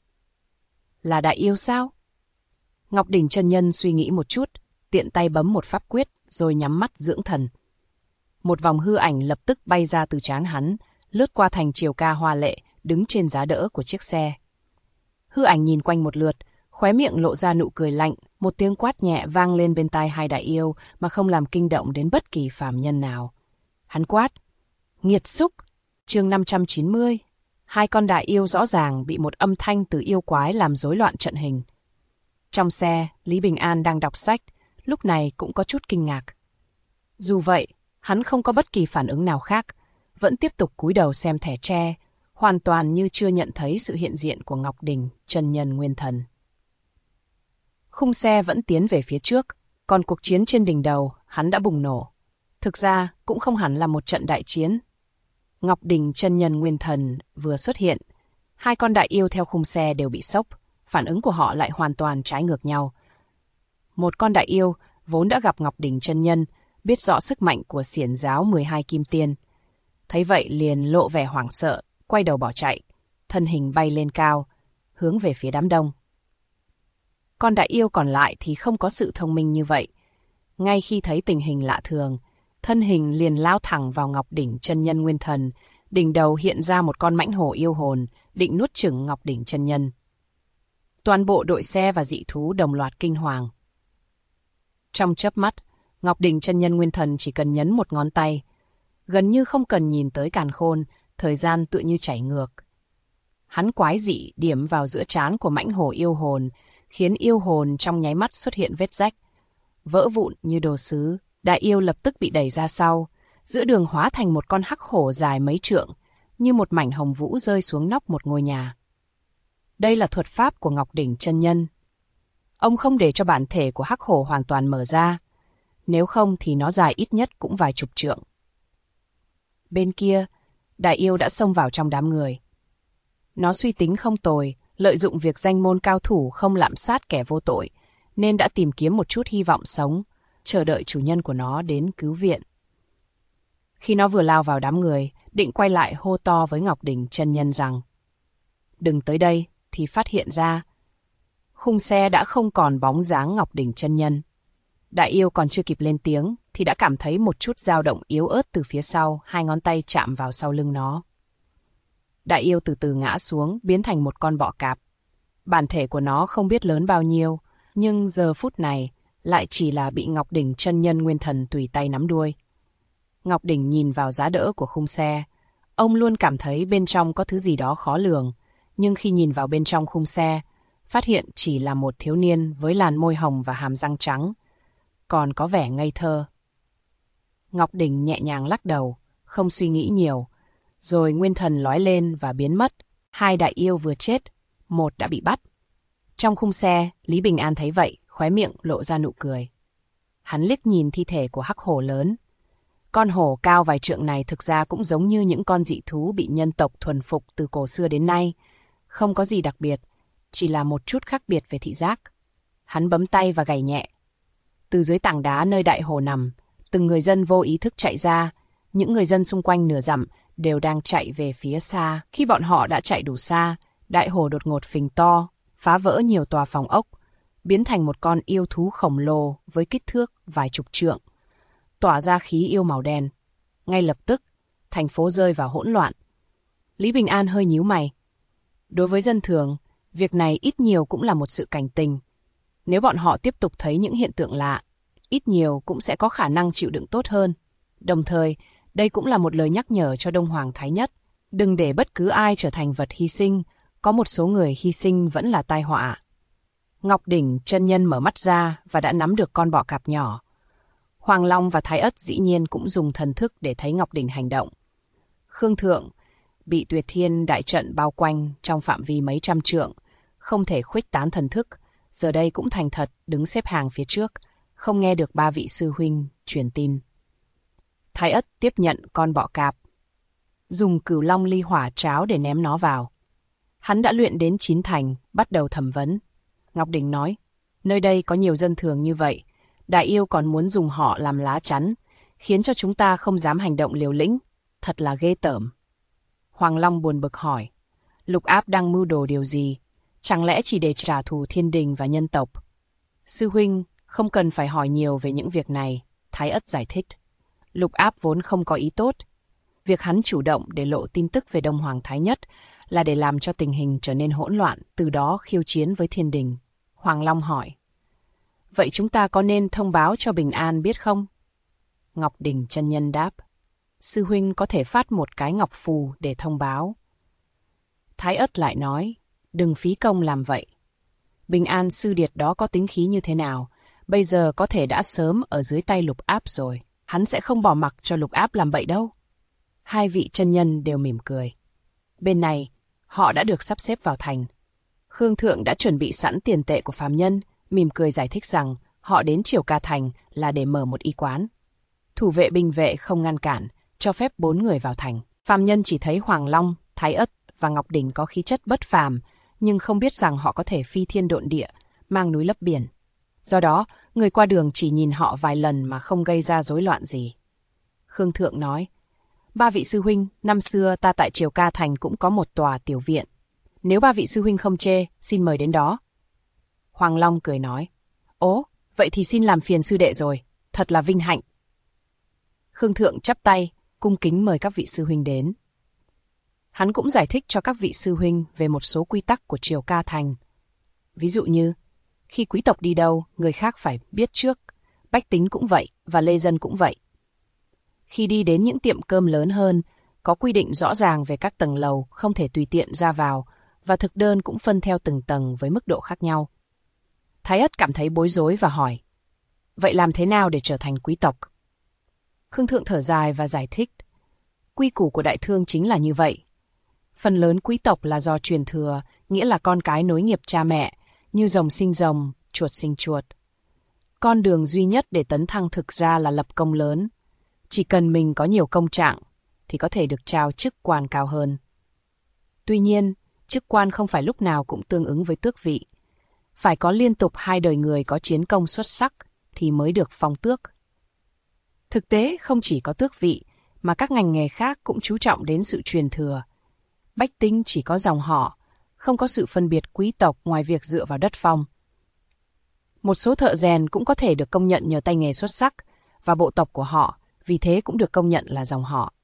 Là đại yêu sao? Ngọc Đỉnh chân nhân suy nghĩ một chút, tiện tay bấm một pháp quyết, rồi nhắm mắt dưỡng thần. Một vòng hư ảnh lập tức bay ra từ trán hắn, lướt qua thành Triều Ca hoa lệ, đứng trên giá đỡ của chiếc xe. Hư ảnh nhìn quanh một lượt, khóe miệng lộ ra nụ cười lạnh, một tiếng quát nhẹ vang lên bên tai hai đại yêu mà không làm kinh động đến bất kỳ phàm nhân nào. Hắn quát, nghiệt xúc. Chương 590. 2 con đại yêu rõ ràng bị một âm thanh từ yêu quái làm rối loạn trận hình. Trong xe, Lý Bình An đang đọc sách, lúc này cũng có chút kinh ngạc. Dù vậy, hắn không có bất kỳ phản ứng nào khác, vẫn tiếp tục cúi đầu xem thẻ tre, hoàn toàn như chưa nhận thấy sự hiện diện của Ngọc Đỉnh, chân nhân nguyên thần. Khung xe vẫn tiến về phía trước, còn cuộc chiến trên đỉnh đầu, hắn đã bùng nổ. Thực ra, cũng không hẳn là một trận đại chiến. Ngọc Đỉnh chân nhân nguyên thần vừa xuất hiện, 2 con đại yêu theo khung xe đều bị sốc, phản ứng của họ lại hoàn toàn trái ngược nhau. Một con đại yêu vốn đã gặp Ngọc Đỉnh chân nhân, biết rõ sức mạnh của xiển giáo 12 kim tiên. Thấy vậy liền lộ vẻ hoảng sợ, quay đầu bỏ chạy, thân hình bay lên cao, hướng về phía đám đông. Con đại yêu còn lại thì không có sự thông minh như vậy. Ngay khi thấy tình hình lạ thường, thân hình liền lao thẳng vào Ngọc Đỉnh chân nhân nguyên thần, đỉnh đầu hiện ra một con mãnh hổ yêu hồn, định nuốt chửng Ngọc Đỉnh chân nhân. Toàn bộ đội xe và dị thú đồng loạt kinh hoàng. Trong chớp mắt, Ngọc Đỉnh chân nhân nguyên thần chỉ cần nhấn một ngón tay, gần như không cần nhìn tới càn khôn, thời gian tựa như chảy ngược. Hắn quái dị điểm vào giữa trán của mãnh hổ yêu hồn, khiến yêu hồn trong nháy mắt xuất hiện vết rách, vỡ vụn như đồ sứ. Đại yêu lập tức bị đẩy ra sau, giữa đường hóa thành một con hắc hổ dài mấy trượng, như một mảnh hồng vũ rơi xuống nóc một ngôi nhà. Đây là thuật pháp của Ngọc Đỉnh chân nhân. Ông không để cho bản thể của hắc hổ hoàn toàn mở ra, nếu không thì nó dài ít nhất cũng vài chục trượng. Bên kia, đại yêu đã xông vào trong đám người. Nó suy tính không tồi, lợi dụng việc danh môn cao thủ không lạm sát kẻ vô tội, nên đã tìm kiếm một chút hy vọng sống, chờ đợi chủ nhân của nó đến cứu viện. Khi nó vừa lao vào đám người, định quay lại hô to với Ngọc Đỉnh chân nhân rằng đừng tới đây, thì phát hiện ra khung xe đã không còn bóng dáng Ngọc Đỉnh chân nhân. Đại yêu còn chưa kịp lên tiếng thì đã cảm thấy một chút dao động yếu ớt từ phía sau, hai ngón tay chạm vào sau lưng nó. Đại yêu từ từ ngã xuống, biến thành một con bọ cạp. Bản thể của nó không biết lớn bao nhiêu, nhưng giờ phút này lại chỉ là bị Ngọc Đỉnh chân nhân nguyên thần tùy tay nắm đuôi. Ngọc Đỉnh nhìn vào giá đỡ của khung xe. Ông luôn cảm thấy bên trong có thứ gì đó khó lường, nhưng khi nhìn vào bên trong khung xe, phát hiện chỉ là một thiếu niên với làn môi hồng và hàm răng trắng, còn có vẻ ngây thơ. Ngọc Đỉnh nhẹ nhàng lắc đầu, không suy nghĩ nhiều, rồi nguyên thần lói lên và biến mất. Hai đại yêu vừa chết, một đã bị bắt. Trong khung xe, Lý Bình An thấy vậy, khóe miệng lộ ra nụ cười. Hắn liếc nhìn thi thể của hắc hổ lớn. Con hổ cao vài trượng này thực ra cũng giống như những con dị thú bị nhân tộc thuần phục từ cổ xưa đến nay. Không có gì đặc biệt, chỉ là một chút khác biệt về thị giác. Hắn bấm tay và gảy nhẹ. Từ dưới tảng đá nơi đại hổ nằm, từng người dân vô ý thức chạy ra. Những người dân xung quanh nửa dặm đều đang chạy về phía xa. Khi bọn họ đã chạy đủ xa, đại hổ đột ngột phình to, phá vỡ nhiều tòa phòng ốc, biến thành một con yêu thú khổng lồ với kích thước vài chục trượng, tỏa ra khí yêu màu đen. Ngay lập tức, thành phố rơi vào hỗn loạn. Lý Bình An hơi nhíu mày. Đối với dân thường, việc này ít nhiều cũng là một sự cảnh tình. Nếu bọn họ tiếp tục thấy những hiện tượng lạ, ít nhiều cũng sẽ có khả năng chịu đựng tốt hơn. Đồng thời, đây cũng là một lời nhắc nhở cho Đông Hoàng Thái Nhất. Đừng để bất cứ ai trở thành vật hy sinh, có một số người hy sinh vẫn là tai họa. Ngọc Đỉnh chân nhân mở mắt ra và đã nắm được con bọ cạp nhỏ. Hoàng Long và Thái Ất dĩ nhiên cũng dùng thần thức để thấy Ngọc Đỉnh hành động. Khương Thượng bị Tuyệt Thiên đại trận bao quanh trong phạm vi mấy trăm trượng, không thể khuếch tán thần thức, giờ đây cũng thành thật đứng xếp hàng phía trước, không nghe được ba vị sư huynh truyền tin. Thái Ất tiếp nhận con bọ cạp, dùng Cửu Long ly hỏa cháo để ném nó vào. Hắn đã luyện đến 9 thành, bắt đầu thẩm vấn. Ngọc Đỉnh nói, nơi đây có nhiều dân thường như vậy, đại yêu còn muốn dùng họ làm lá chắn, khiến cho chúng ta không dám hành động liều lĩnh, thật là ghê tởm. Hoàng Long buồn bực hỏi, Lục Áp đang mưu đồ điều gì? Chẳng lẽ chỉ để trả thù thiên đình và nhân tộc? Sư huynh, không cần phải hỏi nhiều về những việc này, Thái Ất giải thích. Lục Áp vốn không có ý tốt. Việc hắn chủ động để lộ tin tức về Đông Hoàng Thái Nhất là để làm cho tình hình trở nên hỗn loạn, từ đó khiêu chiến với thiên đình. Hoàng Long hỏi, vậy chúng ta có nên thông báo cho Bình An biết không? Ngọc Đỉnh chân nhân đáp, sư huynh có thể phát một cái ngọc phù để thông báo. Thái Ất lại nói, đừng phí công làm vậy. Bình An sư điệt đó có tính khí như thế nào, bây giờ có thể đã sớm ở dưới tay Lục Áp rồi. Hắn sẽ không bỏ mặc cho Lục Áp làm bậy đâu. Hai vị chân nhân đều mỉm cười. Bên này, họ đã được sắp xếp vào thành. Khương Thượng đã chuẩn bị sẵn tiền tệ của phàm nhân, mỉm cười giải thích rằng họ đến Triều Ca Thành là để mở một y quán. Thủ vệ binh vệ không ngăn cản, cho phép 4 người vào thành. Phàm nhân chỉ thấy Hoàng Long, Thái Ất và Ngọc Đỉnh có khí chất bất phàm, nhưng không biết rằng họ có thể phi thiên độn địa, mang núi lấp biển. Do đó, Người qua đường chỉ nhìn họ vài lần mà không gây ra rối loạn gì. Khương Thượng nói, ba vị sư huynh, năm xưa ta tại Triều Ca Thành cũng có một tòa tiểu viện. Nếu ba vị sư huynh không chê, xin mời đến đó. Hoàng Long cười nói, ố, vậy thì xin làm phiền sư đệ rồi, thật là vinh hạnh. Khương Thượng chắp tay, cung kính mời các vị sư huynh đến. Hắn cũng giải thích cho các vị sư huynh về một số quy tắc của Triều Ca Thành. Ví dụ như, khi quý tộc đi đâu, người khác phải biết trước, bách tính cũng vậy và lê dân cũng vậy. Khi đi đến những tiệm cơm lớn hơn, có quy định rõ ràng về các tầng lầu, không thể tùy tiện ra vào, và thực đơn cũng phân theo từng tầng với mức độ khác nhau. Thái Ất cảm thấy bối rối và hỏi, vậy làm thế nào để trở thành quý tộc? Khương Thượng thở dài và giải thích, quy củ của đại thương chính là như vậy. Phần lớn quý tộc là do truyền thừa, nghĩa là con cái nối nghiệp cha mẹ, như rồng sinh rồng, chuột sinh chuột. Con đường duy nhất để tấn thăng thực ra là lập công lớn. Chỉ cần mình có nhiều công trạng, thì có thể được trao chức quan cao hơn. Tuy nhiên, chức quan không phải lúc nào cũng tương ứng với tước vị. Phải có liên tục 2 đời người có chiến công xuất sắc thì mới được phong tước. Thực tế, không chỉ có tước vị, mà các ngành nghề khác cũng chú trọng đến sự truyền thừa. Bách tính chỉ có dòng họ, không có sự phân biệt quý tộc ngoài việc dựa vào đất phong. Một số thợ rèn cũng có thể được công nhận nhờ tay nghề xuất sắc, và bộ tộc của họ vì thế cũng được công nhận là dòng họ.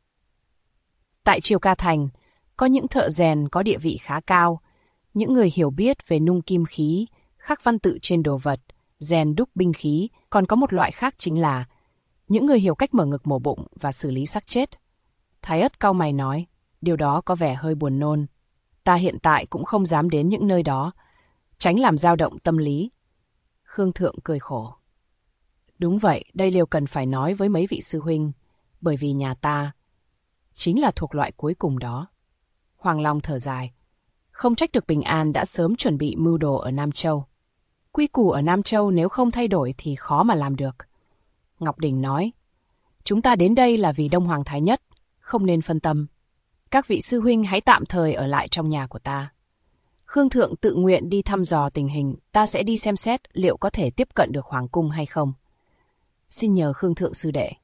Tại Triều Ca Thành, có những thợ rèn có địa vị khá cao, những người hiểu biết về nung kim khí, khắc văn tự trên đồ vật, rèn đúc binh khí, còn có một loại khác chính là những người hiểu cách mở ngực mổ bụng và xử lý xác chết. Thái Ất cau mày nói, điều đó có vẻ hơi buồn nôn. Ta hiện tại cũng không dám đến những nơi đó, tránh làm dao động tâm lý. Khương Thượng cười khổ. Đúng vậy, đây điều cần phải nói với mấy vị sư huynh, bởi vì nhà ta chính là thuộc loại cuối cùng đó. Hoàng Long thở dài. Không trách được Bình An đã sớm chuẩn bị mưu đồ ở Nam Châu. Quy củ ở Nam Châu nếu không thay đổi thì khó mà làm được. Ngọc Đình nói, chúng ta đến đây là vì Đông Hoàng Thái Nhất, không nên phân tâm. Các vị sư huynh hãy tạm thời ở lại trong nhà của ta. Khương Thượng tự nguyện đi thăm dò tình hình, ta sẽ đi xem xét liệu có thể tiếp cận được Hoàng Cung hay không. Xin nhờ Khương Thượng sư đệ.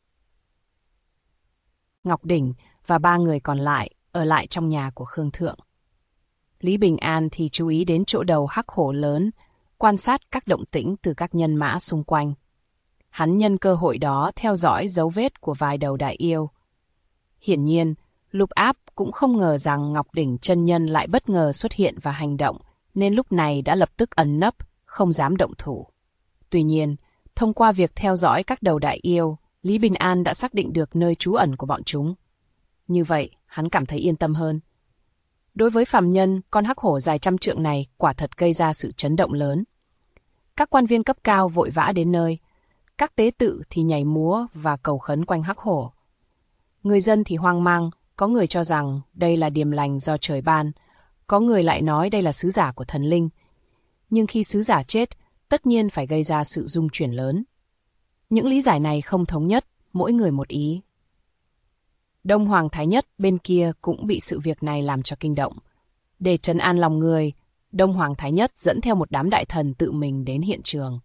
Ngọc Đình và 3 người còn lại ở lại trong nhà của Khương Thượng. Lý Bình An thì chú ý đến chỗ đầu hắc hổ lớn, quan sát các động tĩnh từ các nhân mã xung quanh. Hắn nhân cơ hội đó theo dõi dấu vết của vài đầu đại yêu. Hiển nhiên, Lục Áp cũng không ngờ rằng Ngọc Đỉnh chân nhân lại bất ngờ xuất hiện và hành động, nên lúc này đã lập tức ẩn nấp, không dám động thủ. Tuy nhiên, thông qua việc theo dõi các đầu đại yêu, Lý Bình An đã xác định được nơi trú ẩn của bọn chúng. Như vậy, hắn cảm thấy yên tâm hơn. Đối với phàm nhân, con hắc hổ dài trăm trượng này quả thật gây ra sự chấn động lớn. Các quan viên cấp cao vội vã đến nơi, các tế tự thì nhảy múa và cầu khấn quanh hắc hổ. Người dân thì hoang mang, có người cho rằng đây là điềm lành do trời ban, có người lại nói đây là sứ giả của thần linh. Nhưng khi sứ giả chết, tất nhiên phải gây ra sự rung chuyển lớn. Những lý giải này không thống nhất, mỗi người một ý. Đông Hoàng Thái Nhất bên kia cũng bị sự việc này làm cho kinh động. Để trấn an lòng người, Đông Hoàng Thái Nhất dẫn theo một đám đại thần tự mình đến hiện trường.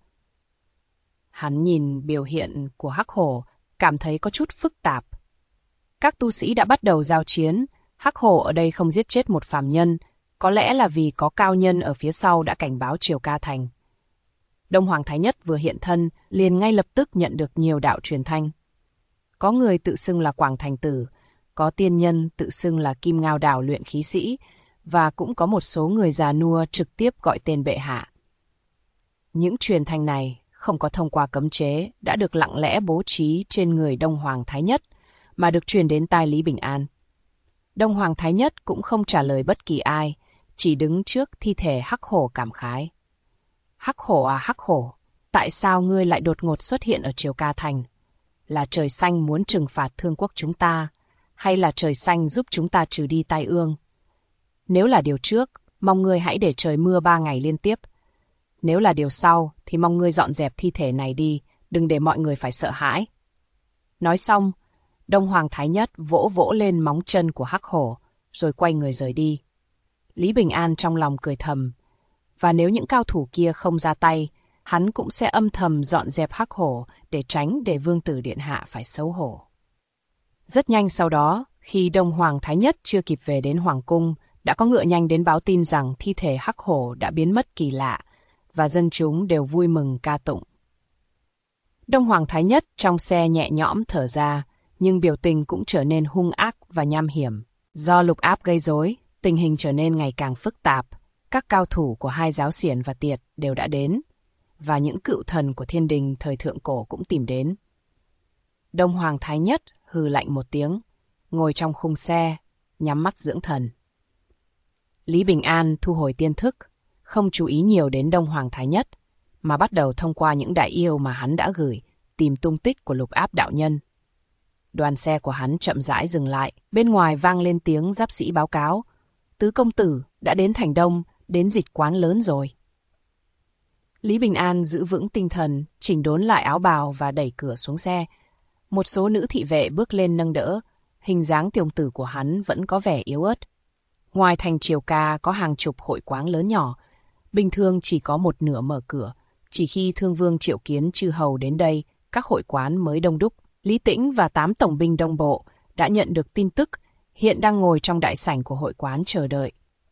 Hắn nhìn biểu hiện của hắc hổ, cảm thấy có chút phức tạp. Các tu sĩ đã bắt đầu giao chiến, hắc hổ ở đây không giết chết một phàm nhân, có lẽ là vì có cao nhân ở phía sau đã cảnh báo Triều Ca Thành. Đông Hoàng Thái Nhất vừa hiện thân, liền ngay lập tức nhận được nhiều đạo truyền thanh. Có người tự xưng là Quảng Thành Tử, có tiên nhân tự xưng là Kim Ngao Đảo luyện khí sĩ, và cũng có một số người già nua trực tiếp gọi tên bệ hạ. Những truyền thanh này không có thông qua cấm chế, đã được lặng lẽ bố trí trên người Đông Hoàng Thái Nhất, mà được truyền đến tai Lý Bình An. Đông Hoàng Thái Nhất cũng không trả lời bất kỳ ai, chỉ đứng trước thi thể hắc hổ cảm khái. Hắc hổ à hắc hổ, tại sao ngươi lại đột ngột xuất hiện ở Triều Ca Thành? Là trời xanh muốn trừng phạt thương quốc chúng ta, hay là trời xanh giúp chúng ta trừ đi tai ương? Nếu là điều trước, mong ngươi hãy để trời mưa 3 ngày liên tiếp. Nếu là điều sau, thì mong ngươi dọn dẹp thi thể này đi, đừng để mọi người phải sợ hãi. Nói xong, Đông Hoàng Thái Nhất vỗ vỗ lên móng chân của hắc hổ, rồi quay người rời đi. Lý Bình An trong lòng cười thầm, và nếu những cao thủ kia không ra tay, hắn cũng sẽ âm thầm dọn dẹp hắc hổ để vương tử điện hạ phải xấu hổ. Rất nhanh sau đó, khi Đông Hoàng Thái Nhất chưa kịp về đến Hoàng cung, đã có ngựa nhanh đến báo tin rằng thi thể hắc hổ đã biến mất kỳ lạ, và dân chúng đều vui mừng ca tụng. Đông Hoàng Thái Nhất trong xe nhẹ nhõm thở ra, nhưng biểu tình cũng trở nên hung ác và nham hiểm. Do Lục Áp gây rối, tình hình trở nên ngày càng phức tạp. Các cao thủ của hai giáo xiển và tiệt đều đã đến, và những cựu thần của thiên đình thời thượng cổ cũng tìm đến. Đông Hoàng Thái Nhất hừ lạnh một tiếng, ngồi trong khung xe, nhắm mắt dưỡng thần. Lý Bình An thu hồi tiên thức, không chú ý nhiều đến Đông Hoàng Thái Nhất, mà bắt đầu thông qua những đại yêu mà hắn đã gửi, tìm tung tích của Lục Áp đạo nhân. Đoàn xe của hắn chậm rãi dừng lại, bên ngoài vang lên tiếng giáp sĩ báo cáo. Tứ công tử đã đến thành Đông, đến dịch quán lớn rồi. Lý Bình An giữ vững tinh thần, chỉnh đốn lại áo bào và đẩy cửa xuống xe. Một số nữ thị vệ bước lên nâng đỡ, hình dáng tiểu tử của hắn vẫn có vẻ yếu ớt. Ngoài thành Triều Ca có hàng chục hội quán lớn nhỏ, bình thường chỉ có một nửa mở cửa, chỉ khi Thương Vương triệu kiến chư hầu đến đây, các hội quán mới đông đúc. Lý Tĩnh và 8 tổng binh Đông Bộ đã nhận được tin tức, hiện đang ngồi trong đại sảnh của hội quán chờ đợi.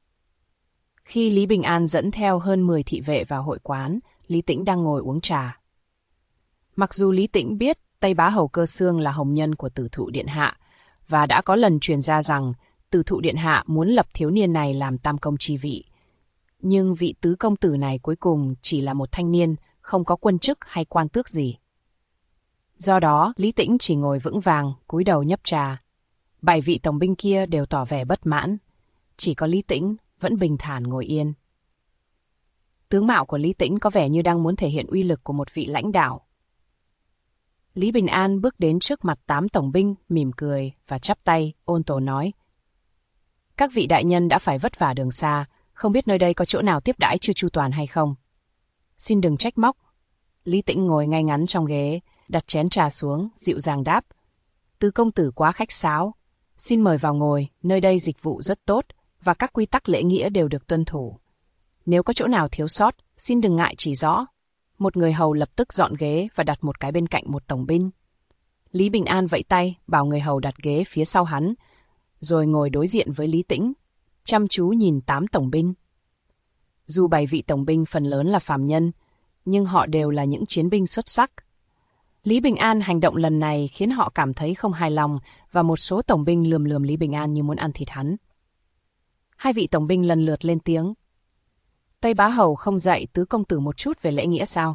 Khi Lý Bình An dẫn theo hơn 10 thị vệ vào hội quán, Lý Tĩnh đang ngồi uống trà. Mặc dù Lý Tĩnh biết Tây Bá Hầu Cơ Xương là hồng nhân của Tử Thụ Điện Hạ, và đã có lần truyền ra rằng Tử Thụ Điện Hạ muốn lập thiếu niên này làm tam công chi vị. Nhưng vị tứ công tử này cuối cùng chỉ là một thanh niên, không có quân chức hay quan tước gì. Do đó, Lý Tĩnh chỉ ngồi vững vàng, cúi đầu nhấp trà. 7 vị tổng binh kia đều tỏ vẻ bất mãn. Chỉ có Lý Tĩnh vẫn bình thản ngồi yên. Tướng mạo của Lý Tĩnh có vẻ như đang muốn thể hiện uy lực của một vị lãnh đạo. Lý Bình An bước đến trước mặt 8 tổng binh, mỉm cười và chắp tay, ôn tồn nói. Các vị đại nhân đã phải vất vả đường xa, không biết nơi đây có chỗ nào tiếp đãi chưa chu toàn hay không. Xin đừng trách móc. Lý Tĩnh ngồi ngay ngắn trong ghế, đặt chén trà xuống, dịu dàng đáp. Tứ công tử quá khách sáo. Xin mời vào ngồi, nơi đây dịch vụ rất tốt, và các quy tắc lễ nghĩa đều được tuân thủ. Nếu có chỗ nào thiếu sót, xin đừng ngại chỉ rõ. Một người hầu lập tức dọn ghế và đặt một cái bên cạnh một tổng binh. Lý Bình An vẫy tay, bảo người hầu đặt ghế phía sau hắn, rồi ngồi đối diện với Lý Tĩnh, chăm chú nhìn 8 tổng binh. Dù 7 vị tổng binh phần lớn là phàm nhân, nhưng họ đều là những chiến binh xuất sắc. Lý Bình An hành động lần này khiến họ cảm thấy không hài lòng, và một số tổng binh lườm lườm Lý Bình An như muốn ăn thịt hắn. 2 vị tổng binh lần lượt lên tiếng. Tây Bá Hầu không dạy tứ công tử một chút về lễ nghĩa sao?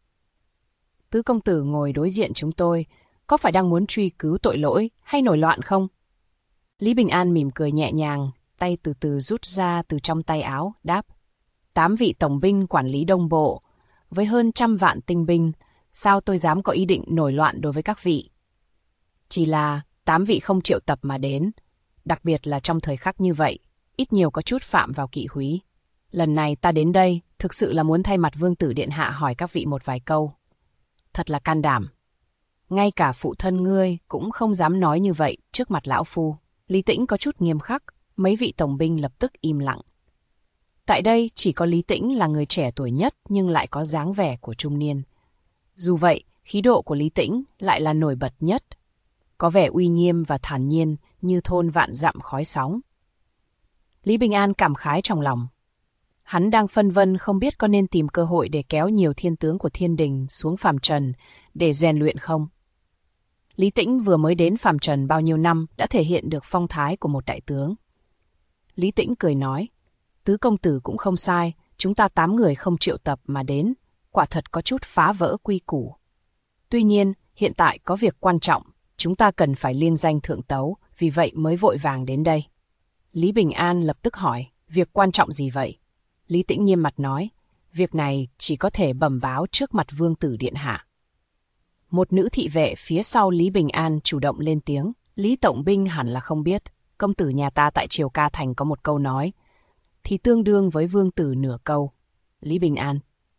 Tứ công tử ngồi đối diện chúng tôi, có phải đang muốn truy cứu tội lỗi hay nổi loạn không? Lý Bình An mỉm cười nhẹ nhàng, tay từ từ rút ra từ trong tay áo, đáp. 8 vị tổng binh quản lý Đông Bộ, với hơn 100 vạn tinh binh, sao tôi dám có ý định nổi loạn đối với các vị? Chỉ là 8 vị không triệu tập mà đến, đặc biệt là trong thời khắc như vậy, ít nhiều có chút phạm vào kỵ húy. Lần này ta đến đây, thực sự là muốn thay mặt Vương tử Điện Hạ hỏi các vị một vài câu. Thật là can đảm. Ngay cả phụ thân ngươi cũng không dám nói như vậy trước mặt lão phu. Lý Tĩnh có chút nghiêm khắc, mấy vị tổng binh lập tức im lặng. Tại đây chỉ có Lý Tĩnh là người trẻ tuổi nhất nhưng lại có dáng vẻ của trung niên. Dù vậy, khí độ của Lý Tĩnh lại là nổi bật nhất. Có vẻ uy nghiêm và thản nhiên như thôn vạn dặm khói sóng. Lý Bình An cảm khái trong lòng. Hắn đang phân vân không biết có nên tìm cơ hội để kéo nhiều thiên tướng của thiên đình xuống phàm trần để rèn luyện không. Lý Tĩnh vừa mới đến phàm trần bao nhiêu năm đã thể hiện được phong thái của một đại tướng. Lý Tĩnh cười nói, tứ công tử cũng không sai, chúng ta 8 người không triệu tập mà đến, quả thật có chút phá vỡ quy củ. Tuy nhiên, hiện tại có việc quan trọng, chúng ta cần phải liên danh thượng tấu, vì vậy mới vội vàng đến đây. Lý Bình An lập tức hỏi, việc quan trọng gì vậy? Lý Tĩnh nghiêm mặt nói, việc này chỉ có thể bẩm báo trước mặt Vương tử Điện Hạ. Một nữ thị vệ phía sau Lý Bình An chủ động lên tiếng, Lý Tổng binh hẳn là không biết, công tử nhà ta tại Triều Ca Thành có một câu nói, thì tương đương với Vương tử nửa câu. Lý Bình An.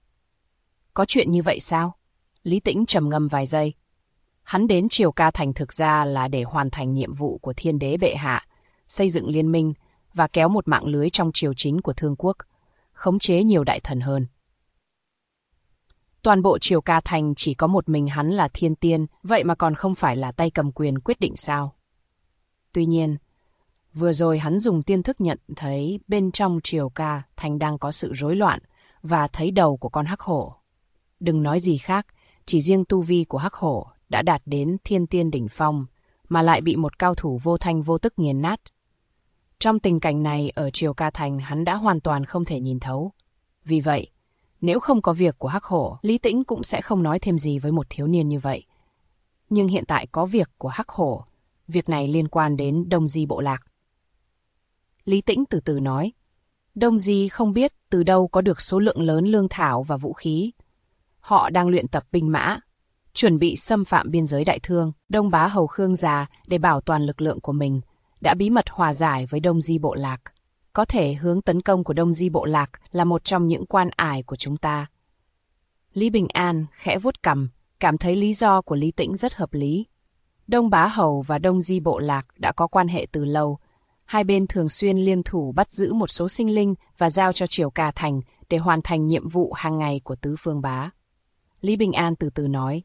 Có chuyện như vậy sao? Lý Tĩnh trầm ngâm vài giây. Hắn đến Triều Ca Thành thực ra là để hoàn thành nhiệm vụ của Thiên Đế bệ hạ, xây dựng liên minh và kéo một mạng lưới trong triều chính của Thương quốc, khống chế nhiều đại thần hơn. Toàn bộ Triều Ca Thành chỉ có một mình hắn là thiên tiên, vậy mà còn không phải là tay cầm quyền quyết định sao? Tuy nhiên, vừa rồi hắn dùng tiên thức nhận thấy bên trong Triều Ca Thành đang có sự rối loạn và thấy đầu của con hắc hổ. Đừng nói gì khác, chỉ riêng tu vi của hắc hổ đã đạt đến thiên tiên đỉnh phong, mà lại bị một cao thủ vô thanh vô tức nghiền nát. Trong tình cảnh này ở Triều Ca Thành hắn đã hoàn toàn không thể nhìn thấu. Vì vậy, nếu không có việc của hắc hổ, Lý Tĩnh cũng sẽ không nói thêm gì với một thiếu niên như vậy. Nhưng hiện tại có việc của hắc hổ, việc này liên quan đến Đông Di bộ lạc. Lý Tĩnh từ từ nói, Đông Di không biết từ đâu có được số lượng lớn lương thảo và vũ khí. Họ đang luyện tập binh mã, chuẩn bị xâm phạm biên giới Đại Thương. Đông Bá Hầu Khương già để bảo toàn lực lượng của mình, đã bí mật hòa giải với Đông Di bộ lạc. Có thể hướng tấn công của Đông Di bộ lạc là một trong những quan ải của chúng ta. Lý Bình An khẽ vuốt cằm, cảm thấy lý do của Lý Tĩnh rất hợp lý. Đông Bá Hầu và Đông Di bộ lạc đã có quan hệ từ lâu. Hai bên thường xuyên liên thủ bắt giữ một số sinh linh và giao cho Triều Ca Thành để hoàn thành nhiệm vụ hàng ngày của tứ phương bá. Lý Bình An từ từ nói.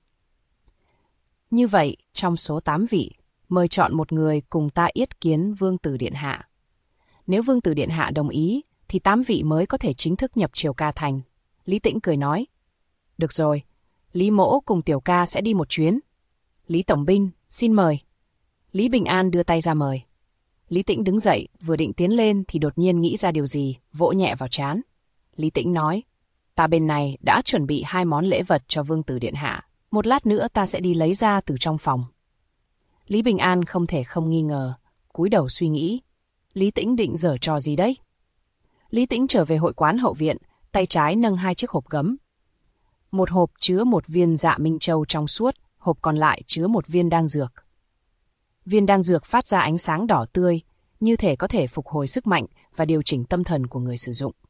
Như vậy, trong số 8 vị, mời chọn một người cùng ta yết kiến Vương Tử Điện Hạ. Nếu Vương Tử Điện Hạ đồng ý, thì 8 vị mới có thể chính thức nhập Triều Ca Thành. Lý Tĩnh cười nói. Được rồi, Lý Mỗ cùng Tiểu Ca sẽ đi một chuyến. Lý Tổng binh, xin mời. Lý Bình An đưa tay ra mời. Lý Tĩnh đứng dậy, vừa định tiến lên thì đột nhiên nghĩ ra điều gì, vỗ nhẹ vào trán. Lý Tĩnh nói, ta bên này đã chuẩn bị 2 món lễ vật cho Vương Tử Điện Hạ. Một lát nữa ta sẽ đi lấy ra từ trong phòng. Lý Bình An không thể không nghi ngờ, cúi đầu suy nghĩ. Lý Tĩnh định giở trò gì đấy? Lý Tĩnh trở về hội quán hậu viện, tay trái nâng 2 chiếc hộp gấm. Một hộp chứa một viên dạ minh châu trong suốt, hộp còn lại chứa một viên đan dược. Viên đan dược phát ra ánh sáng đỏ tươi, như thể có thể phục hồi sức mạnh và điều chỉnh tâm thần của người sử dụng.